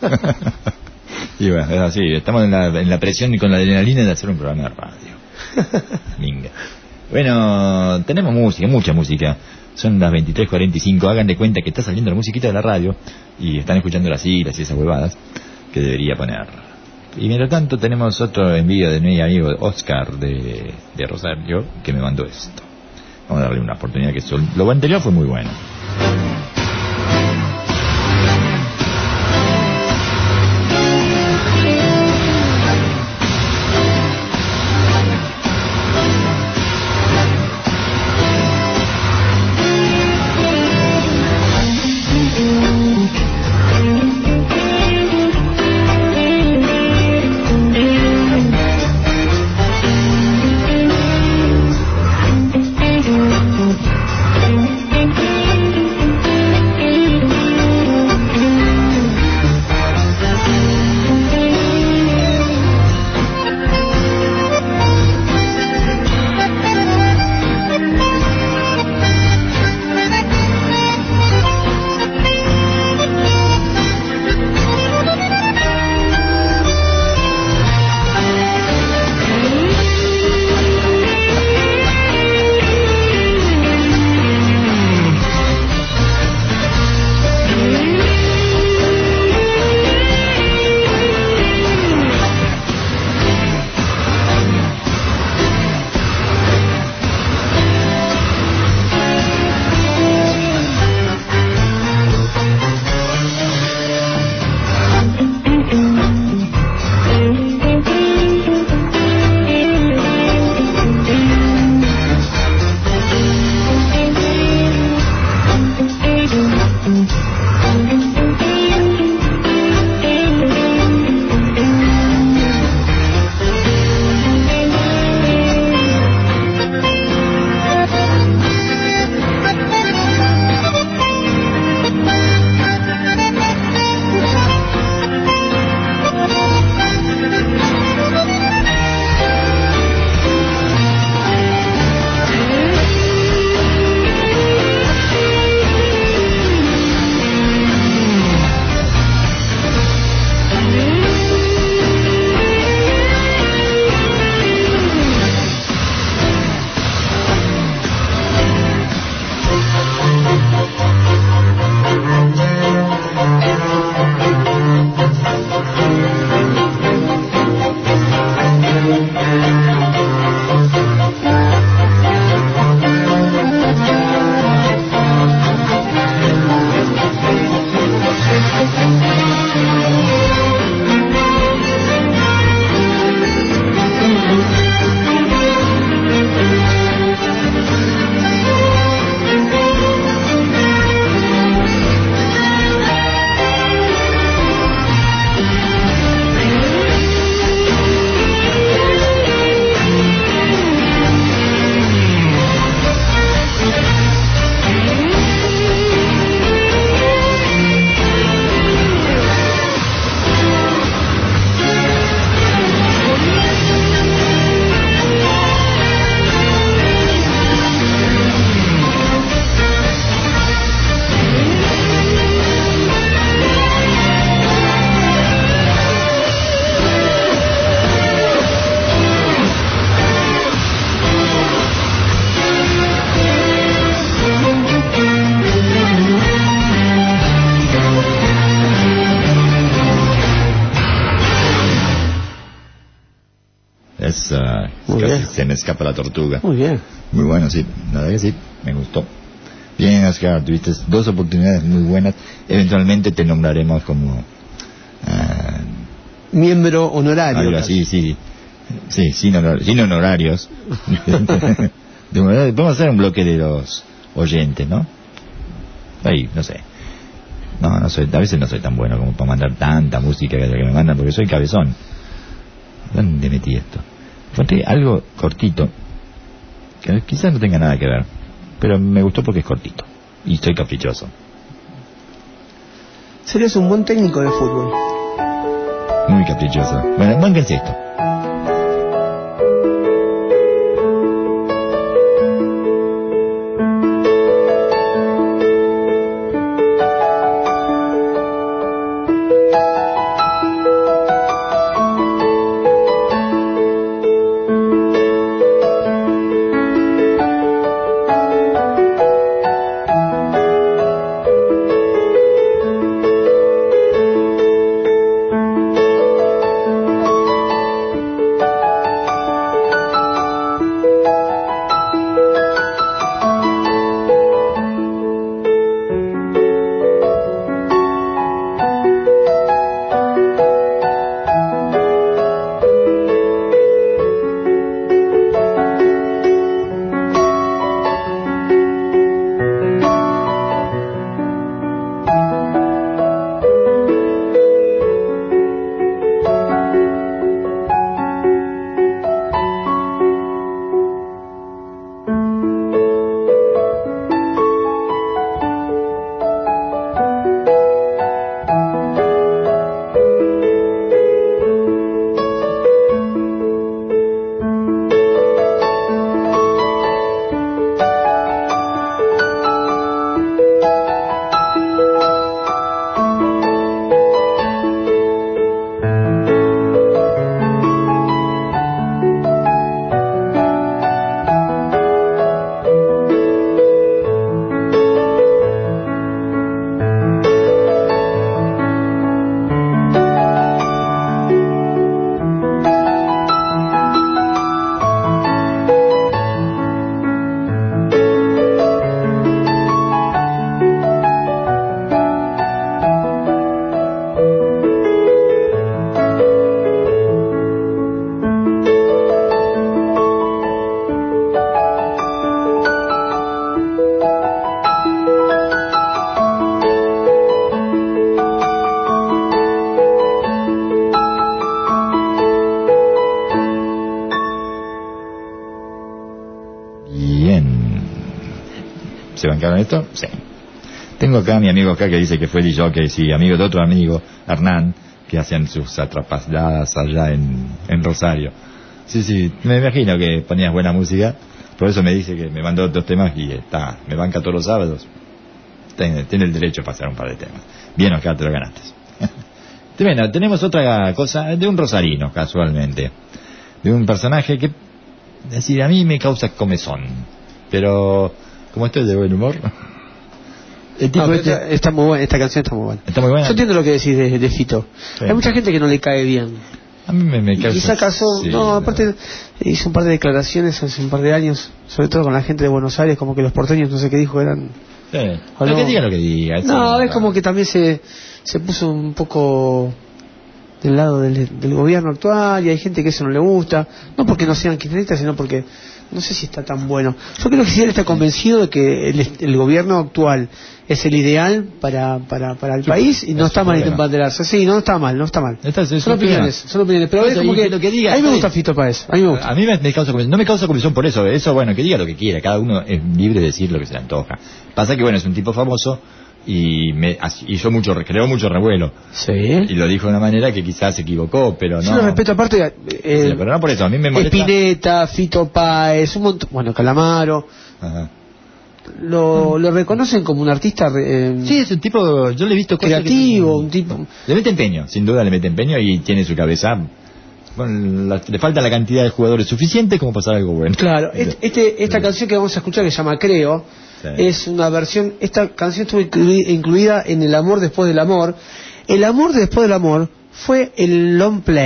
Y bueno, es así, estamos en la, en la presión y con la adrenalina de hacer un programa de radio. Minga. Bueno, tenemos música, mucha música. Son las veintitrés cuarenta y cinco. Hagan de cuenta que está saliendo la musiquita de la radio y están escuchando las siglas y esas huevadas que debería poner. Y mientras tanto tenemos otro envío de mi amigo Oscar de, de Rosario que me mandó esto. Vamos a darle una oportunidad, que son, lo anterior fue muy bueno. Es, uh, Muy casi bien. se me escapa la tortuga. Muy bien. Muy bueno, sí. La verdad que sí, me gustó. Bien, Oscar, tuviste dos oportunidades muy buenas. Eventualmente te nombraremos como... Uh, Miembro honorario. algo así, sí. Sí, sin, honor, sin honorarios. De verdad, vamos a hacer un bloque de los oyentes, ¿no? Ahí, no sé. No, no soy, a veces no soy tan bueno como para mandar tanta música que me mandan, porque soy cabezón. ¿Dónde metí esto? Encontré algo cortito, que quizás no tenga nada que ver, pero me gustó porque es cortito. Y soy caprichoso. Serías un buen técnico de fútbol. Muy caprichoso. Bueno, mánguense esto. ¿Se bancaron esto? Sí. Tengo acá a mi amigo acá que dice que fue D J, que sí, amigo de otro amigo, Hernán, que hacían sus atrapadas allá en, en Rosario. Sí, sí, me imagino que ponías buena música, por eso me dice que me mandó dos temas y está, me banca todos los sábados. Tiene, tiene el derecho a pasar un par de temas. Bien, Oscar, te lo ganaste. Bueno, tenemos otra cosa de un rosarino, casualmente. De un personaje que, es decir, a mí me causa comezón. Pero, como estoy de buen humor... El tipo No, este, pero- está muy buena, esta canción está muy buena. Está muy buena. Yo entiendo lo que decís de, de Fito. Sí. Hay mucha gente que no le cae bien. A mí me, me Y causa... quizá casó, sí, no, aparte hizo un par de declaraciones hace un par de años, sobre todo con la gente de Buenos Aires, como que los porteños, no sé qué dijo, eran... Sí. ¿O Lo no? que diga lo que diga. eso No, es no- como que también se, se puso un poco del lado del, del gobierno actual y hay gente que eso no le gusta, no porque no sean kirchneristas, sino porque no sé si está tan bueno. Yo creo que sí él está convencido de que el, el gobierno actual es el ideal para, para, para el Su- país y no es está su mal problema. embanderarse. Sí, no está mal, no está mal. Esta es- es Son su problema. opiniones, son opiniones, pero es Eso, como y que, lo que diga, a mí me está gusta bien. Fito Páez, a mí me gusta. A mí me, me causa comezón. No me causa comezón por eso. Eso, bueno, que diga lo que quiera. Cada uno es libre de decir lo que se le antoja. Pasa que, bueno, es un tipo famoso y me hizo mucho, creó mucho revuelo. Sí. Y lo dijo de una manera que quizás se equivocó, pero Yo no. lo respeto aparte, eh, Sí, pero no por eso. A mí me molesta. Spinetta, Fito Páez, un montón, bueno, Calamaro, Ajá. lo, lo reconocen como un artista eh, Sí, es un tipo, yo le he visto cosas creativo, que- un tipo... Le mete empeño, sin duda le mete empeño y tiene su cabeza. Bueno, la- le falta la cantidad de jugadores suficiente como para hacer algo bueno. Claro, este, este- esta canción que vamos a escuchar que se llama Creo, Sí. es una versión, esta canción estuvo inclui- incluida en El amor después del amor. El amor después del amor fue el long play,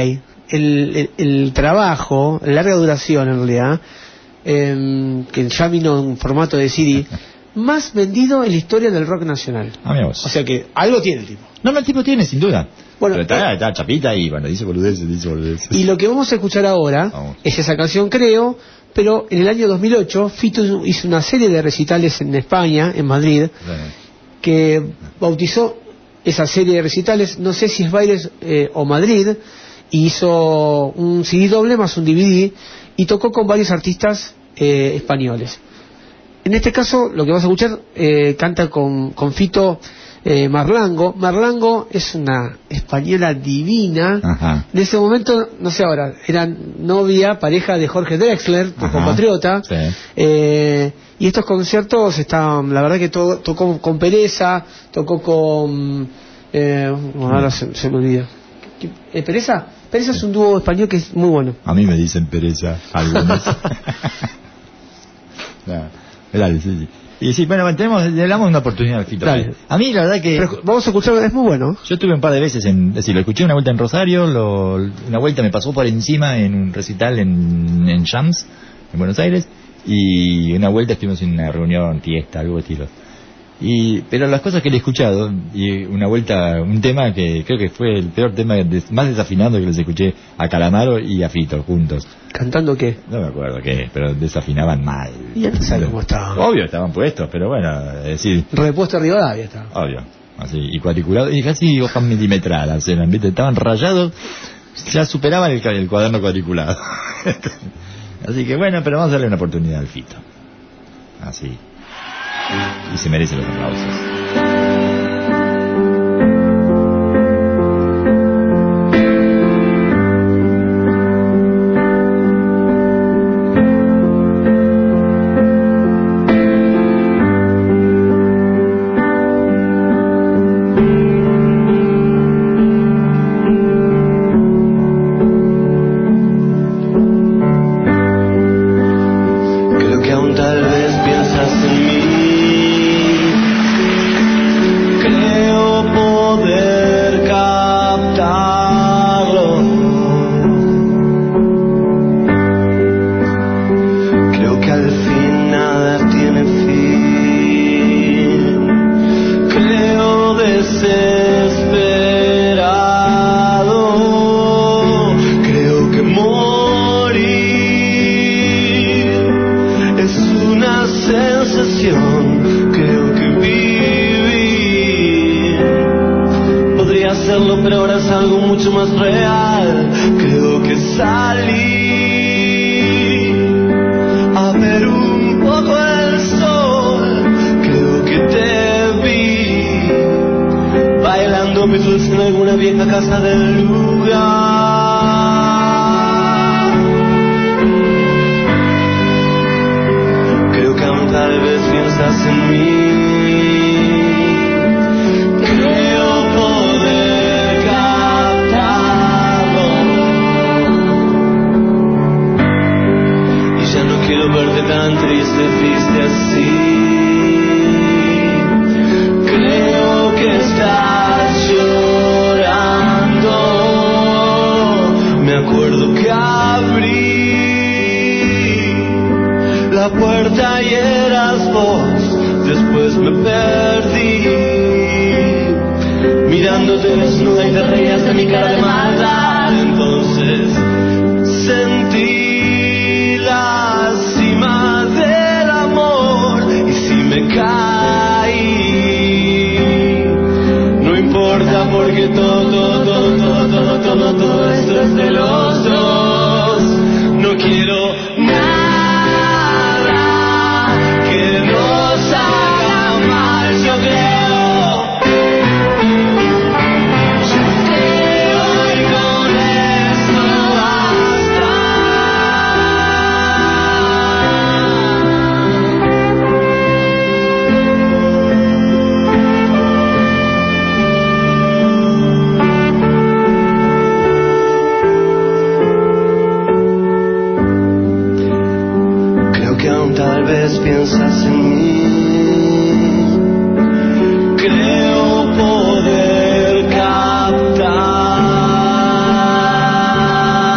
el, el, el trabajo, la larga duración en realidad, eh, que ya vino en formato de C D, más vendido en la historia del rock nacional. Amigos. O sea que algo tiene el tipo. No, no, el tipo tiene, sin duda. Bueno, pero está, eh, está chapita y bueno, dice boludeces, dice boludeces. Y lo que vamos a escuchar ahora Vamos. es esa canción, creo, pero en el año dos mil ocho Fito hizo una serie de recitales en España, en Madrid, Bueno. que bautizó esa serie de recitales, no sé si es Bailes eh, o Madrid, y hizo un C D doble más un D V D y tocó con varios artistas eh, españoles. En este caso, lo que vas a escuchar, eh, canta con, con Fito eh, Marlango. Marlango es una española divina. Ajá. En ese momento, no sé ahora, era novia, pareja de Jorge Drexler, tu Ajá. compatriota. Sí. Eh, y estos conciertos estaban, la verdad que to, tocó con Pereza, tocó con... Eh, bueno, ahora se, se me olvida. ¿Eh, ¿Pereza? Pereza es un dúo español que es muy bueno. A mí me dicen pereza algunos. No. Dale, sí, sí. Y sí, bueno, tenemos, le damos una oportunidad al Fito. Dale. A mí la verdad que... Pero vamos a escucharlo, es muy bueno. Yo estuve un par de veces en... Es decir, lo escuché una vuelta en Rosario, lo, una vuelta me pasó por encima en un recital en, en Shams, en Buenos Aires, y una vuelta estuvimos en una reunión, fiesta, algo de estilo. Y, pero las cosas que le he escuchado, y una vuelta, un tema que creo que fue el peor tema, des, más desafinado que les escuché a Calamaro y a Fito juntos. ¿Cantando qué? No me acuerdo qué, pero desafinaban mal. Y ya no sabe cómo estaban. Obvio, estaban puestos, pero bueno, es decir, Repuesto a Rivadavia está. obvio, así, y cuadriculados, y casi hojas milimetradas eran, ¿viste? Estaban rayados, ya superaban el, el cuaderno cuadriculado. Así que bueno, pero vamos a darle una oportunidad al Fito. Así. Y se merece los aplausos. Creo que aún tal vez piensas en mí. Creo poder captarlo. Creo que al fin nada tiene fin. Creo desesperado. Creo que morir es una sensación. Creo que vivir podría hacerlo, pero ahora es algo mucho más real. Creo que salí a ver un poco el sol. Creo que te vi bailando besos en alguna vieja casa del lugar. Creo que aún tal vez piensas en mí. Creo poder captarlo. Y ya no quiero verte tan triste, triste así. Creo que estás llorando. Me acuerdo que abrí la puerta y eras vos. Después me perdí mirándote desnuda y te reías de mi cara de maldad. Entonces sentí la cima del amor. Y si me caí, no importa porque todo, todo, todo, todo, todo, todo esto es de los dos. No quiero nada que nos haga mal. Yo creo, yo creo y con esto basta. Creo que aún tal vez piensas en mí. Creo poder captarlo.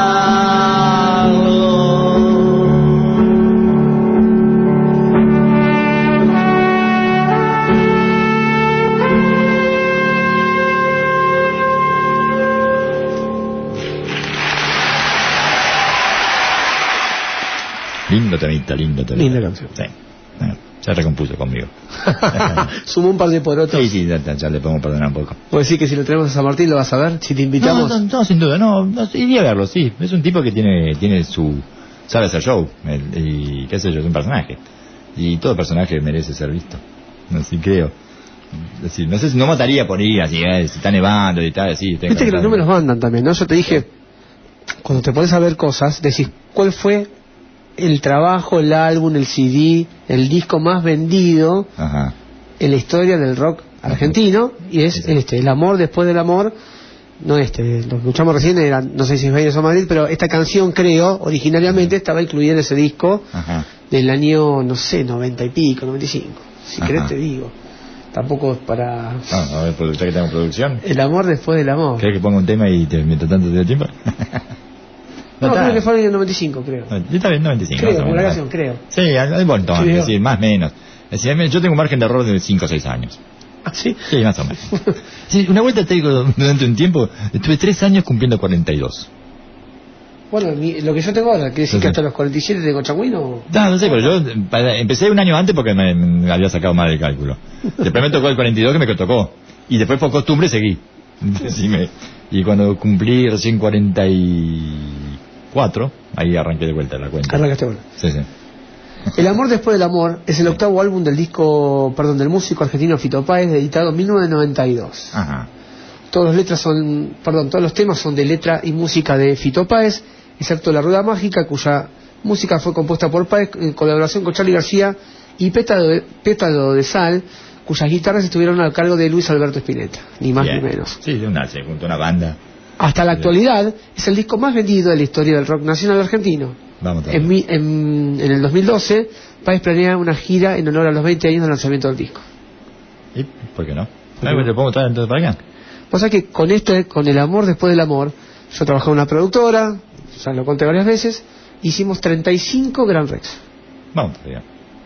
Lindo temita, lindo temita. Linda canción. Sí. Bueno, se recompuso conmigo. Sumó un par de porotos. Sí, sí, ya, ya le podemos perdonar un poco. ¿Puedes decir que si lo tenemos a San Martín lo vas a ver? Si te invitamos. No, no, no, sin duda, no, no, iría a verlo, sí. Es un tipo que tiene, tiene su, sabe hacer show, el- y qué sé yo, es un personaje. Y todo personaje merece ser visto. Así creo. Es decir, no sé si no mataría por ir así, eh, si está nevando y tal, así. tengo Viste que los estar- números mandan también, ¿no? Yo te dije, cuando te pones a ver cosas, decís, ¿cuál fue el trabajo, el álbum, el C D, el disco más vendido Ajá. en la historia del rock argentino? Y es Sí, sí. este, El amor después del amor. No este, lo que escuchamos recién era, no sé si es Bellos o Madrid, pero esta canción, creo, originariamente estaba incluida en ese disco Ajá. del año, no sé, noventa y pico, noventa y cinco. Si Ajá. querés te digo. Tampoco para... Ah, a ver, pues, ya que tengo producción. El amor después del amor. ¿Querés que ponga un tema y te mientras tanto te doy tiempo? No, está. creo que fue en el noventa y cinco, creo. No, está bien, noventa y cinco. Creo, más o por la menos. canción, creo. Sí, hay montón, Sí, es veo. decir, más o menos. Es decir, yo tengo un margen de error de cinco o seis años. ¿Ah, sí? Sí, más o menos. Sí, una vuelta te digo, durante un tiempo, estuve tres años cumpliendo cuarenta y dos. Bueno, mi- lo que yo tengo ahora, quiere decir Sí, que sí. hasta los cuarenta y siete tengo changüino. No, no sé, pero yo eh, para- empecé un año antes porque me, me había sacado mal el cálculo. Después me tocó el cuarenta y dos que me tocó. Y después por costumbre seguí. Sí, me- y cuando cumplí recién cuarenta y cuatro, ahí arranqué de vuelta la cuenta. Arrancaste bueno. Sí, sí. El amor después del amor es el octavo álbum del disco, perdón, del músico argentino Fito Páez, editado en mil novecientos noventa y dos. Ajá. Todas las letras son, perdón, todos los temas son de letra y música de Fito Páez, excepto La Rueda Mágica, cuya música fue compuesta por Páez en colaboración con Charly García y Pétalo de, Pétalo de Sal, cuyas guitarras estuvieron al cargo de Luis Alberto Spinetta, ni más Bien. ni menos. Sí, de una, se juntó una banda. Hasta la Bien. actualidad es el disco más vendido de la historia del rock nacional argentino. Vamos a En, mi- en, en el dos mil doce, Páez planea una gira en honor a los veinte años del lanzamiento del disco. ¿Y por qué no? qué Ah, no? ¿Le podemos traer entonces para acá? O sea que con este, con El amor después del amor, yo trabajé en una productora, ya lo conté varias veces, hicimos treinta y cinco Grand Rex. Vamos todavía.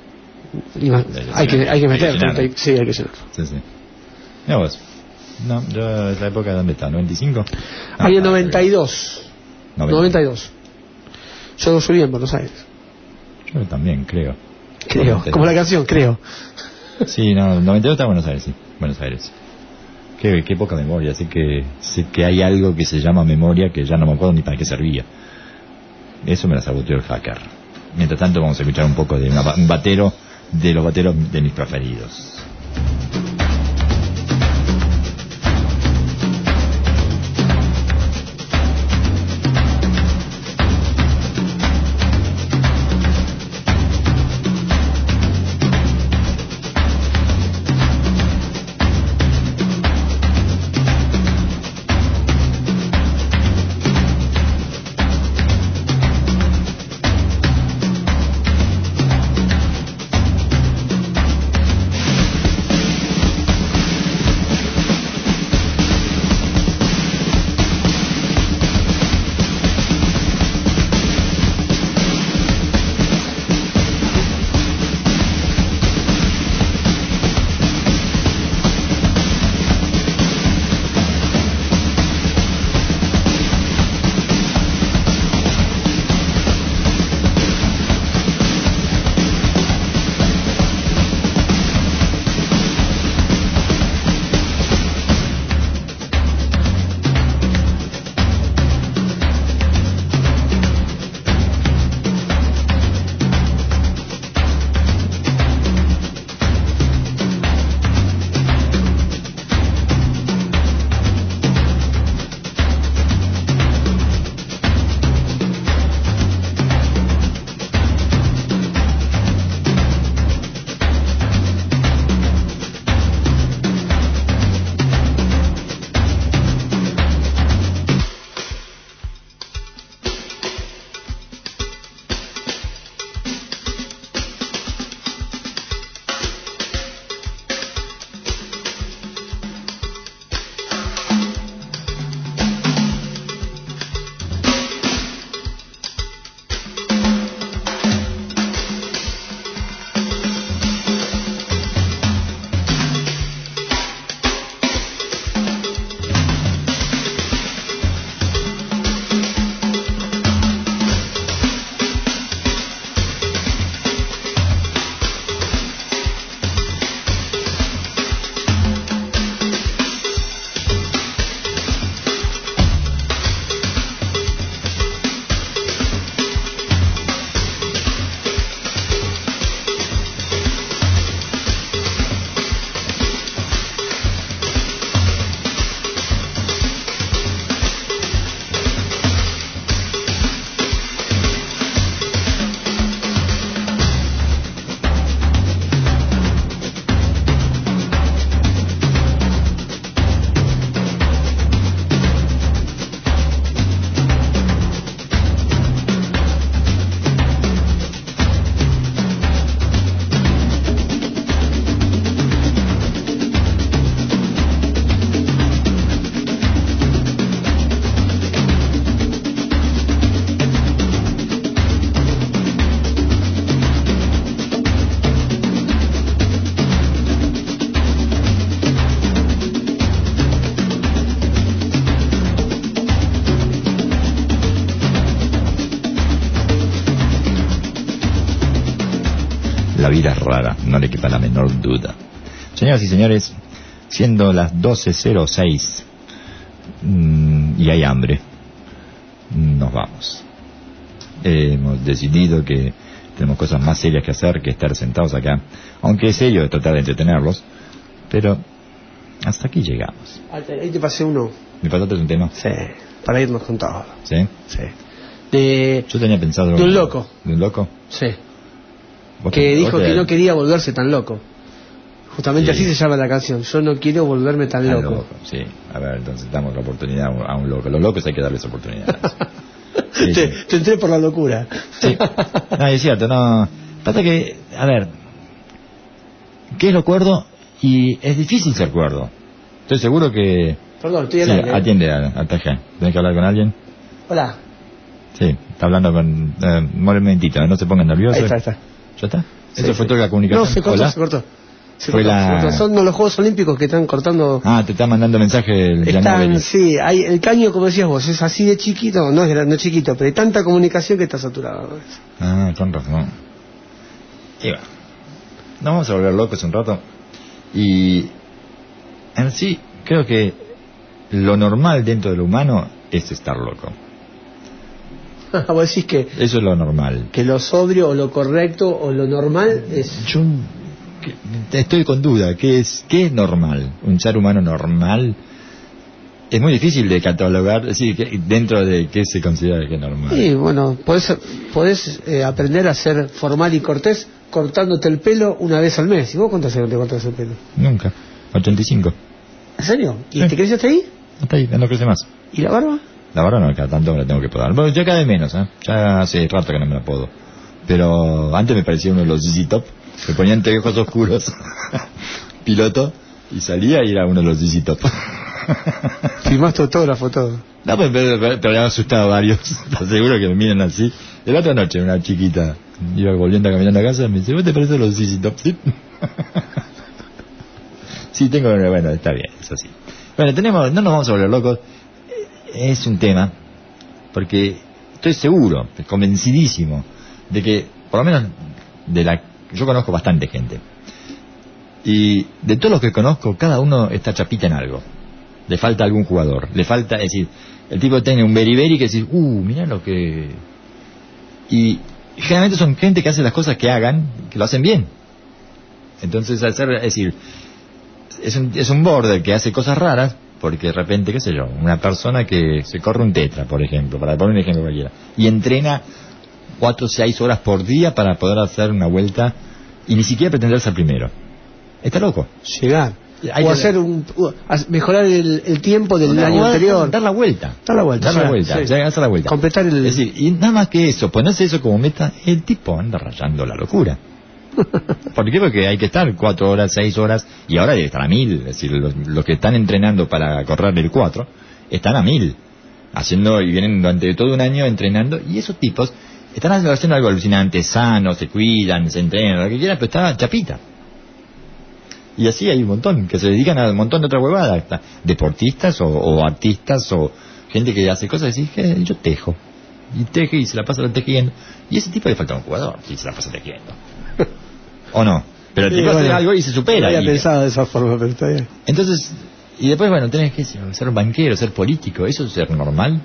Y más, Hay que hay que, llenar, hay que hay meter, que llenar. treinta y- sí, hay que llenar. Sí, sí. Mira vos. No, yo esa época, ¿dónde está? ¿noventa y cinco? No, Año no, noventa y dos. noventa y dos. Yo subí en Buenos Aires. Yo también, creo. Creo, noventa y dos. como la canción, creo. Sí, no, noventa y dos está en Buenos Aires, sí. Buenos Aires. Qué, qué poca memoria. Sé que, sé que hay algo que se llama memoria que ya no me acuerdo ni para qué servía. Eso me la saboteó el hacker. Mientras tanto vamos a escuchar un poco de una ba- un batero, de los bateros de mis preferidos. Thank La vida es rara, no le quepa la menor duda. Señoras y señores, siendo las doce cero seis mmm, y hay hambre, nos vamos. Eh, hemos decidido que tenemos cosas más serias que hacer que estar sentados acá, aunque es serio de tratar de entretenerlos, pero hasta aquí llegamos. Ahí te pasé uno. ¿Me pasaste un tema? Sí, para irnos con todo. ¿Sí? Sí. De, Yo tenía pensado... de un loco. ¿De un loco? Sí. ¿Vos Que te- dijo vos te- que no quería volverse tan loco. Justamente Sí. así se llama la canción. Yo no quiero volverme tan Tan loco. loco, sí. A ver, entonces damos la oportunidad a un, a un loco. Los locos hay que darles oportunidades. Sí, te, sí. te entré por la locura. Sí. No, es cierto, no. Pasa que, a ver, ¿qué es lo cuerdo? Y es difícil ser cuerdo. Estoy seguro que... Perdón, estoy al Sí, aire, ¿eh? atiende a, a T G. ¿Tenés que hablar con alguien? Hola. Sí, está hablando con... Eh, un momentito, no se pongan nerviosos. Ahí está, ahí está. ¿Ya está? Sí, ¿Eso fue sí. toda la comunicación? No, se cortó, Hola. se cortó. Se Fue cortó, la- se cortó. Son los Juegos Olímpicos que están cortando. Ah, te está mandando mensaje el Están, Giannovelli. sí, hay, el caño, como decías vos, es así de chiquito, no es, gran- no es chiquito, pero hay tanta comunicación que está saturado. Ah, con razón. Y bueno, nos vamos a volver locos un rato. Y en sí, creo que lo normal dentro de lo humano es estar loco. Vos decís que, Eso es lo normal. que lo sobrio o lo correcto o lo normal es... Yo que- estoy con duda. ¿Qué es, qué es normal? ¿Un ser humano normal? Es muy difícil de catalogar, es decir, que dentro de qué se considera que es normal. Sí, bueno, podés, podés eh, aprender a ser formal y cortés cortándote el pelo una vez al mes. ¿Y vos cuántas veces te cortás el pelo? Nunca. ochenta y cinco. ¿En serio? ¿Y Sí. te crees hasta ahí? Hasta ahí, no crece más. ¿Y la barba? La verdad no, cada tanto me la tengo que podar. Bueno, ya cada vez menos, ¿eh? Ya hace rato que no me la podo. Pero antes me parecía uno de los Z Z Top. Me ponía anteojos oscuros, piloto, y salía y era uno de los Z Z Top. Filmaste autógrafo, todo. No, pero, pero, pero, pero me han asustado a varios. Te seguro que me miran así. De la otra noche, una chiquita iba volviendo caminando a casa y me dice, ¿vos te pareces los Z Z Top? Sí. Sí, tengo... Bueno, está bien, eso sí. Bueno, tenemos... No nos vamos a volver locos. Es un tema, porque estoy seguro, convencidísimo, de que, por lo menos, de la yo conozco bastante gente. Y de todos los que conozco, cada uno está chapita en algo. Le falta algún jugador. Le falta, es decir, el tipo tiene un beriberi que dice, uh, mirá lo que... Y generalmente son gente que hace las cosas que hagan, que lo hacen bien. Entonces, al ser, es decir, es un, es un border que hace cosas raras, porque de repente, qué sé yo, una persona que se corre un tetra, por ejemplo, para poner un ejemplo cualquiera, y entrena cuatro o seis horas por día para poder hacer una vuelta y ni siquiera pretender ser primero. Está loco. Llegar. Hay o que- hacer un... uh, as- mejorar el, el tiempo del Dar- año dar- anterior. Dar la vuelta. Dar la vuelta. Dar la ya, vuelta. sí. ya hacer la vuelta. Completar el... Es decir, y nada más que eso, ponerse eso como meta, el tipo anda rayando la locura. ¿Por qué? Porque hay que estar cuatro horas, seis horas, y ahora debe estar a mil. Es decir, los, los que están entrenando para correr el cuatro, están a mil. Haciendo, y vienen durante todo un año entrenando, y esos tipos están haciendo algo alucinante, sanos, se cuidan, se entrenan, lo que quieran, pero está chapita. Y así hay un montón, que se dedican a un montón de otras huevadas, hasta deportistas o, o artistas o gente que hace cosas y dice, yo tejo. Y teje y se la pasa tejiendo. Y ese tipo le falta un jugador, y se la pasa tejiendo. ¿O no? Pero el Sí, tipo hace bueno, algo y se supera. No había y- pensado de esa forma, pero está bien. Entonces, y después, bueno, tenés que ser ser banquero, ser político, ¿eso es ser normal?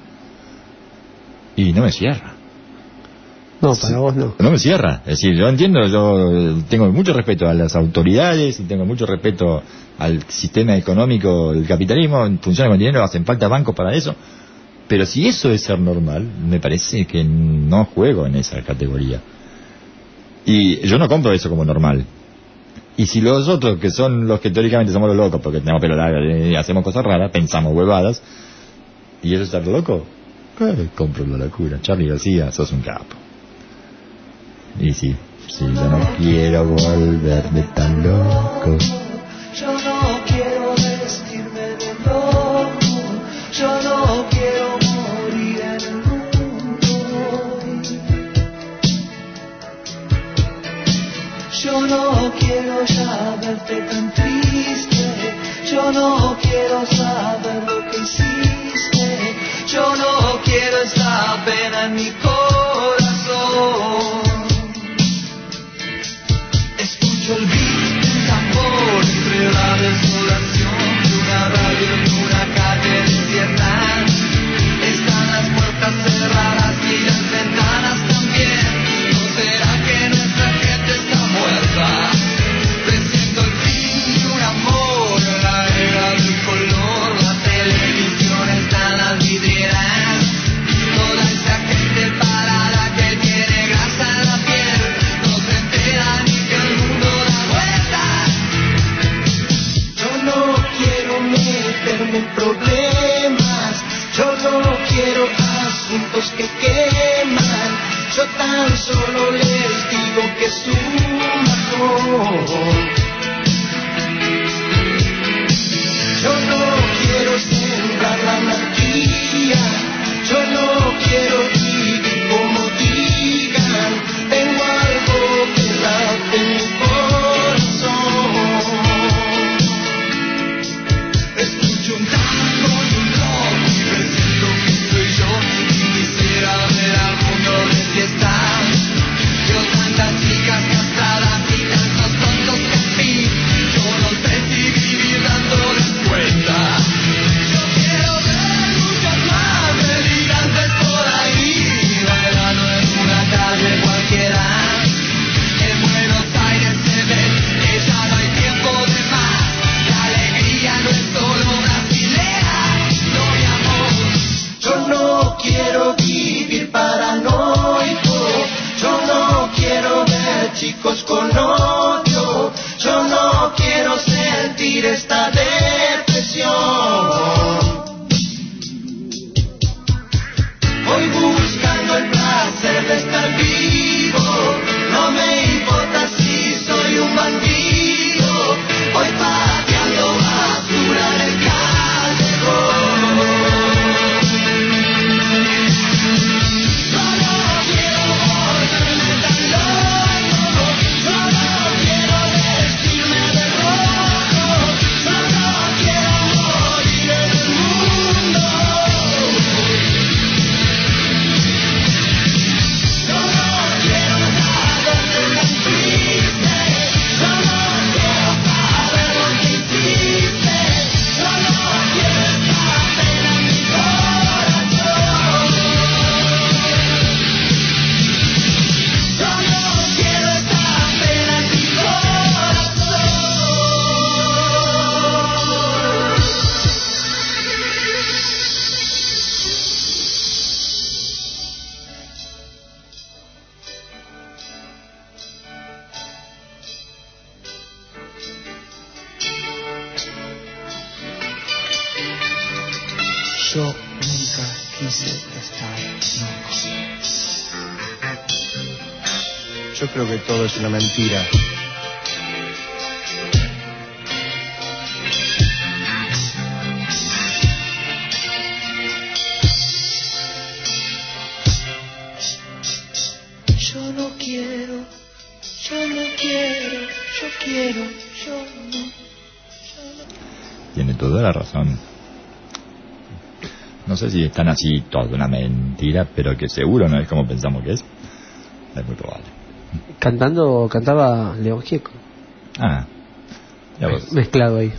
Y no me cierra. No, para vos no. No me cierra. Es decir, yo entiendo, yo tengo mucho respeto a las autoridades y tengo mucho respeto al sistema económico del capitalismo, funciona con dinero, hacen falta bancos para eso. Pero si eso es ser normal, me parece que no juego en esa categoría. Y yo no compro eso como normal. Y si los otros, que son los que teóricamente somos los locos, porque tenemos pelo largo y hacemos cosas raras, pensamos huevadas, y eso es estar loco, eh, compro la locura. Charly García, sos un capo. Y sí, sí, yo no quiero volverme tan loco. Yo no quiero vestirme de loco, yo no quiero morir en el mundo hoy. Yo no quiero ya verte tan triste, yo no quiero saber lo que hiciste, yo no quiero esta pena en mi corazón. tan solo les digo que es un bajón. Yo no quiero sembrar la anarquía, yo no quiero vivir como digan, tengo algo que late en mi corazón. Escucho un tango y un rock y presiento que soy yo y quisiera ver al mundo de fiesta. Veo tantas chicas casadas y tantos tontos que sí, yo no sé si vivir dándoles cuenta. Yo quiero ver muchas más delirantes por ahí, bailando en una calle cualquiera. En Buenos Aires se ve que ya no hay tiempo de más, la alegría no es solo brasilera, no mi amor. Yo no quiero vivir paranoico, yo no quiero ver chicos con odio, yo no quiero sentir esta depresión. Voy buscando el placer de estar vivo, no me importa si soy un bandido, voy pateando basura en el callejón. Solo quiero volverme tan loco, solo quiero vestirme de rojo, solo quiero morir en el mundo. Solo quiero saberte tan triste, solo quiero saber lo que hiciste, solo quiero esta pena en mi corazón. Solo quiero esta pena en mi corazón. Yo nunca quise estar loco. Yo creo que todo es una mentira. Yo no quiero, yo no quiero, yo quiero, yo no. Tiene toda la razón. No sé si es tan así toda una mentira, pero que seguro no es como pensamos que es. Es muy probable. Cantando, cantaba León Gieco. Ah, ya vos. Mezclado ahí.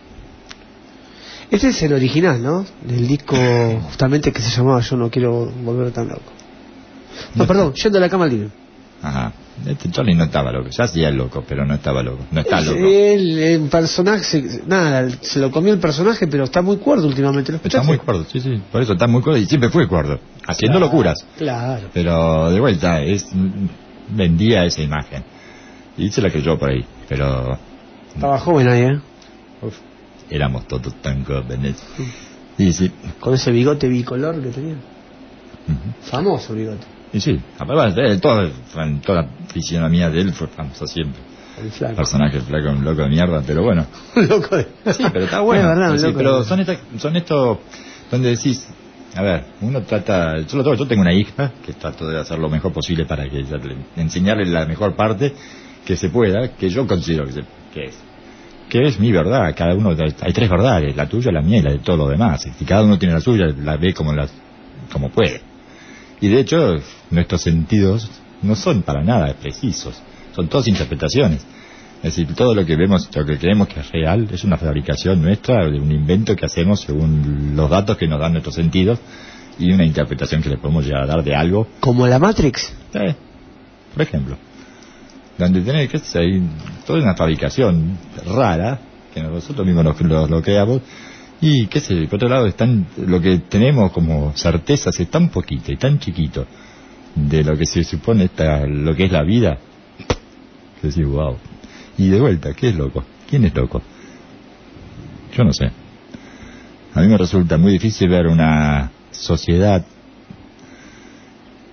Este es el original, ¿no? Del disco justamente que se llamaba Yo no quiero volver tan loco. No, perdón, Yendo a la cama al living. Ajá. Este Charlie no estaba loco. Ya hacía el loco, pero no estaba loco. No está loco. El, el personaje, se- nada, se lo comió el personaje, pero está muy cuerdo últimamente. ¿Lo Está escuchaste? muy cuerdo, sí, sí. Por eso está muy cuerdo y siempre fue cuerdo. Haciendo Claro, locuras. Claro. Pero de vuelta, es vendía esa imagen. Y se la creyó por ahí. Pero Estaba joven ahí, ¿eh? uf, éramos todos tan jóvenes. Y sí. Con ese bigote bicolor que tenía. Ujú. Famoso el bigote. Y sí, aparte, bueno, todo, toda la fisionomía de él fue famosa siempre. El flaco. Personaje flaco, un loco de mierda, pero bueno. Loco de... Sí, pero está bueno. Es verdad, un Sí, loco pero de- son, esta- son estos donde decís, a ver, uno trata, yo, lo tengo, yo tengo una hija que trato de hacer lo mejor posible para que ella le- enseñarle la mejor parte que se pueda, que yo considero que, se- que es. Que es mi verdad, cada uno, hay tres verdades, la tuya, la mía y la de todos los demás. Y cada uno tiene la suya, la ve como, la, como puede. Y de hecho, nuestros sentidos no son para nada precisos, son todas interpretaciones. Es decir, todo lo que vemos, lo que creemos que es real, es una fabricación nuestra, de un invento que hacemos según los datos que nos dan nuestros sentidos y una interpretación que le podemos llegar a dar de algo. Como la Matrix. Eh, por ejemplo, donde tenés que hay toda una fabricación rara que nosotros mismos lo, lo, lo creamos. Y qué sé, por otro lado, están, lo que tenemos como certezas es tan poquito y tan chiquito de lo que se supone esta, lo que es la vida, que decís, wow. Y de vuelta, ¿qué es loco? ¿Quién es loco? Yo no sé. A mí me resulta muy difícil ver una sociedad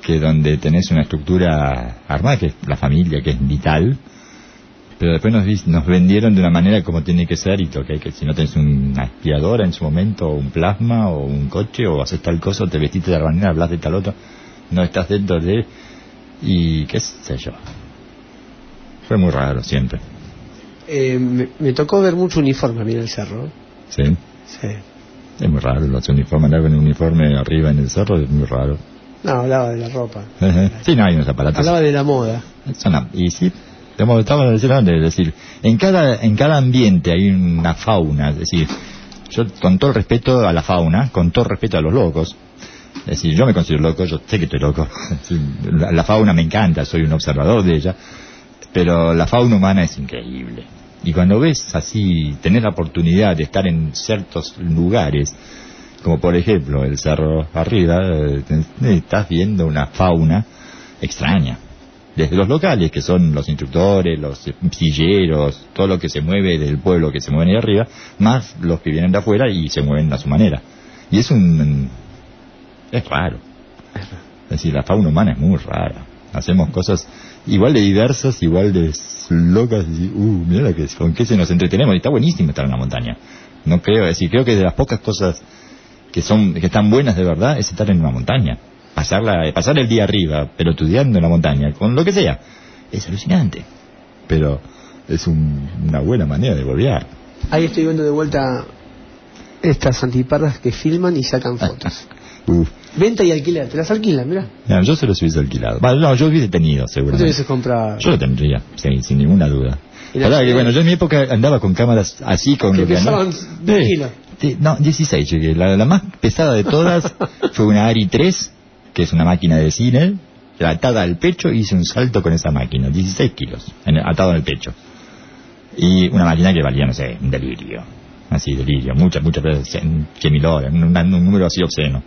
que donde tenés una estructura armada, que es la familia, que es vital, pero después nos, vis- nos vendieron de una manera como tiene que ser, y to- que, hay que si no tenés una aspiradora en su momento, o un plasma, o un coche, o haces tal cosa, o te vestiste de tal manera, hablas de tal otra, no estás dentro de... y qué sé yo. Fue muy raro siempre. Eh, me, me tocó ver mucho uniforme a mí en el cerro. ¿eh? Sí. Sí. Es muy raro, los uniformes, andar con un uniforme arriba en el cerro es muy raro. No, hablaba de la ropa. Sí, no hay unos aparatos. Hablaba de la moda. Son- y sí, como estamos diciendo, es decir, en cada, en cada ambiente hay una fauna, es decir, yo con todo el respeto a la fauna, con todo el respeto a los locos, es decir, yo me considero loco, yo sé que estoy loco, es decir, la, la fauna me encanta, soy un observador de ella, pero la fauna humana es increíble. Y cuando ves así, tenés la oportunidad de estar en ciertos lugares, como por ejemplo el cerro arriba, eh, te- estás viendo una fauna extraña. Desde los locales, que son los instructores, los silleros, todo lo que se mueve del pueblo que se mueven ahí arriba, más los que vienen de afuera y se mueven a su manera. Y es un... es raro. Es decir, la fauna humana es muy rara. Hacemos cosas igual de diversas, igual de locas, y uh, mira la que, con qué se nos entretenemos, y está buenísimo estar en la montaña. No creo, es decir, creo que de las pocas cosas que son que están buenas de verdad es estar en una montaña. Pasarla, pasar el día arriba, pero estudiando en la montaña, con lo que sea, es alucinante. Pero es un- una buena manera de volver. Ahí estoy viendo de vuelta estas antiparras que filman y sacan fotos. Uf. Venta y alquiler, te las alquilan, mirá. No, yo se los hubiese alquilado. Bueno, no, yo hubiese tenido, ¿Vos te seguramente. hubieses comprado? Yo lo tendría, sí, sin ninguna duda. Y la Ahora que serie- bueno, yo en mi época andaba con cámaras así, con Que lo que andaba. pesaban diez kilos. Sí, no, dieciséis llegué. La, la más pesada de todas fue una Ari tres, que es una máquina de cine, atada al pecho, y hice un salto con esa máquina, dieciséis kilos, en- atado en el pecho. Y una máquina que valía, no sé, un delirio. Así, delirio, muchas, muchas veces, cien mil dólares, un, un número así obsceno.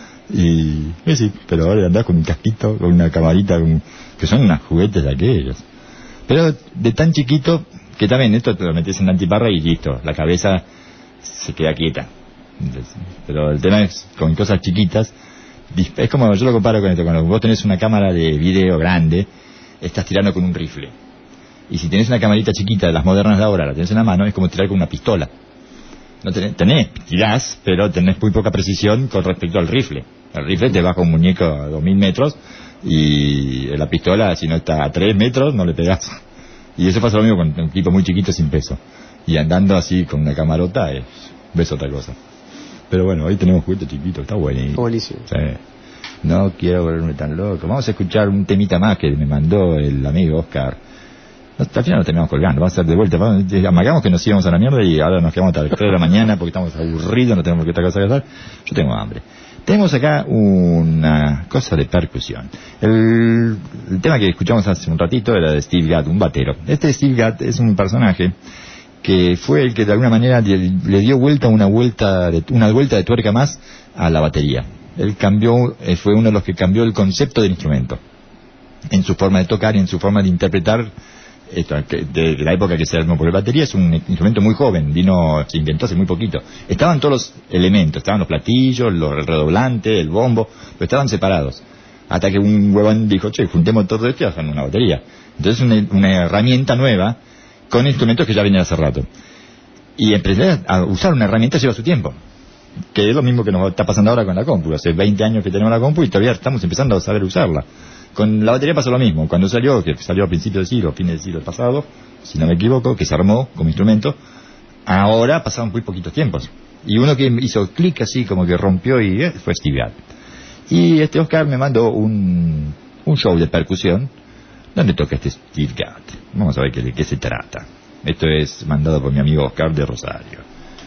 Y, y sí, pero ahora andás con un casquito, con una camarita, con- que son unos juguetes de aquellos. Pero de tan chiquito, que también esto te lo metes en la antiparra y listo, la cabeza se queda quieta. Entonces, pero el tema es, con cosas chiquitas, dis- es como, yo lo comparo con esto, cuando vos tenés una cámara de video grande, estás tirando con un rifle. Y si tenés una camarita chiquita de las modernas de ahora, la tenés en la mano, es como tirar con una pistola. No tenés, tenés, tirás, pero tenés muy poca precisión con respecto al rifle. El rifle te baja un muñeco a dos mil metros, y la pistola, si no está a tres metros, no le pegás. Y eso pasa lo mismo con un equipo muy chiquito sin peso. Y andando así con una camarota, es, ves otra cosa. Pero bueno, hoy tenemos juguetes chiquitos, está buenísimo. Buenísimo. Sí. No quiero volverme tan loco. Vamos a escuchar un temita más que me mandó el amigo Oscar. No, al final nos terminamos colgando, vamos a hacer de vuelta. Vamos, amagamos que nos íbamos a la mierda y ahora nos quedamos hasta las tres de la mañana porque estamos aburridos, no tenemos que otra cosa que hacer. Yo tengo hambre. Tenemos acá una cosa de percusión. El, el tema que escuchamos hace un ratito era de Steve Gadd, un batero. Este Steve Gadd es un personaje que fue el que de alguna manera le, le dio vuelta una vuelta de, una vuelta de tuerca más a la batería. Él cambió, eh, fue uno de los que cambió el concepto del instrumento en su forma de tocar y en su forma de interpretar. Esto, que de, de la época que se armó, porque la batería es un instrumento muy joven, vino, se inventó hace muy poquito. Estaban todos los elementos, estaban los platillos, los, el redoblante, el bombo, pero estaban separados. Hasta que un huevón dijo, che, juntemos todo esto y hagamos una batería. Entonces una, una herramienta nueva con instrumentos que ya venían hace rato. Y empezar a usar una herramienta lleva su tiempo, que es lo mismo que nos está pasando ahora con la compu. Hace veinte años que tenemos la compu y todavía estamos empezando a saber usarla. Con la batería pasó lo mismo. Cuando salió, que salió a principios del siglo, fines del siglo pasado, si no me equivoco, que se armó como instrumento, ahora pasaron muy poquitos tiempos. Y uno que hizo clic así, como que rompió, y eh, fue Steve Gadd. Y este Oscar me mandó un, un show de percusión donde toca este Steve Gadd. Vamos a ver qué, de qué se trata. Esto es mandado por mi amigo Oscar de Rosario.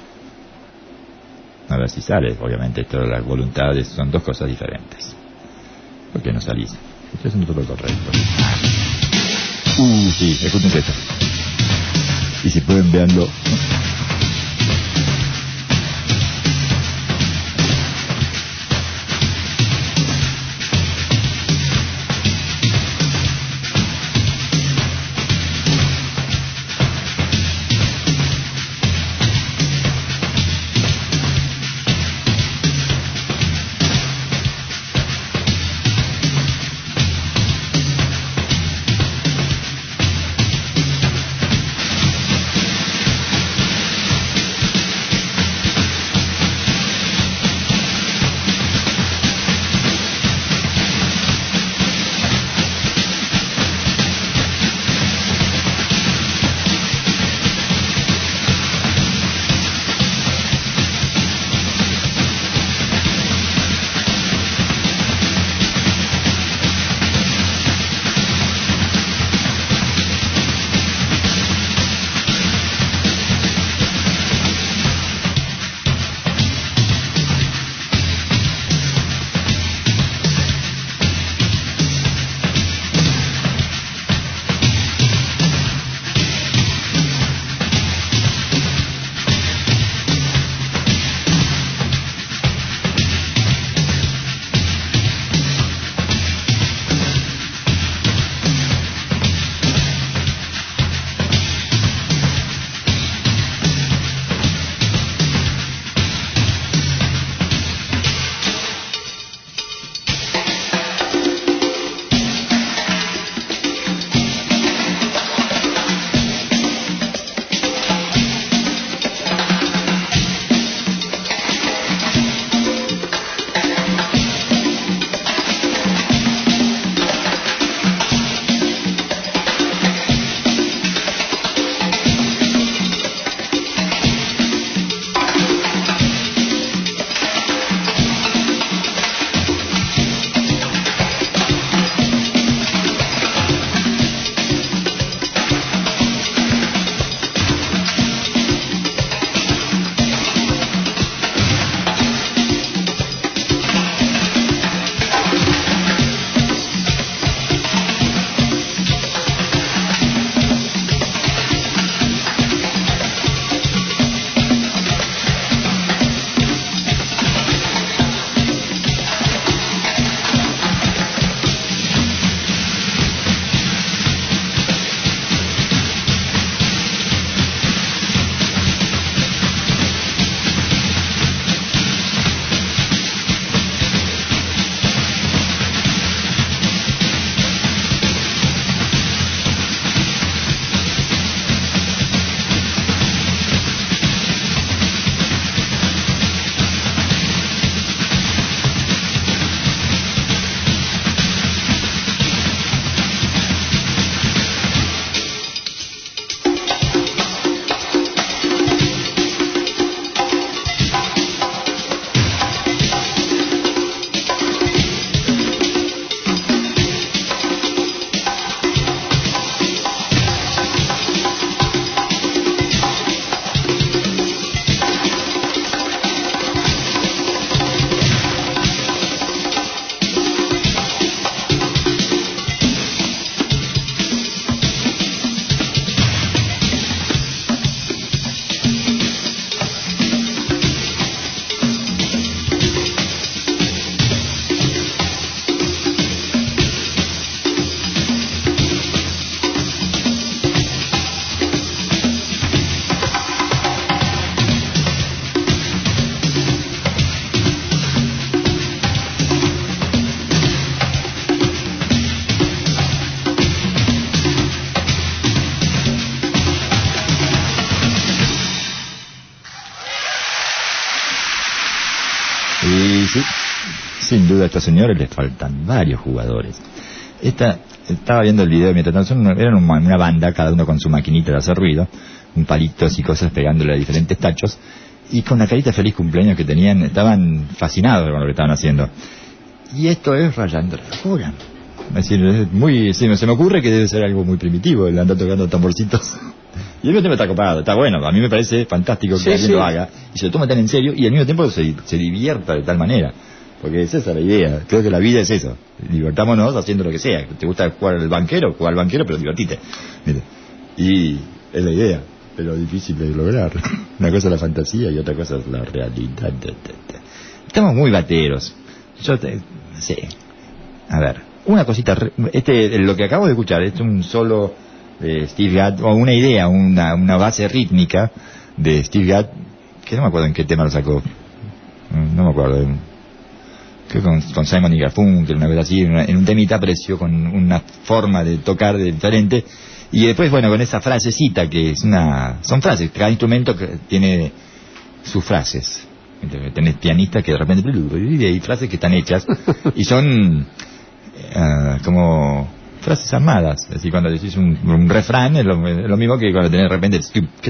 A ver si sale. Obviamente, esto de las voluntades son dos cosas diferentes. ¿Por qué no salís? Estoy haciendo todo lo correcto. Uh, sí, escuchen esto. Y si pueden verlo. sí, sin duda a estos señores les faltan varios jugadores. Esta, estaba viendo el video mientras tanto, eran una, una banda, cada uno con su maquinita de hacer ruido, un palitos y cosas pegándole a diferentes tachos, y con la carita de feliz cumpleaños que tenían, estaban fascinados con lo que estaban haciendo. Y esto es rayando la locura. Es decir, es muy, sí, se me ocurre que debe ser algo muy primitivo el andar tocando tamborcitos. Y al mismo tiempo está copado, está bueno, a mí me parece fantástico que Sí, alguien sí. lo haga y se lo toma tan en serio y al mismo tiempo se, se divierta de tal manera. Porque es esa la idea, creo que la vida es eso, divertámonos haciendo lo que sea. ¿Te gusta jugar al banquero? Jugar al banquero, pero divertite. ¿Viste? Y es la idea, pero difícil de lograr. Una cosa es la fantasía y otra cosa es la realidad. Estamos muy bateros. Yo te, sí. A ver, una cosita, este, lo que acabo de escuchar, es un solo de Steve Gadd, o una idea, una, una base rítmica de Steve Gadd, que no me acuerdo en qué tema lo sacó, no me acuerdo, creo que con, con Simon y Garfunkel, una cosa así, en, una, en un temita apareció con una forma de tocar de diferente, y después, bueno, con esa frasecita que es una, son frases, cada instrumento que tiene sus frases. Tenés pianistas que de repente y hay frases que están hechas y son uh, como frases armadas. Es decir, cuando decís un, un refrán es lo, es lo mismo que cuando tenés de repente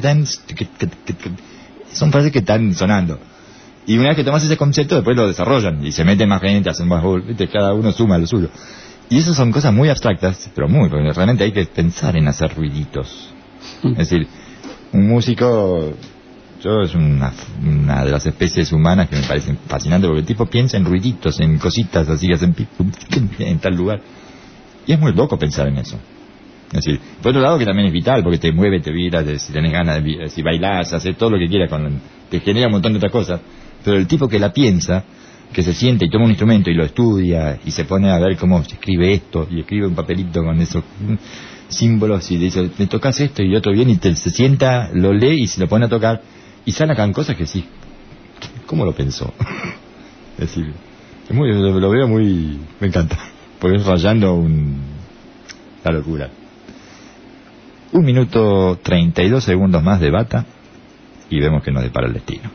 son frases que están sonando. Y una vez que tomas ese concepto después lo desarrollan y se meten más gente, hacen más, cada uno suma lo suyo. Y esas son cosas muy abstractas, pero muy, porque realmente hay que pensar en hacer ruiditos. Es decir, un músico, yo es una, una de las especies humanas que me parecen fascinantes, porque el tipo piensa en ruiditos, en cositas así que hacen en tal lugar. Y es muy loco pensar en eso. Es decir, por otro lado que también es vital, porque te mueve, te vibra, te, si tenés ganas, de, si bailás, haces todo lo que quieras, con, te genera un montón de otras cosas. Pero el tipo que la piensa, que se siente y toma un instrumento y lo estudia y se pone a ver cómo se escribe esto y escribe un papelito con esos símbolos y dice, me tocas esto y otro bien y te, se sienta, lo lee y se lo pone a tocar y salen acá cosas que sí, ¿cómo lo pensó? Es decir, es muy, lo, lo veo muy, me encanta, porque es rayando un, la locura. Un minuto treinta y dos segundos más de bata y vemos que nos depara el destino.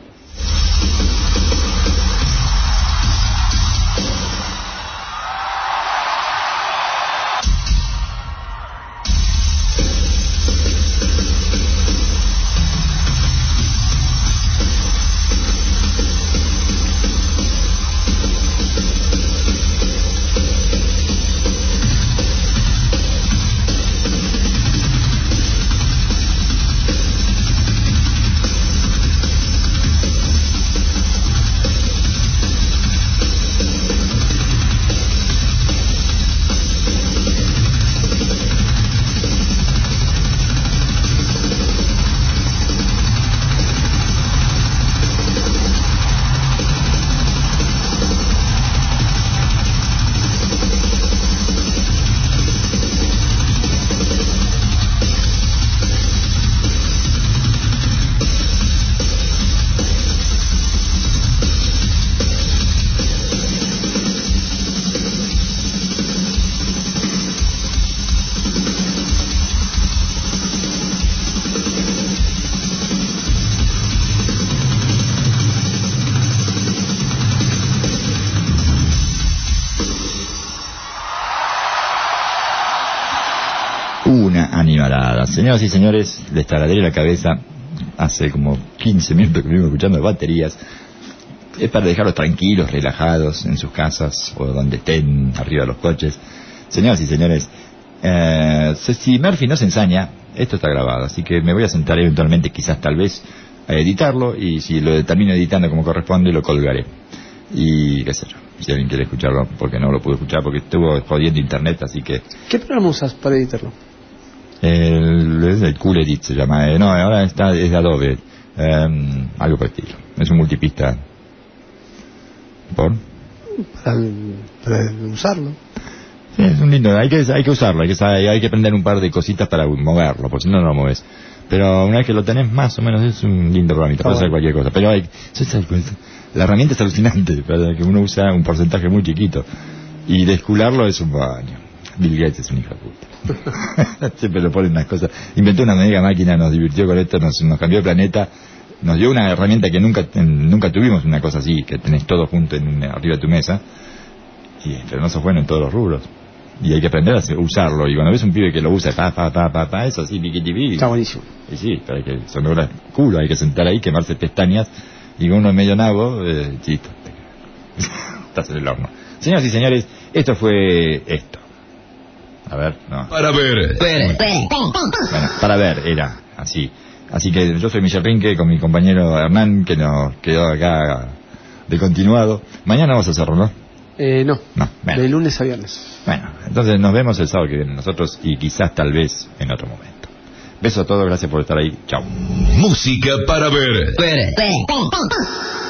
Animalada. Señoras y señores, les taladré la cabeza hace como quince minutos que venimos escuchando de baterías. Es para dejarlos tranquilos, relajados en sus casas o donde estén, arriba de los coches. Señoras y señores, eh, si Murphy no se ensaña, esto está grabado, así que me voy a sentar eventualmente, quizás tal vez, a editarlo, y si lo termino editando como corresponde, lo colgaré. Y qué sé yo, si alguien quiere escucharlo, porque no lo pude escuchar, porque estuvo jodiendo internet, así que... ¿Qué programa usas para editarlo? El, el Cool Edit se llama, eh, no, ahora está, es de Adobe, eh, algo por el estilo, es un multipista. ¿Por? Para, para usarlo. Sí, es un lindo, hay que, hay que usarlo, hay que, saber, hay que aprender un par de cositas para moverlo, porque si no, no lo mueves. Pero una vez que lo tenés, más o menos es un lindo programita, puede hacer cualquier cosa. Pero hay, la herramienta es alucinante, para que uno usa un porcentaje muy chiquito. Y descularlo es un baño. Bill Gates es un hijo de puta. Siempre lo ponen unas cosas. Inventó una mega máquina, nos divirtió con esto, nos, nos cambió el planeta. nos dio una herramienta que nunca nunca tuvimos, una cosa así, que tenés todo junto en, arriba de tu mesa, y pero no sos bueno en todos los rubros. Y hay que aprender a usarlo, y cuando ves un pibe que lo usa, pa, pa, pa, pa, pa, eso así, piqui, piqui. Está buenísimo. Y sí, pero hay que sonorar culo, hay que sentar ahí, quemarse pestañas, y con uno medio nabo, eh, chito, estás en el horno. Señoras y señores, esto fue esto. A ver, no. Para ver. Bueno, para ver, era así. Así que yo soy Michel Rinque con mi compañero Hernán, que nos quedó acá de continuado. Mañana vamos a hacerlo, ¿no? Eh, no, No, bueno. de lunes a viernes. Bueno, entonces nos vemos el sábado que viene nosotros y quizás tal vez en otro momento. Beso a todos, gracias por estar ahí. Chao. Música para ver.